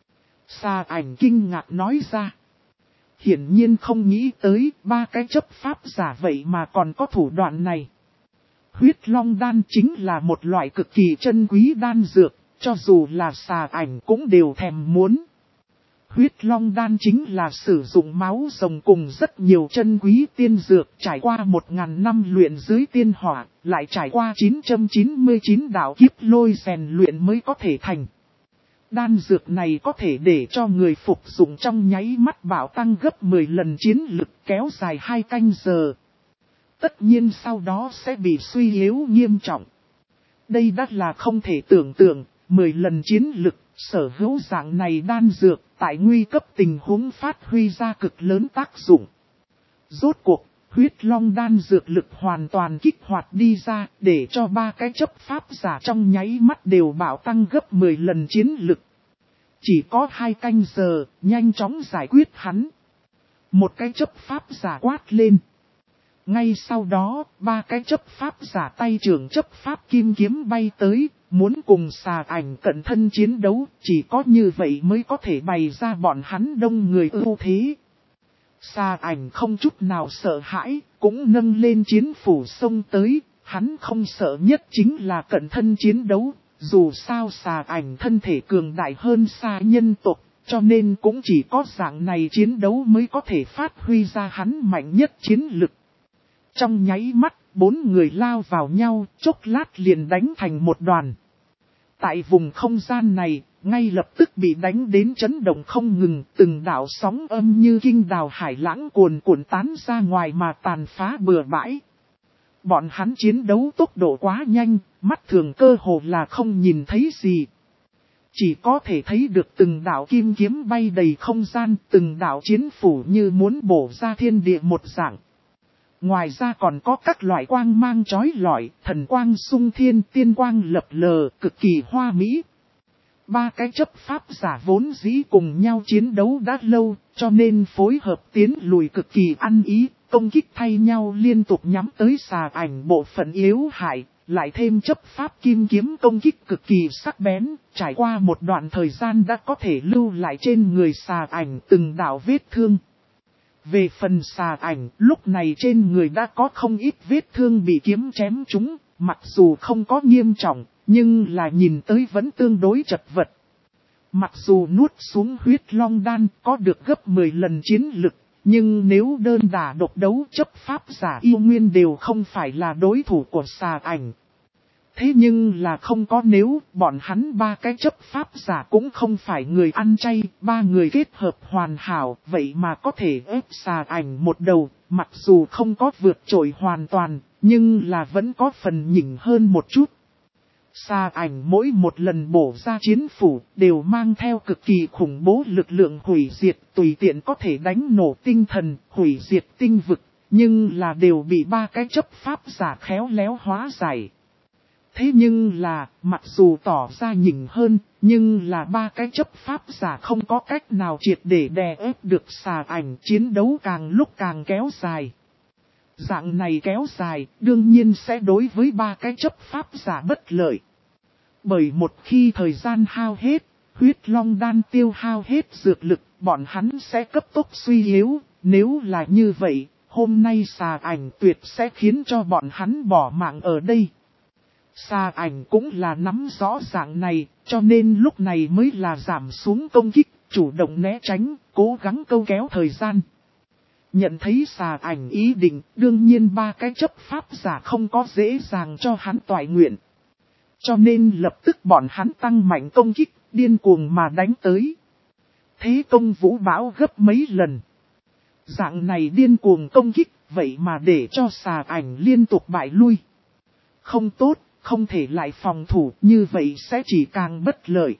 Xà ảnh kinh ngạc nói ra. Hiển nhiên không nghĩ tới ba cái chấp pháp giả vậy mà còn có thủ đoạn này. Huyết long đan chính là một loại cực kỳ chân quý đan dược, cho dù là xà ảnh cũng đều thèm muốn. Huyết long đan chính là sử dụng máu rồng cùng rất nhiều chân quý tiên dược trải qua 1000 năm luyện dưới tiên hỏa, lại trải qua 999 đạo kiếp lôi rèn luyện mới có thể thành. Đan dược này có thể để cho người phục dụng trong nháy mắt bạo tăng gấp 10 lần chiến lực kéo dài 2 canh giờ. Tất nhiên sau đó sẽ bị suy yếu nghiêm trọng. Đây đã là không thể tưởng tượng, 10 lần chiến lực, sở hữu dạng này đan dược, tại nguy cấp tình huống phát huy ra cực lớn tác dụng. Rốt cuộc, huyết long đan dược lực hoàn toàn kích hoạt đi ra, để cho ba cái chấp pháp giả trong nháy mắt đều bạo tăng gấp 10 lần chiến lực. Chỉ có 2 canh giờ, nhanh chóng giải quyết hắn. Một cái chấp pháp giả quát lên. Ngay sau đó, ba cái chấp pháp giả tay trưởng chấp pháp kim kiếm bay tới, muốn cùng xà ảnh cận thân chiến đấu, chỉ có như vậy mới có thể bày ra bọn hắn đông người ưu thế. Xà ảnh không chút nào sợ hãi, cũng nâng lên chiến phủ xông tới, hắn không sợ nhất chính là cận thân chiến đấu, dù sao xà ảnh thân thể cường đại hơn xa nhân tộc, cho nên cũng chỉ có dạng này chiến đấu mới có thể phát huy ra hắn mạnh nhất chiến lực. Trong nháy mắt, 4 người lao vào nhau, chốc lát liền đánh thành một đoàn. Tại vùng không gian này, ngay lập tức bị đánh đến chấn động không ngừng, từng đạo sóng âm như kinh đào hải lãng cuồn cuộn tán ra ngoài mà tàn phá bừa bãi. Bọn hắn chiến đấu tốc độ quá nhanh, mắt thường cơ hồ là không nhìn thấy gì. Chỉ có thể thấy được từng đạo kim kiếm bay đầy không gian, từng đạo chiến phủ như muốn bổ ra thiên địa một dạng. Ngoài ra còn có các loại quang mang chói lọi, thần quang sung thiên, tiên quang lập lờ, cực kỳ hoa mỹ. 3 cái chấp pháp giả vốn dĩ cùng nhau chiến đấu đã lâu, cho nên phối hợp tiến lùi cực kỳ ăn ý, công kích thay nhau liên tục nhắm tới xà ảnh bộ phận yếu hại, lại thêm chấp pháp kim kiếm công kích cực kỳ sắc bén, trải qua một đoạn thời gian đã có thể lưu lại trên người xà ảnh từng đạo vết thương. Về phần xà ảnh, lúc này trên người đã có không ít vết thương bị kiếm chém trúng, mặc dù không có nghiêm trọng, nhưng là nhìn tới vẫn tương đối chật vật. Mặc dù nuốt xuống huyết long đan có được gấp 10 lần chiến lực, nhưng nếu đơn đả độc đấu chấp pháp giả yêu nguyên đều không phải là đối thủ của xà ảnh. Thế nhưng là không có nếu, bọn hắn 3 cái chấp pháp giả cũng không phải người ăn chay, 3 người kết hợp hoàn hảo, vậy mà có thể ép xà ảnh một đầu, mặc dù không có vượt trội hoàn toàn, nhưng là vẫn có phần nhỉnh hơn một chút. Xà ảnh mỗi một lần bổ ra chiến phủ đều mang theo cực kỳ khủng bố lực lượng hủy diệt, tùy tiện có thể đánh nổ tinh thần, hủy diệt tinh vực, nhưng là đều bị 3 cái chấp pháp giả khéo léo hóa giải. Thế nhưng là, mặc dù tỏ ra nhỉnh hơn, nhưng là 3 cái chấp pháp giả không có cách nào triệt để đè ép được xà ảnh, chiến đấu càng lúc càng kéo dài. Dạng này kéo dài, đương nhiên sẽ đối với 3 cái chấp pháp giả bất lợi. Bởi một khi thời gian hao hết, huyết long đan tiêu hao hết dược lực, bọn hắn sẽ cấp tốc suy yếu, nếu là như vậy, hôm nay xà ảnh tuyệt sẽ khiến cho bọn hắn bỏ mạng ở đây. Xà ảnh cũng là nắm rõ dạng này, cho nên lúc này mới là giảm xuống công kích, chủ động né tránh, cố gắng câu kéo thời gian. Nhận thấy xà ảnh ý định, đương nhiên 3 cái chấp pháp giả không có dễ dàng cho hắn toại nguyện. Cho nên lập tức bọn hắn tăng mạnh công kích, điên cuồng mà đánh tới. Thế công vũ bão gấp mấy lần. Dạng này điên cuồng công kích, vậy mà để cho xà ảnh liên tục bại lui. Không tốt, không thể lại phòng thủ, như vậy sẽ chỉ càng bất lợi.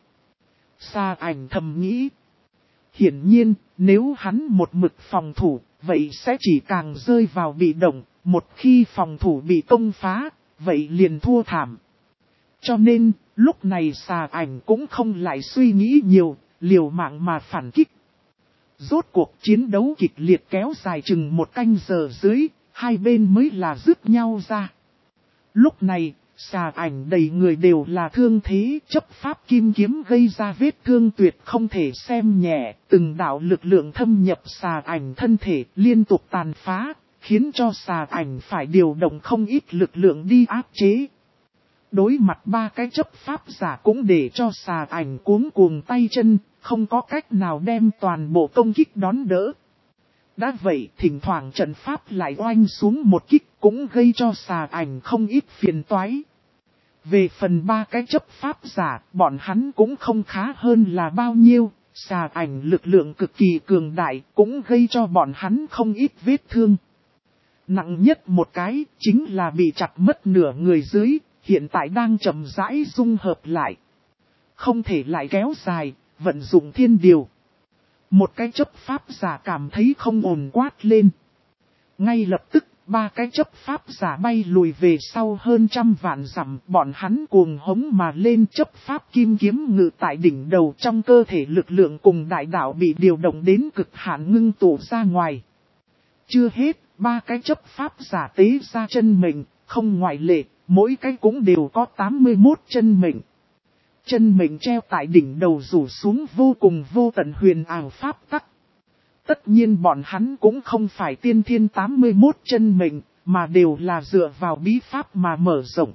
Xà ảnh thầm nghĩ. Hiển nhiên, nếu hắn một mực phòng thủ, vậy sẽ chỉ càng rơi vào bị động, một khi phòng thủ bị công phá, vậy liền thua thảm. Cho nên, lúc này xà ảnh cũng không lại suy nghĩ nhiều, liều mạng mà phản kích. Rốt cuộc chiến đấu kịch liệt kéo dài chừng 1 canh giờ dưới, hai bên mới là dứt nhau ra. Lúc này, xà ảnh đầy người đều là thương thế, chấp pháp kim kiếm gây ra vết thương tuyệt không thể xem nhẹ, từng đạo lực lượng thâm nhập xà ảnh thân thể liên tục tàn phá, khiến cho xà ảnh phải điều động không ít lực lượng đi áp chế. Đối mặt 3 cái chấp pháp giả cũng để cho xà ảnh cuống cuồng tay chân, không có cách nào đem toàn bộ công kích đón đỡ. Đã vậy, thỉnh thoảng trận pháp lại oanh xuống một kích cũng gây cho xà ảnh không ít phiền toái. Về phần 3 cái chấp pháp giả, bọn hắn cũng không khá hơn là bao nhiêu, xà ảnh lực lượng cực kỳ cường đại cũng gây cho bọn hắn không ít vết thương. Nặng nhất một cái, chính là bị chặt mất nửa người dưới, hiện tại đang chậm rãi dung hợp lại. Không thể lại kéo dài, vận dụng thiên điều. Một cái chấp pháp giả cảm thấy không ổn quát lên. Ngay lập tức, 3 cái chấp pháp giả bay lùi về sau hơn 100 vạn dặm, bọn hắn cuồng hống mà lên, chấp pháp kim kiếm ngự tại đỉnh đầu, trong cơ thể lực lượng cùng đại đạo bị điều động đến cực hạn ngưng tụ ra ngoài. Chưa hết, 3 cái chấp pháp giả tế ra chân mệnh, không ngoại lệ, mỗi cái cũng đều có 81 chân mệnh. Chân mệnh treo tại đỉnh đầu rủ xuống vô cùng vô tận huyền ảo pháp tắc. Tất nhiên bọn hắn cũng không phải tiên thiên 81 chân mệnh, mà đều là dựa vào bí pháp mà mở rộng.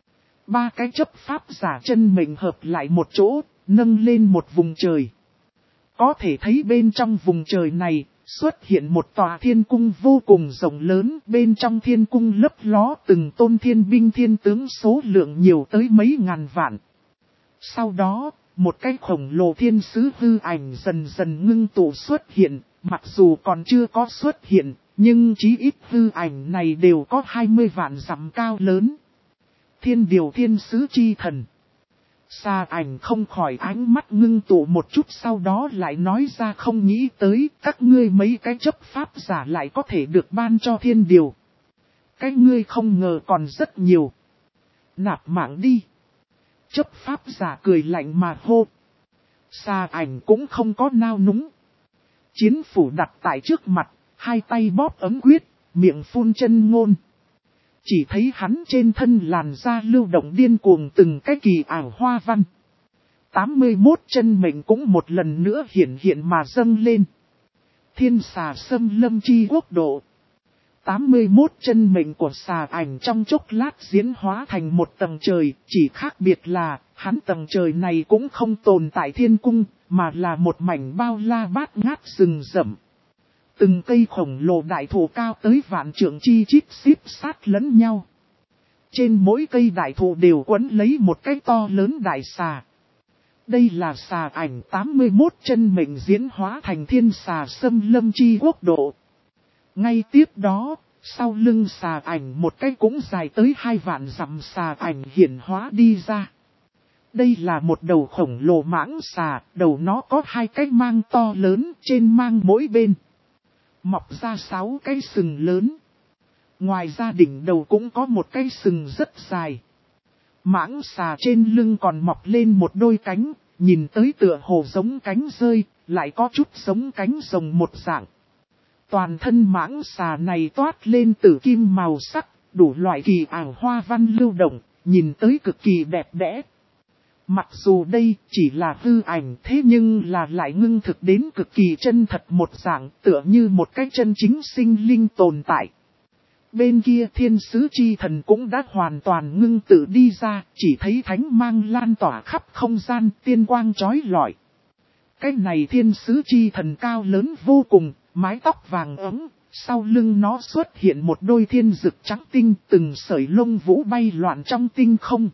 3 cái chấp pháp giả chân mệnh hợp lại một chỗ, nâng lên một vùng trời. Có thể thấy bên trong vùng trời này, xuất hiện một tòa thiên cung vô cùng rộng lớn, bên trong thiên cung lấp ló từng tôn thiên binh thiên tướng số lượng nhiều tới mấy ngàn vạn. Sau đó, một cái khổng lồ thiên sứ hư ảnh dần dần ngưng tụ xuất hiện, mặc dù còn chưa có xuất hiện, nhưng chí ít hư ảnh này đều có 20 vạn dặm cao lớn. Thiên điều thiên sứ chi thần. Xà ảnh không khỏi ánh mắt ngưng tụ một chút, sau đó lại nói ra không nghĩ tới các ngươi mấy cái chấp pháp giả lại có thể được ban cho thiên điều. Cái ngươi không ngờ còn rất nhiều. Nạp mạng đi. Chấp pháp giả cười lạnh mà hô. Xà ảnh cũng không có nao núng. Chiến phủ đặt tại trước mặt, hai tay bóp ấm quyết, miệng phun chân ngôn. Chỉ thấy hắn trên thân làn da lưu động điên cuồng từng cái kỳ ảo hoa văn. 81 chân mệnh cũng một lần nữa hiện mà dâng lên. Thiên xà xâm lâm chi quốc độ. 81 chân mệnh của xà ảnh trong chốc lát diễn hóa thành một tầng trời, chỉ khác biệt là, hắn tầng trời này cũng không tồn tại thiên cung, mà là một mảnh bao la bát ngát rừng rậm. Từng cây khổng lồ đại thụ cao tới vạn trượng chi chít xếp sát lẫn nhau. Trên mỗi cây đại thụ đều quấn lấy một cái to lớn đại xà. Đây là xà ảnh 81 chân mệnh diễn hóa thành thiên xà xâm lâm chi quốc độ. Ngay tiếp đó, sau lưng xà ảnh một cái cũng dài tới 2 vạn dặm xà ảnh hiển hóa đi ra. Đây là một đầu khổng lồ mãng xà, đầu nó có 2 cái mang to lớn, trên mang mỗi bên. Mọc ra 6 cái sừng lớn. Ngoài ra đỉnh đầu cũng có một cái sừng rất dài. Mãng xà trên lưng còn mọc lên một đôi cánh, nhìn tới tựa hồ giống cánh rơi, lại có chút giống cánh rồng một dạng. Toàn thân mãng xà này toát lên tử kim màu sắc, đủ loại kỳ ảo hoa văn lưu động, nhìn tới cực kỳ đẹp đẽ. Mặc dù đây chỉ là hư ảnh thế nhưng là lại ngưng thực đến cực kỳ chân thật một dạng, tựa như một cái chân chính sinh linh tồn tại. Bên kia thiên sứ chi thần cũng đã hoàn toàn ngưng tự đi ra, chỉ thấy thánh mang lan tỏa khắp không gian, tiên quang chói lọi. Cái này thiên sứ chi thần cao lớn vô cùng, mái tóc vàng ấm, sau lưng nó xuất hiện một đôi thiên dực trắng tinh, từng sợi lông vũ bay loạn trong tinh không.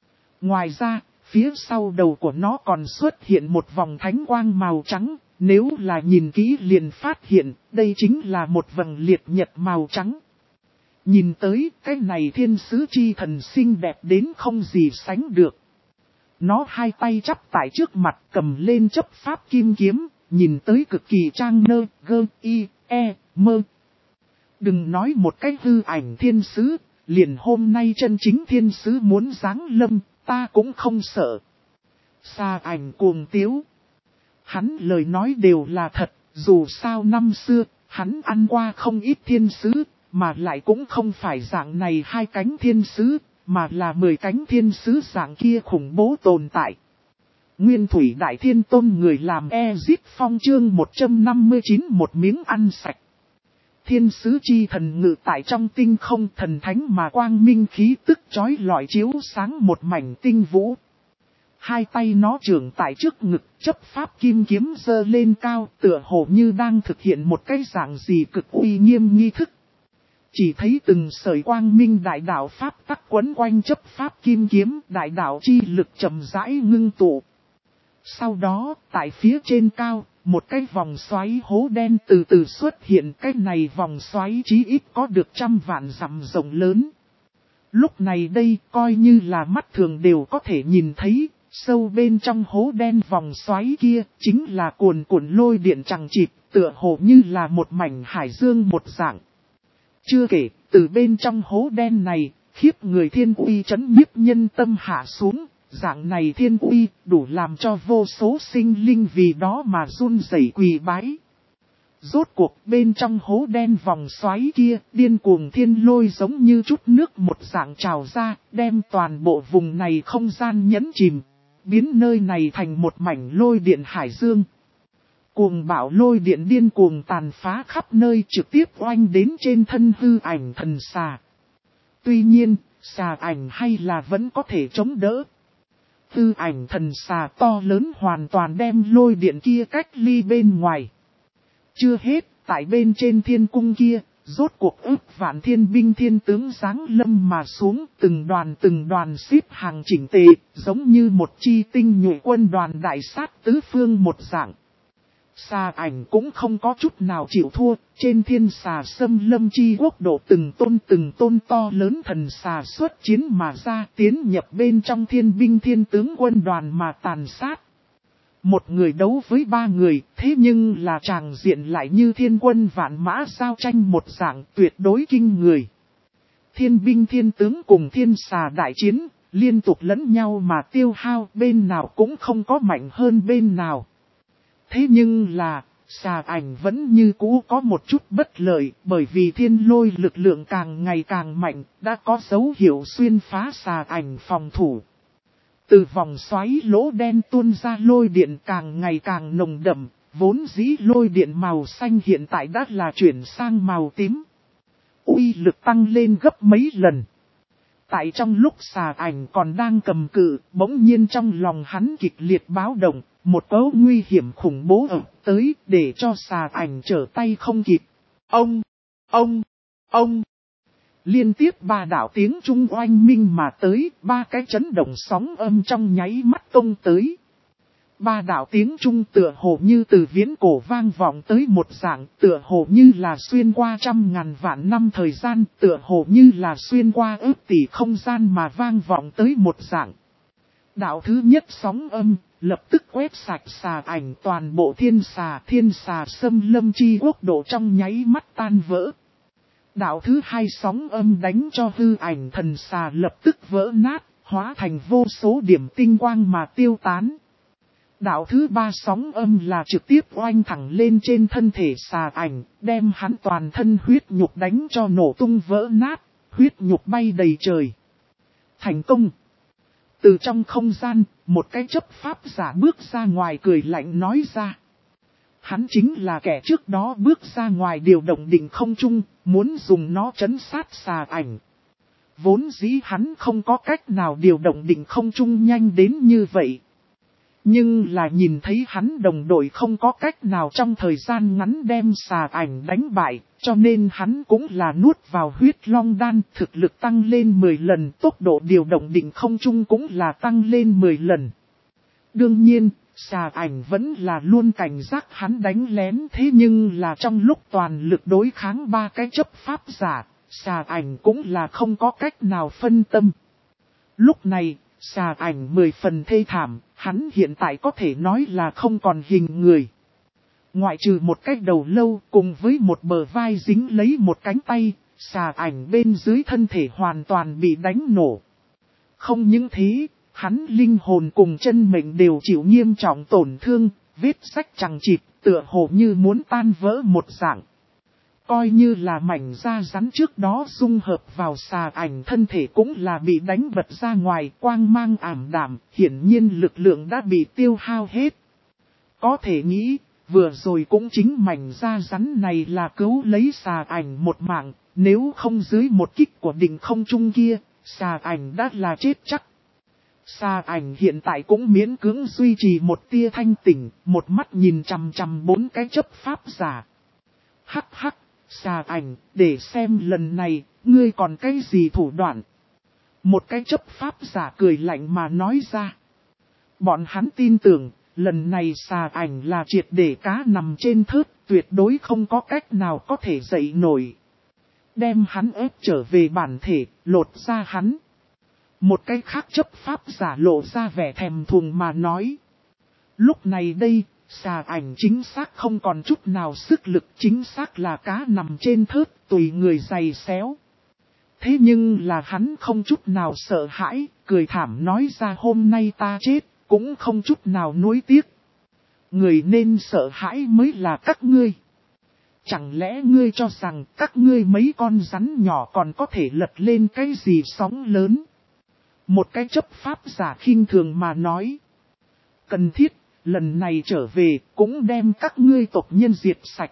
Ngoài ra, phía sau đầu của nó còn xuất hiện một vòng thánh quang màu trắng, nếu là nhìn kỹ liền phát hiện, đây chính là một vầng liệt nhật màu trắng. Nhìn tới, cái này thiên sứ chi thần xinh đẹp đến không gì sánh được. Nó hai tay chắp tại trước mặt cầm lên chấp pháp kim kiếm, nhìn tới cực kỳ trang nơ, gơ, y, e, mơ. Đừng nói một cái hư ảnh thiên sứ, liền hôm nay chân chính thiên sứ muốn giáng lâm, ta cũng không sợ. Xà ảnh cuồng tiếu. Hắn lời nói đều là thật, dù sao năm xưa, hắn ăn qua không ít thiên sứ, mà lại cũng không phải dạng này 2 cánh thiên sứ, mà là 10 cánh thiên sứ dạng kia khủng bố tồn tại. Nguyên thủy đại thiên tôn người làm Ezip Phong chương 159 một miếng ăn sạch. Thiên sứ chi thần ngự tại trong tinh không, thần thánh mà quang minh khí tức chói lọi chiếu sáng một mảnh tinh vũ. Hai tay nó trưởng tại trước ngực, chấp pháp kim kiếm giơ lên cao, tựa hồ như đang thực hiện một cái dạng gì cực uy nghiêm nghi thức. Chỉ thấy từng sợi quang minh đại đạo pháp tắc quấn quanh chấp pháp kim kiếm, đại đạo chi lực chậm rãi ngưng tụ. Sau đó, tại phía trên cao, một cái vòng xoáy hố đen từ từ xuất hiện, cái này vòng xoáy chí ít có được 100 vạn dặm rộng lớn. Lúc này đây, coi như là mắt thường đều có thể nhìn thấy, sâu bên trong hố đen vòng xoáy kia, chính là cuồn cuộn lôi điện chằng chịt, tựa hồ như là một mảnh hải dương một dạng. Chưa kể, từ bên trong hố đen này, khiếp người thiên uy chấn nhiếp nhân tâm hạ xuống, dạng này thiên uy đủ làm cho vô số sinh linh vì đó mà run rẩy quỳ bái. Rốt cuộc bên trong hố đen vòng xoáy kia, điên cuồng thiên lôi giống như chút nước một dạng trào ra, đem toàn bộ vùng này không gian nhấn chìm, biến nơi này thành một mảnh lôi điện hải dương. Cuồng bạo lôi điện điên cuồng tàn phá khắp nơi, trực tiếp oanh đến trên thân hư ảnh thần xà. Tuy nhiên, xà ảnh hay là vẫn có thể chống đỡ. Hư ảnh thần xà to lớn hoàn toàn đem lôi điện kia cách ly bên ngoài. Chưa hết, tại bên trên thiên cung kia, rốt cuộc ức vạn thiên binh thiên tướng giáng lâm mà xuống, từng đoàn xếp hàng chỉnh tề, giống như một chi tinh nhuệ quân đoàn đại sát tứ phương một dạng. Xà ảnh cũng không có chút nào chịu thua, trên thiên xà xâm lâm chi quốc độ từng tôn to lớn thần xà xuất chiến mà ra, tiến nhập bên trong thiên binh thiên tướng quân đoàn mà tàn sát. Một người đấu với 3 người, thế nhưng là tràng diện lại như thiên quân vạn mã giao tranh một dạng tuyệt đối kinh người. Thiên binh thiên tướng cùng thiên xà đại chiến, liên tục lẫn nhau mà tiêu hao, bên nào cũng không có mạnh hơn bên nào. Thế nhưng là, xà ảnh vẫn như cũ có một chút bất lợi, bởi vì thiên lôi lực lượng càng ngày càng mạnh, đã có dấu hiệu xuyên phá xà ảnh phòng thủ. Từ vòng xoáy lỗ đen tuôn ra lôi điện càng ngày càng nồng đậm, vốn dĩ lôi điện màu xanh hiện tại đã là chuyển sang màu tím. Uy lực tăng lên gấp mấy lần. Tại trong lúc xà ảnh còn đang cầm cự, bỗng nhiên trong lòng hắn kịch liệt báo động, một cấu nguy hiểm khủng bố ập tới để cho xà ảnh trở tay không kịp. Ông. Liên tiếp 3 đạo tiếng trung oanh minh mà tới, 3 cái chấn động sóng âm trong nháy mắt công tới. 3 đạo tiếng trung tựa hồ như từ viễn cổ vang vọng tới một dạng, tựa hồ như là xuyên qua trăm ngàn vạn năm thời gian, tựa hồ như là xuyên qua ước tỷ không gian mà vang vọng tới một dạng. Đạo thứ nhất sóng âm, lập tức quét sạch xà ảnh toàn bộ thiên xà xâm lâm chi quốc độ trong nháy mắt tan vỡ. Đạo thứ hai sóng âm đánh cho hư ảnh thần xà lập tức vỡ nát, hóa thành vô số điểm tinh quang mà tiêu tán. Đạo thứ ba sóng âm là trực tiếp oanh thẳng lên trên thân thể xà ảnh, đem hắn toàn thân huyết nhục đánh cho nổ tung vỡ nát, huyết nhục bay đầy trời. Thành công! Từ trong không gian, một cái chấp pháp giả bước ra ngoài cười lạnh nói ra. Hắn chính là kẻ trước đó bước ra ngoài điều động định không trung, muốn dùng nó trấn sát xà ảnh. Vốn dĩ hắn không có cách nào điều động định không trung nhanh đến như vậy. Nhưng là nhìn thấy hắn đồng đội không có cách nào trong thời gian ngắn đem xà ảnh đánh bại, cho nên hắn cũng là nuốt vào huyết long đan, thực lực tăng lên 10 lần, tốc độ điều động định không trung cũng là tăng lên 10 lần. Đương nhiên, xà ảnh vẫn là luôn cảnh giác hắn đánh lén, thế nhưng là trong lúc toàn lực đối kháng 3 cái chấp pháp giả, xà ảnh cũng là không có cách nào phân tâm. Lúc này, xà ảnh 10 phần thê thảm, hắn hiện tại có thể nói là không còn hình người. Ngoại trừ một cái đầu lâu cùng với một bờ vai dính lấy một cánh tay, xà ảnh bên dưới thân thể hoàn toàn bị đánh nổ. Không những thế, hắn linh hồn cùng chân mệnh đều chịu nghiêm trọng tổn thương, vết sách chằng chịt, tựa hồ như muốn tan vỡ một dạng. Coi như là mảnh da rắn trước đó dung hợp vào xà ảnh thân thể cũng là bị đánh bật ra ngoài, quang mang ảm đạm, hiển nhiên lực lượng đã bị tiêu hao hết. Có thể nghĩ, vừa rồi cũng chính mảnh da rắn này là cứu lấy xà ảnh một mạng, nếu không dưới một kích của đỉnh không trung kia, xà ảnh đã là chết chắc. Xà ảnh hiện tại cũng miễn cưỡng duy trì một tia thanh tỉnh, một mắt nhìn chằm chằm 4 cái chấp pháp giả. Hắc, xà ảnh, để xem lần này, ngươi còn cái gì thủ đoạn. Một cái chấp pháp giả cười lạnh mà nói ra. Bọn hắn tin tưởng, lần này xà ảnh là triệt để cá nằm trên thớt, tuyệt đối không có cách nào có thể dậy nổi. Đem hắn ép trở về bản thể, lột ra hắn. Một cái khác chấp pháp giả lộ ra vẻ thèm thuồng mà nói. Lúc này đây, xà ảnh chính xác không còn chút nào sức lực, chính xác là cá nằm trên thớt, tùy người giày xéo. Thế nhưng là hắn không chút nào sợ hãi, cười thảm nói ra hôm nay ta chết, cũng không chút nào nuối tiếc. Người nên sợ hãi mới là các ngươi. Chẳng lẽ ngươi cho rằng các ngươi mấy con rắn nhỏ còn có thể lật lên cái gì sóng lớn? Một cái chấp pháp giả khinh thường mà nói. Cần thiết, lần này trở về cũng đem các ngươi tộc nhân diệt sạch.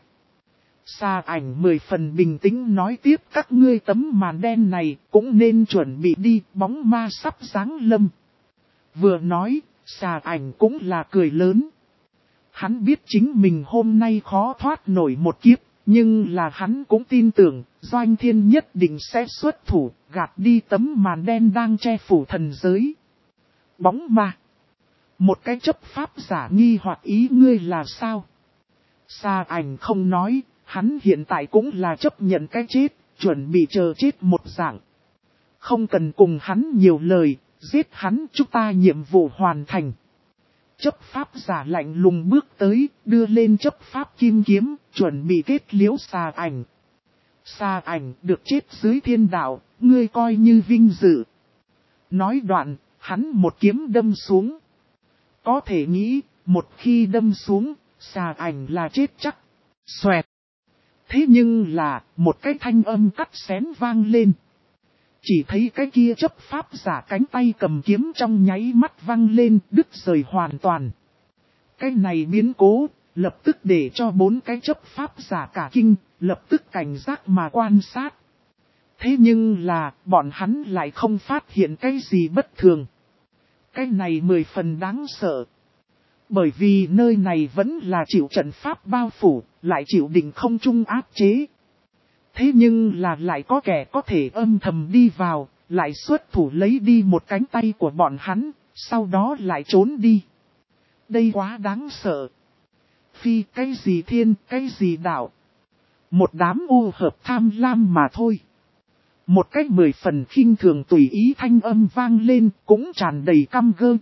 Xà ảnh 10 phần bình tĩnh nói tiếp các ngươi tấm màn đen này cũng nên chuẩn bị đi, bóng ma sắp giáng lâm. Vừa nói, xà ảnh cũng là cười lớn. Hắn biết chính mình hôm nay khó thoát nổi một kiếp, Nhưng là hắn cũng tin tưởng, Doanh Thiên nhất định sẽ xuất thủ, gạt đi tấm màn đen đang che phủ thần giới. Bóng ma. Một cái chấp pháp giả nghi hoặc ý ngươi là sao? Sa Ảnh không nói, hắn hiện tại cũng là chấp nhận cái chết, chuẩn bị chờ chết một dạng. Không cần cùng hắn nhiều lời, giết hắn chúng ta nhiệm vụ hoàn thành. Chấp pháp giả lạnh lùng bước tới, đưa lên chấp pháp kim kiếm, chuẩn bị kết liễu Sa Ảnh. Sa Ảnh được chết dưới thiên đạo, ngươi coi như vinh dự. Nói đoạn, hắn một kiếm đâm xuống. Có thể nghĩ, một khi đâm xuống, Sa Ảnh là chết chắc. Xoẹt. Thế nhưng là, một cái thanh âm cắt xén vang lên. Chỉ thấy cái kia chấp pháp giả cánh tay cầm kiếm trong nháy mắt văng lên, đứt rời hoàn toàn. Cái này biến cố, lập tức để cho 4 cái chấp pháp giả cả kinh, lập tức cảnh giác mà quan sát. Thế nhưng là, bọn hắn lại không phát hiện cái gì bất thường. Cái này 10 phần đáng sợ. Bởi vì nơi này vẫn là chịu trận pháp bao phủ, lại chịu định không trung áp chế. Thế nhưng là lại có kẻ có thể âm thầm đi vào, lại xuất thủ lấy đi một cánh tay của bọn hắn, sau đó lại trốn đi. Đây quá đáng sợ. Phi cái gì thiên, cái gì đạo. Một đám ô hợp tham lam mà thôi. Một cách 10 phần khinh thường tùy ý thanh âm vang lên, cũng tràn đầy căm gơ,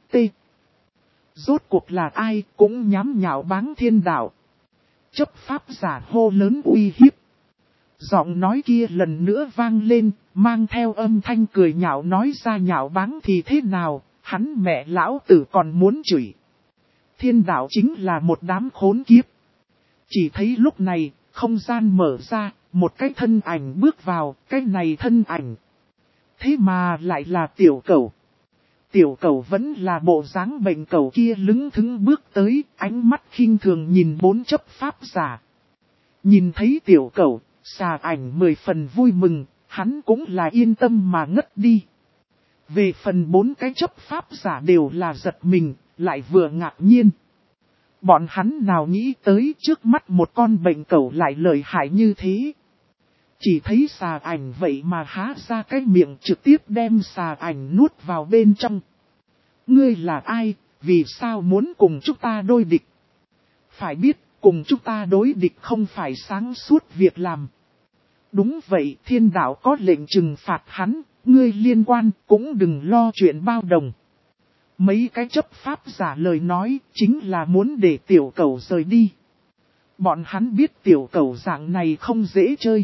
Rốt cuộc là ai cũng nhám nhạo báng thiên đạo. Chấp pháp giả hô lớn uy hiếp. Giọng nói kia lần nữa vang lên, mang theo âm thanh cười nhạo nói ra nhạo báng thì thế nào, hắn mẹ lão tử còn muốn chửi. Thiên đạo chính là một đám khốn kiếp. Chỉ thấy lúc này, không gian mở ra, một cái thân ảnh bước vào, cái này thân ảnh. Thế mà lại là tiểu cẩu. Tiểu cẩu vẫn là bộ dáng bệnh cẩu kia lững thững bước tới, ánh mắt khinh thường nhìn 4 chấp pháp giả. Nhìn thấy tiểu cẩu, Sa Ảnh 10 phần vui mừng, hắn cũng là yên tâm mà ngất đi. Về phần 4 cái chấp pháp giả đều là giật mình, lại vừa ngạc nhiên. Bọn hắn nào nghĩ tới trước mắt một con bệnh cẩu lại lợi hại như thế. Chỉ thấy Sa Ảnh vậy mà há ra cái miệng trực tiếp đem Sa Ảnh nuốt vào bên trong. Ngươi là ai, vì sao muốn cùng chúng ta đối địch? Phải biết, cùng chúng ta đối địch không phải sáng suốt việc làm. Đúng vậy, thiên đạo có lệnh trừng phạt hắn, ngươi liên quan cũng đừng lo chuyện bao đồng. Mấy cái chấp pháp giả lời nói chính là muốn để tiểu cẩu rời đi. Bọn hắn biết tiểu cẩu dạng này không dễ chơi.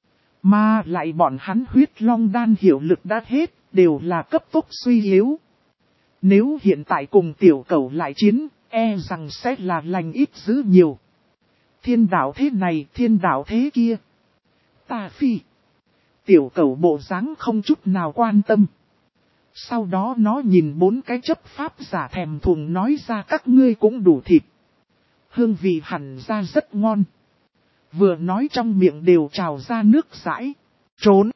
Mà lại bọn hắn huyết long đan hiệu lực đã hết, đều là cấp tốc suy yếu. Nếu hiện tại cùng tiểu cẩu lại chiến, e rằng sẽ là lành ít dữ nhiều. Thiên đạo thế này, thiên đạo thế kia. Ta phi. Tiểu cẩu bộ dáng không chút nào quan tâm. Sau đó nó nhìn 4 cái chấp pháp giả thèm thuồng nói ra các ngươi cũng đủ thịt. Hương vị hẳn ra rất ngon. Vừa nói trong miệng đều trào ra nước dãi. Trốn.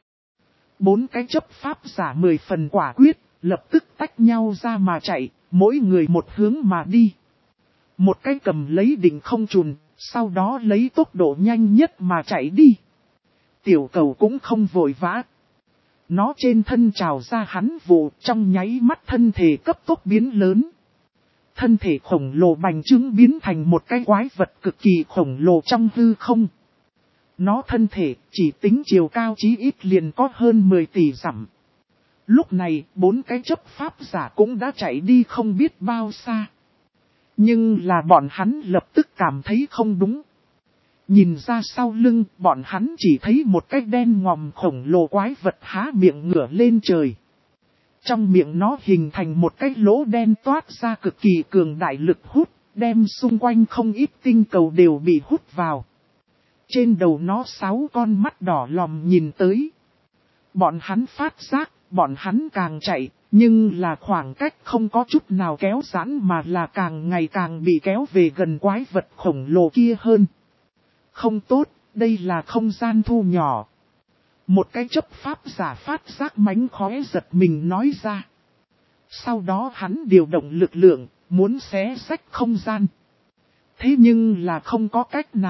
4 cái chấp pháp giả 10 phần quả quyết, lập tức tách nhau ra mà chạy, mỗi người một hướng mà đi. Một cái cầm lấy đỉnh không trùn, sau đó lấy tốc độ nhanh nhất mà chạy đi. Tiểu cẩu cũng không vội vã. Nó trên thân trào ra hắn vụ trong nháy mắt thân thể cấp tốc biến lớn. Thân thể khổng lồ bành trướng biến thành một cái quái vật cực kỳ khổng lồ trong hư không. Nó thân thể chỉ tính chiều cao chí ít liền có hơn 10 tỷ dặm. Lúc này 4 cái chấp pháp giả cũng đã chạy đi không biết bao xa. Nhưng là bọn hắn lập tức cảm thấy không đúng. Nhìn ra sau lưng, bọn hắn chỉ thấy một cái đen ngòm khổng lồ quái vật há miệng ngửa lên trời. Trong miệng nó hình thành một cái lỗ đen toát ra cực kỳ cường đại lực hút, đem xung quanh không ít tinh cầu đều bị hút vào. Trên đầu nó 6 con mắt đỏ lòm nhìn tới. Bọn hắn phát giác, bọn hắn càng chạy, nhưng là khoảng cách không có chút nào kéo giãn mà là càng ngày càng bị kéo về gần quái vật khổng lồ kia hơn. Không tốt, đây là không gian thu nhỏ. Một cái chấp pháp giả phát giác mánh khóe giật mình nói ra. Sau đó hắn điều động lực lượng, muốn xé rách không gian. Thế nhưng là không có cách nào,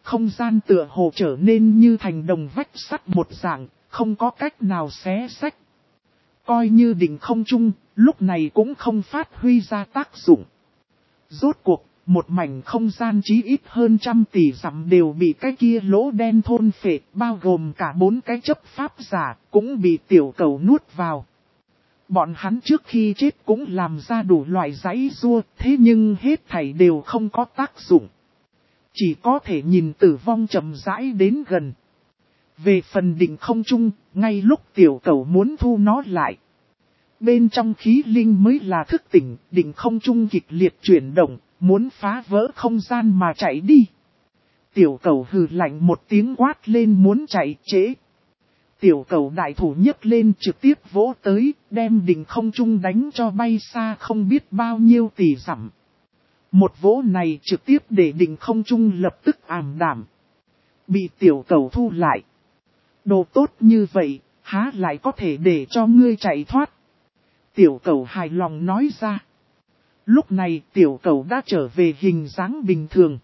không gian tựa hồ trở nên như thành đồng vách sắt một dạng, không có cách nào xé xách. Coi như đỉnh không trung, lúc này cũng không phát huy ra tác dụng. Rốt cuộc, một mảnh không gian chí ít hơn 100 tỷ dặm đều bị cái kia lỗ đen thôn phệ, bao gồm cả 4 cái chấp pháp giả, cũng bị tiểu cầu nuốt vào. Bọn hắn trước khi chết cũng làm ra đủ loại giãy giụa, thế nhưng hết thảy đều không có tác dụng. Chỉ có thể nhìn tử vong chậm rãi đến gần. Về phần đỉnh không trung, ngay lúc tiểu cầu muốn thu nó lại. Bên trong khí linh mới là thức tỉnh, đỉnh không trung kịch liệt chuyển động, muốn phá vỡ không gian mà chạy đi. Tiểu cầu hừ lạnh một tiếng quát lên muốn chạy trễ. Tiểu cầu đại thủ nhấc lên trực tiếp vỗ tới, đem đỉnh không trung đánh cho bay xa không biết bao nhiêu tỷ dặm. Một vỗ này trực tiếp để đỉnh không trung lập tức ảm đạm. Bị tiểu cầu thu lại. Đồ tốt như vậy, há lại có thể để cho ngươi chạy thoát. Tiểu cầu hài lòng nói ra. Lúc này tiểu cầu đã trở về hình dáng bình thường.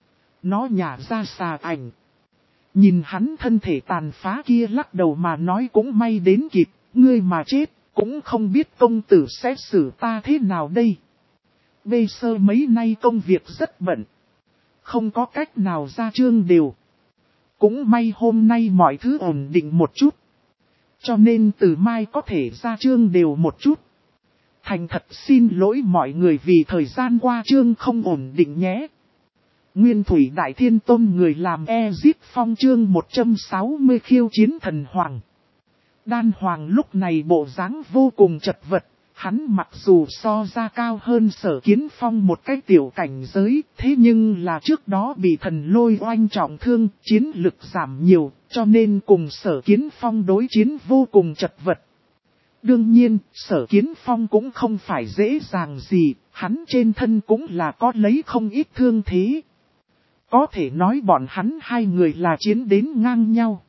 Nó nhả ra xà ảnh. Nhìn hắn thân thể tàn phá kia lắc đầu mà nói cũng may đến kịp, ngươi mà chết, cũng không biết công tử sẽ xử ta thế nào đây. Bây giờ mấy nay công việc rất bận. Không có cách nào ra chương đều. Cũng may hôm nay mọi thứ ổn định một chút. Cho nên từ mai có thể ra chương đều một chút. Thành thật xin lỗi mọi người vì thời gian qua chương không ổn định nhé. Nguyên Thủy Đại Thiên Tôn người làm Ezip Phong chương 160 khiêu chiến thần hoàng. Đan hoàng lúc này bộ dáng vô cùng chật vật. Hắn mặc dù so ra cao hơn Sở Kiến Phong một cái tiểu cảnh giới, thế nhưng là trước đó bị thần lôi oanh trọng thương, chiến lực giảm nhiều, cho nên cùng Sở Kiến Phong đối chiến vô cùng chật vật. Đương nhiên, Sở Kiến Phong cũng không phải dễ dàng gì, hắn trên thân cũng là có lấy không ít thương thế. Có thể nói bọn hắn hai người là chiến đến ngang nhau.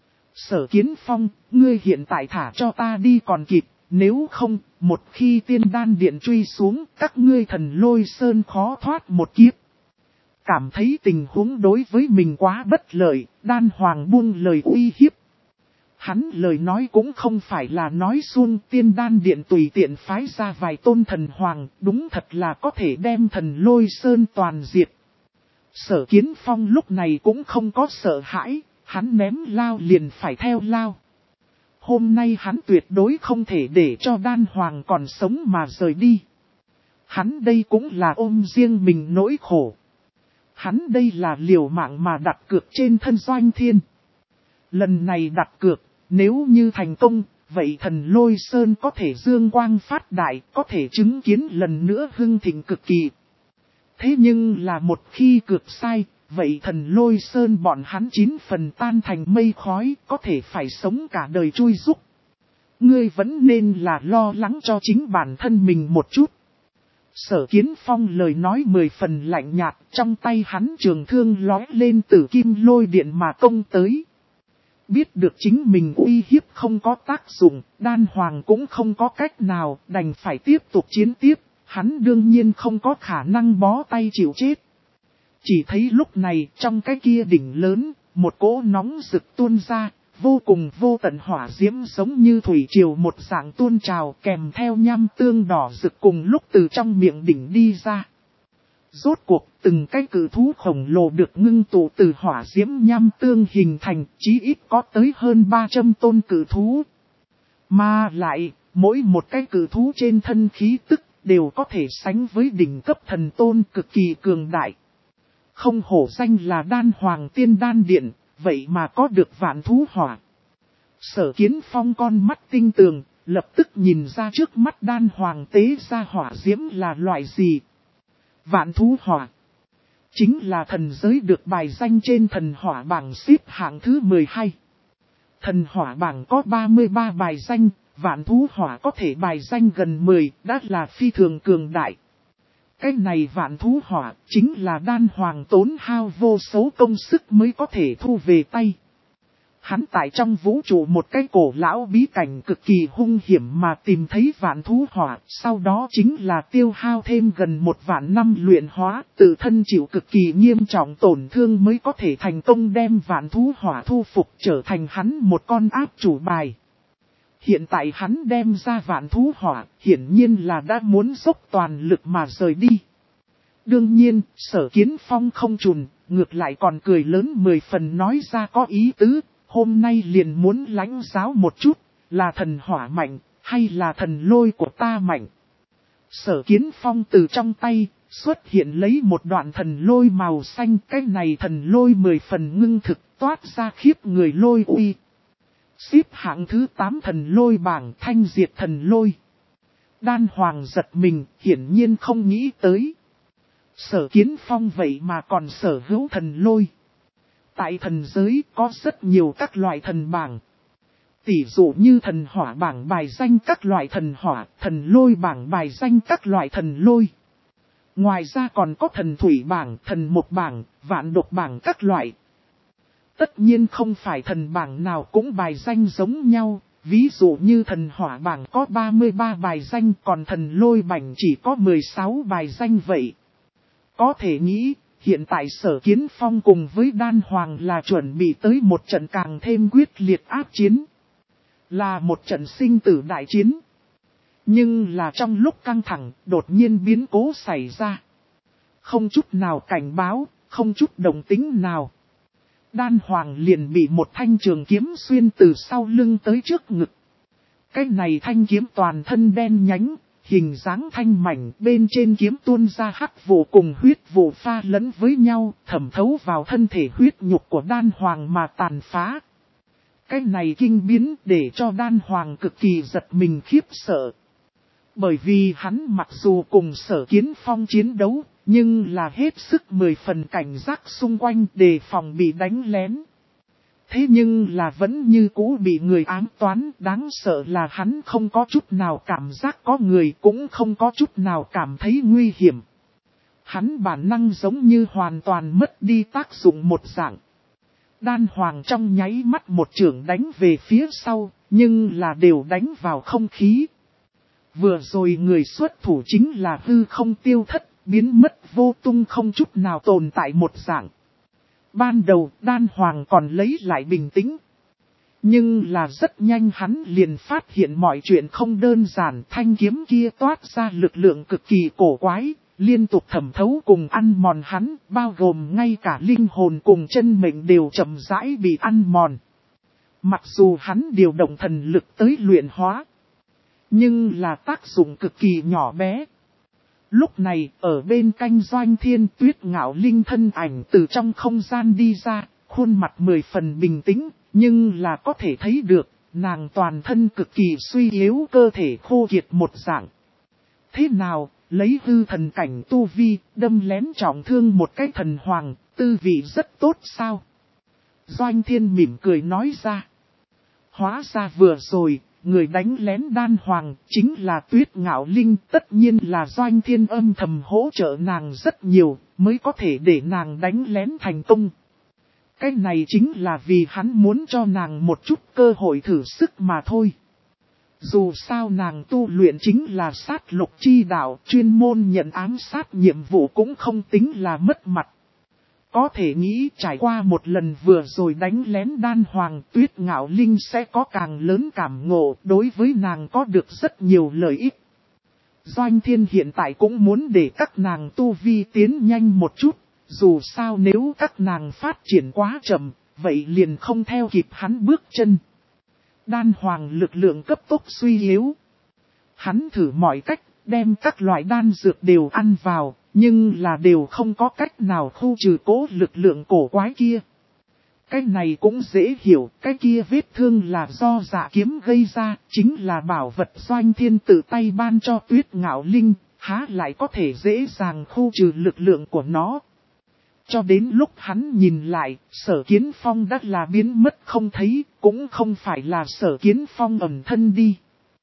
Sở Kiến Phong, ngươi hiện tại thả cho ta đi còn kịp. Nếu không, một khi tiên đan điện truy xuống, các ngươi thần lôi sơn khó thoát một kiếp. Cảm thấy tình huống đối với mình quá bất lợi, đan hoàng buông lời uy hiếp. Hắn lời nói cũng không phải là nói suông, tiên đan điện tùy tiện phái ra vài tôn thần hoàng, đúng thật là có thể đem thần lôi sơn toàn diệt. Sở Kiến Phong lúc này cũng không có sợ hãi, hắn ném lao liền phải theo lao. Hôm nay hắn tuyệt đối không thể để cho đan hoàng còn sống mà rời đi. Hắn đây cũng là ôm riêng mình nỗi khổ. Hắn đây là liều mạng mà đặt cược trên thân Doanh Thiên. Lần này đặt cược, nếu như thành công, vậy thần lôi sơn có thể dương quang phát đại, có thể chứng kiến lần nữa hưng thịnh cực kỳ. Thế nhưng là một khi cược sai, vậy thần lôi sơn bọn hắn 9 phần tan thành mây khói, có thể phải sống cả đời chui rúc. Ngươi vẫn nên là lo lắng cho chính bản thân mình một chút. Sở Kiến Phong lời nói 10 phần lạnh nhạt, trong tay hắn trường thương lói lên tử kim lôi điện mà công tới. Biết được chính mình uy hiếp không có tác dụng, đan hoàng cũng không có cách nào, đành phải tiếp tục chiến tiếp, hắn đương nhiên không có khả năng bó tay chịu chết. Chỉ thấy lúc này trong cái kia đỉnh lớn, một cỗ nóng rực tuôn ra, vô cùng vô tận hỏa diễm giống như thủy triều một dạng tuôn trào kèm theo nham tương đỏ rực cùng lúc từ trong miệng đỉnh đi ra. Rốt cuộc từng cái cự thú khổng lồ được ngưng tụ từ hỏa diễm nham tương hình thành, chí ít có tới hơn 300 tôn cự thú. Mà lại, mỗi một cái cự thú trên thân khí tức đều có thể sánh với đỉnh cấp thần tôn cực kỳ cường đại. Không hổ danh là đan hoàng tiên đan điện, vậy mà có được vạn thú hỏa. Sở Kiến Phong con mắt tinh tường, lập tức nhìn ra trước mắt đan hoàng tế ra hỏa diễm là loại gì. Vạn thú hỏa chính là thần giới được bài danh trên thần hỏa bảng xếp hạng thứ 12. Thần hỏa bảng có 33 bài danh, vạn thú hỏa có thể bài danh gần 10, đã là phi thường cường đại. Cái này vạn thú hỏa chính là đan hoàng tốn hao vô số công sức mới có thể thu về tay. Hắn tại trong vũ trụ một cái cổ lão bí cảnh cực kỳ hung hiểm mà tìm thấy vạn thú hỏa, sau đó chính là tiêu hao thêm gần 1 vạn năm luyện hóa, tự thân chịu cực kỳ nghiêm trọng tổn thương mới có thể thành công đem vạn thú hỏa thu phục trở thành hắn một con áp chủ bài. Hiện tại hắn đem ra vạn thú hỏa, hiển nhiên là đã muốn dốc toàn lực mà rời đi. Đương nhiên, Sở Kiến Phong không chùn, ngược lại còn cười lớn 10 phần nói ra có ý tứ, hôm nay liền muốn lãnh giáo một chút, là thần hỏa mạnh, hay là thần lôi của ta mạnh. Sở Kiến Phong từ trong tay, xuất hiện lấy một đoạn thần lôi màu xanh, cái này thần lôi 10 phần ngưng thực toát ra khiếp người lôi uy. Xếp hạng thứ 8 thần lôi bảng thanh diệt thần lôi. Đan Hoàng giật mình, hiển nhiên không nghĩ tới. Sở Kiến Phong vậy mà còn sở hữu thần lôi. Tại thần giới có rất nhiều các loại thần bảng. Tỷ dụ như thần hỏa bảng bài danh các loại thần hỏa, thần lôi bảng bài danh các loại thần lôi. Ngoài ra còn có thần thủy bảng, thần mộc bảng, vạn độc bảng các loại. Tất nhiên không phải thần bảng nào cũng bài danh giống nhau, ví dụ như thần hỏa bảng có 33 bài danh còn thần lôi bảng chỉ có 16 bài danh vậy. Có thể nghĩ, hiện tại Sở Kiến Phong cùng với Đan Hoàng là chuẩn bị tới một trận càng thêm quyết liệt áp chiến. Là một trận sinh tử đại chiến. Nhưng là trong lúc căng thẳng, đột nhiên biến cố xảy ra. Không chút nào cảnh báo, không chút đồng tính nào. Đan Hoàng liền bị một thanh trường kiếm xuyên từ sau lưng tới trước ngực. Cái này thanh kiếm toàn thân đen nhánh, hình dáng thanh mảnh, bên trên kiếm tuôn ra hắc vụ cùng huyết vụ pha lẫn với nhau, thẩm thấu vào thân thể huyết nhục của Đan Hoàng mà tàn phá. Cái này kinh biến để cho Đan Hoàng cực kỳ giật mình khiếp sợ. Bởi vì hắn mặc dù cùng Sở Kiến Phong chiến đấu, nhưng là hết sức 10 phần cảnh giác xung quanh đề phòng bị đánh lén. Thế nhưng là vẫn như cũ bị người ám toán, đáng sợ là hắn không có chút nào cảm giác có người, cũng không có chút nào cảm thấy nguy hiểm. Hắn bản năng giống như hoàn toàn mất đi tác dụng một dạng. Đan Hoàng trong nháy mắt một chưởng đánh về phía sau, nhưng là đều đánh vào không khí. Vừa rồi người xuất thủ chính là hư không tiêu thất, biến mất vô tung không chút nào tồn tại một dạng. Ban đầu Đan Hoàng còn lấy lại bình tĩnh. Nhưng là rất nhanh hắn liền phát hiện mọi chuyện không đơn giản, thanh kiếm kia toát ra lực lượng cực kỳ cổ quái, liên tục thẩm thấu cùng ăn mòn hắn, bao gồm ngay cả linh hồn cùng chân mệnh đều chậm rãi bị ăn mòn. Mặc dù hắn điều động thần lực tới luyện hóa, nhưng là tác dụng cực kỳ nhỏ bé. Lúc này, ở bên cạnh Doanh Thiên Tuyết Ngạo Linh thân ảnh từ trong không gian đi ra, khuôn mặt 10 phần bình tĩnh, nhưng là có thể thấy được, nàng toàn thân cực kỳ suy yếu, cơ thể khô kiệt một dạng. Thế nào, lấy hư thần cảnh tu vi, đâm lén trọng thương một cái thần hoàng, tư vị rất tốt sao? Doanh Thiên mỉm cười nói ra. Hóa ra vừa rồi, người đánh lén Đan Hoàng chính là Tuyết Ngạo Linh, tất nhiên là Doanh Thiên âm thầm hỗ trợ nàng rất nhiều, mới có thể để nàng đánh lén thành công. Cái này chính là vì hắn muốn cho nàng một chút cơ hội thử sức mà thôi. Dù sao nàng tu luyện chính là sát lục chi đạo, chuyên môn nhận ám sát nhiệm vụ cũng không tính là mất mặt. Có thể nghĩ trải qua một lần vừa rồi đánh lén Đan Hoàng, Tuyết Ngạo Linh sẽ có càng lớn cảm ngộ, đối với nàng có được rất nhiều lợi ích. Doanh Thiên hiện tại cũng muốn để các nàng tu vi tiến nhanh một chút, dù sao nếu các nàng phát triển quá chậm, vậy liền không theo kịp hắn bước chân. Đan Hoàng lực lượng cấp tốc suy yếu. Hắn thử mọi cách, đem các loại đan dược đều ăn vào, nhưng là đều không có cách nào khu trừ cố lực lượng cổ quái kia. Cái này cũng dễ hiểu, cái kia vết thương là do Dạ kiếm gây ra, chính là bảo vật Doanh Thiên tự tay ban cho Tuyết Ngạo Linh, há lại có thể dễ dàng khu trừ lực lượng của nó. Cho đến lúc hắn nhìn lại, Sở Kiến Phong đã là biến mất không thấy, cũng không phải là Sở Kiến Phong ẩn thân đi,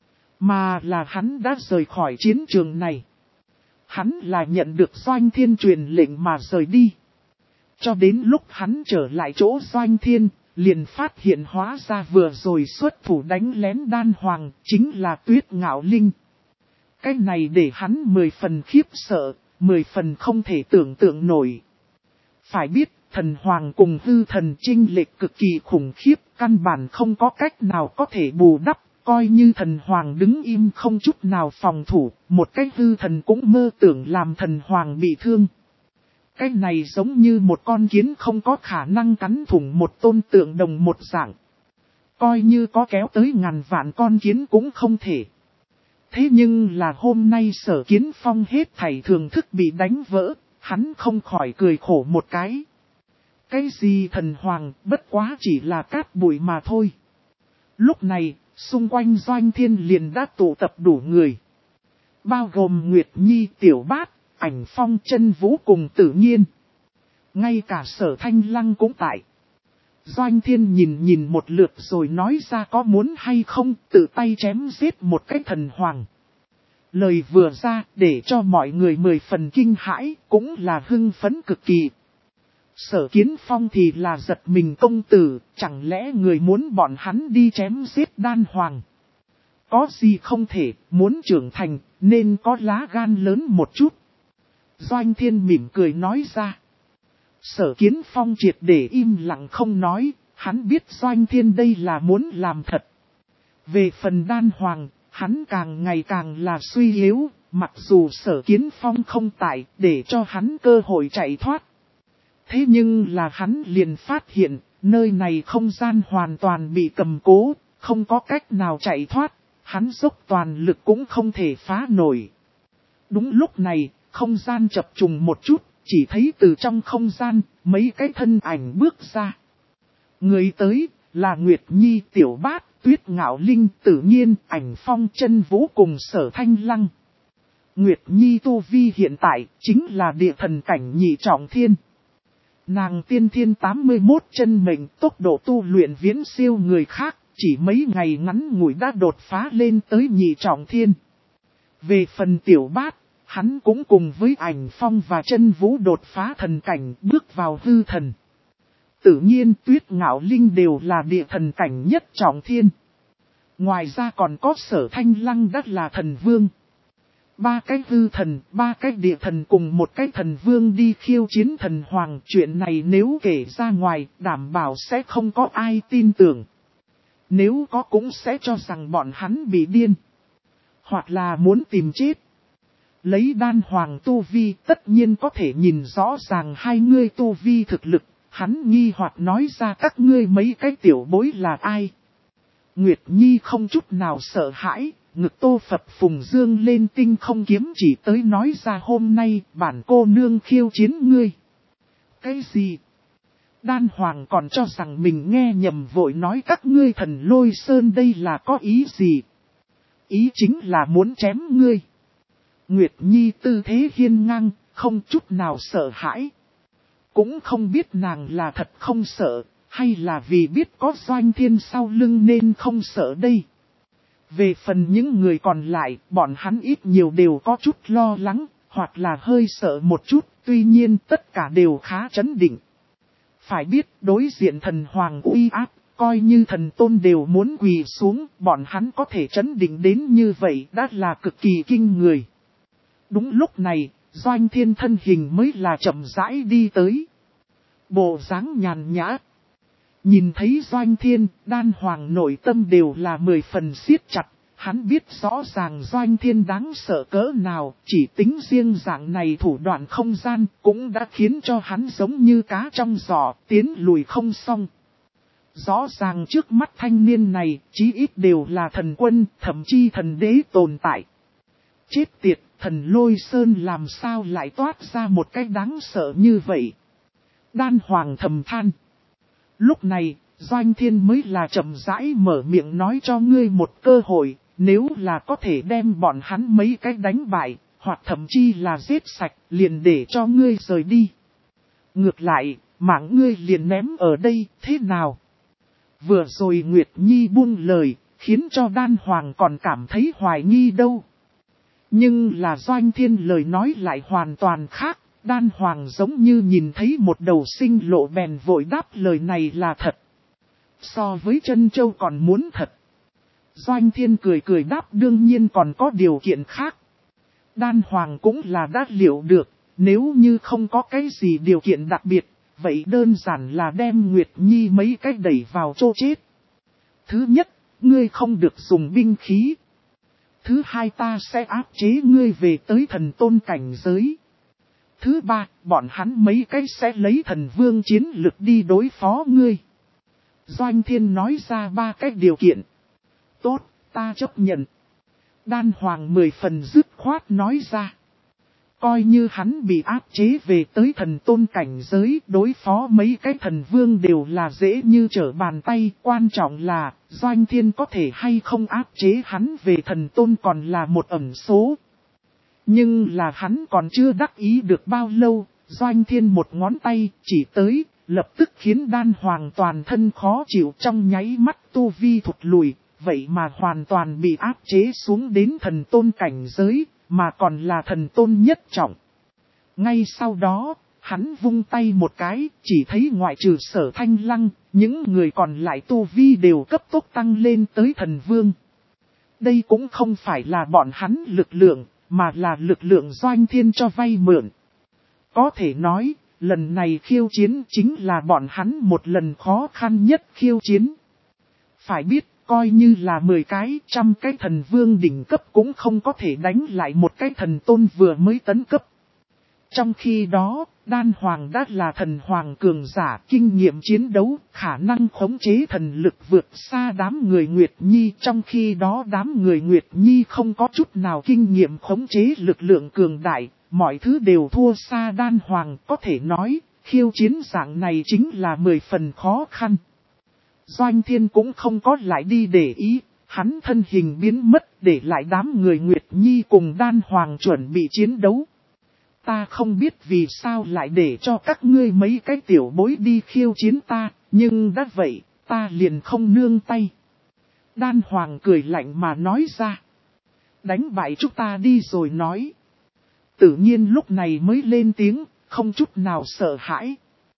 mà là hắn đã rời khỏi chiến trường này. Hắn là nhận được Doanh Thiên truyền lệnh mà rời đi. Cho đến lúc hắn trở lại chỗ Doanh Thiên, liền phát hiện hóa ra vừa rồi xuất thủ đánh lén đan hoàng, chính là Tuyết Ngạo Linh. Cái này để hắn 10 phần khiếp sợ, 10 phần không thể tưởng tượng nổi. Phải biết, thần hoàng cùng hư thần chênh lệch cực kỳ khủng khiếp, căn bản không có cách nào có thể bù đắp, coi như thần hoàng đứng im không chút nào phòng thủ, một cái hư thần cũng mơ tưởng làm thần hoàng bị thương. Cái này giống như một con kiến không có khả năng cắn thủng một tôn tượng đồng một dạng. Coi như có kéo tới ngàn vạn con kiến cũng không thể. Thế nhưng là hôm nay Sở Kiến Phong hết thảy thường thức bị đánh vỡ, hắn không khỏi cười khổ một cái. Cái gì thần hoàng, bất quá chỉ là cát bụi mà thôi. Lúc này, xung quanh Doanh Thiên liền đã tụ tập đủ người. Bao gồm Nguyệt Nhi, Tiểu Bát, Ảnh Phong, Chân Vũ cùng Tử Nhiên. Ngay cả Sở Thanh Lăng cũng tại. Doanh Thiên nhìn một lượt rồi nói ra có muốn hay không tự tay chém giết một cái thần hoàng. Lời vừa ra để cho mọi người 10 phần kinh hãi, cũng là hưng phấn cực kỳ. Sở Kiến Phong thì là giật mình công tử, chẳng lẽ người muốn bọn hắn đi chém giết đan hoàng. Có gì không thể, muốn trưởng thành, nên có lá gan lớn một chút. Doanh Thiên mỉm cười nói ra. Sở Kiến Phong triệt để im lặng không nói, hắn biết Doanh Thiên đây là muốn làm thật. Về phần đan hoàng, hắn càng ngày càng là suy yếu, mặc dù Sở Kiến Phong không tại để cho hắn cơ hội chạy thoát. Thế nhưng là hắn liền phát hiện, nơi này không gian hoàn toàn bị cầm cố, không có cách nào chạy thoát, hắn dốc toàn lực cũng không thể phá nổi. Đúng lúc này, không gian chập trùng một chút, chỉ thấy từ trong không gian, mấy cái thân ảnh bước ra. Người tới, là Nguyệt Nhi, Tiểu Bát, Tuyết Ngạo Linh, Tử Nhiên, Ảnh Phong, Chân Vũ cùng Sở Thanh Lăng. Nguyệt Nhi tu vi hiện tại, chính là địa thần cảnh nhị trọng thiên. Nàng tiên thiên 81 chân mệnh, tốc độ tu luyện viễn siêu người khác, chỉ mấy ngày ngắn ngủi đã đột phá lên tới nhị trọng thiên. Về phần Tiểu Bát, hắn cũng cùng với Ảnh Phong và Chân Vũ đột phá thần cảnh, bước vào hư thần. Tự nhiên Tuyết Ngạo Linh đều là địa thần cảnh nhất trọng thiên. Ngoài ra còn có Sở Thanh Lăng đắt là thần vương. 3 cái hư thần, 3 cái địa thần cùng một cái thần vương đi khiêu chiến thần hoàng. Chuyện này nếu kể ra ngoài, đảm bảo sẽ không có ai tin tưởng. Nếu có cũng sẽ cho rằng bọn hắn bị điên. Hoặc là muốn tìm chết. Lấy đan hoàng tu vi tất nhiên có thể nhìn rõ ràng hai người tu vi thực lực. Hắn nghi hoặc nói ra các ngươi mấy cái tiểu bối là ai. Nguyệt Nhi không chút nào sợ hãi, ngực tô phập phùng dương lên tinh không kiếm chỉ tới nói ra hôm nay bản cô nương khiêu chiến ngươi. Cái gì? Đan hoàng còn cho rằng mình nghe nhầm vội nói các ngươi thần lôi sơn đây là có ý gì? Ý chính là muốn chém ngươi. Nguyệt Nhi tư thế hiên ngang, không chút nào sợ hãi. Cũng không biết nàng là thật không sợ, hay là vì biết có Doanh Thiên sau lưng nên không sợ đây. Về phần những người còn lại, bọn hắn ít nhiều đều có chút lo lắng, hoặc là hơi sợ một chút, tuy nhiên tất cả đều khá chấn định. Phải biết đối diện thần hoàng uy áp, coi như thần tôn đều muốn quỳ xuống, bọn hắn có thể chấn định đến như vậy đã là cực kỳ kinh người. Đúng lúc này, Doanh Thiên thân hình mới là chậm rãi đi tới. Bộ dáng nhàn nhã. Nhìn thấy Doanh Thiên, đan hoàng nội tâm đều là 10 phần siết chặt. Hắn biết rõ ràng Doanh Thiên đáng sợ cỡ nào, chỉ tính riêng dạng này thủ đoạn không gian cũng đã khiến cho hắn giống như cá trong giỏ, tiến lùi không xong. Rõ ràng trước mắt thanh niên này, chí ít đều là thần quân, thậm chí thần đế tồn tại. Chết tiệt, thần lôi sơn làm sao lại toát ra một cái đáng sợ như vậy. Đan hoàng thầm than. Lúc này, Doanh Thiên mới là chậm rãi mở miệng nói cho ngươi một cơ hội, nếu là có thể đem bọn hắn mấy cái đánh bại, hoặc thậm chí là giết sạch, liền để cho ngươi rời đi. Ngược lại, mạng ngươi liền ném ở đây, thế nào? Vừa rồi Nguyệt Nhi buông lời, khiến cho đan hoàng còn cảm thấy hoài nghi đâu. Nhưng là Doanh Thiên lời nói lại hoàn toàn khác. Đan hoàng giống như nhìn thấy một đầu sinh lộ bèn vội đáp lời này là thật. so với chân châu còn muốn thật. Doanh Thiên cười cười đáp đương nhiên còn có điều kiện khác. Đan Hoàng cũng là đã liệu được, nếu như không có cái gì điều kiện đặc biệt, vậy đơn giản là đem Nguyệt Nhi mấy cách đẩy vào chỗ chết. Thứ nhất, ngươi không được dùng binh khí. Thứ hai, ta sẽ áp chế ngươi về tới thần tôn cảnh giới. Thứ ba, bọn hắn mấy cái sẽ lấy thần vương chiến lực đi đối phó ngươi. Doanh Thiên nói ra 3 cái điều kiện. Tốt, ta chấp nhận. Đan Hoàng 10 phần dứt khoát nói ra. Coi như hắn bị áp chế về tới thần tôn cảnh giới, đối phó mấy cái thần vương đều là dễ như trở bàn tay. Quan trọng là, Doanh Thiên có thể hay không áp chế hắn về thần tôn còn là một ẩn số. Nhưng là hắn còn chưa đắc ý được bao lâu, Doanh Thiên một ngón tay chỉ tới, lập tức khiến Đan Hoàng toàn thân khó chịu, trong nháy mắt tu vi thụt lùi, vậy mà hoàn toàn bị áp chế xuống đến thần tôn cảnh giới, mà còn là thần tôn nhất trọng. Ngay sau đó, hắn vung tay một cái, chỉ thấy ngoại trừ Sở Thanh Lăng, những người còn lại tu vi đều cấp tốc tăng lên tới thần vương. Đây cũng không phải là bọn hắn lực lượng, mà là lực lượng Doanh Thiên cho vay mượn. Có thể nói, lần này khiêu chiến chính là bọn hắn một lần khó khăn nhất khiêu chiến. Phải biết, coi như là 10 cái, 100 cái thần vương đỉnh cấp cũng không có thể đánh lại một cái thần tôn vừa mới tấn cấp. Trong khi đó, Đan Hoàng đã là thần hoàng cường giả, kinh nghiệm chiến đấu, khả năng khống chế thần lực vượt xa đám người Nguyệt Nhi. Trong khi đó đám người Nguyệt Nhi không có chút nào kinh nghiệm khống chế lực lượng cường đại, mọi thứ đều thua xa Đan Hoàng. Có thể nói, khiêu chiến dạng này chính là 10 phần khó khăn. Doanh Thiên cũng không có lại đi để ý, hắn thân hình biến mất để lại đám người Nguyệt Nhi cùng Đan Hoàng chuẩn bị chiến đấu. Ta không biết vì sao lại để cho các ngươi mấy cái tiểu bối đi khiêu chiến ta, nhưng đã vậy, ta liền không nương tay. Đan Hoàng cười lạnh mà nói ra. Đánh bại chúng ta đi rồi nói. Tự nhiên lúc này mới lên tiếng, không chút nào sợ hãi.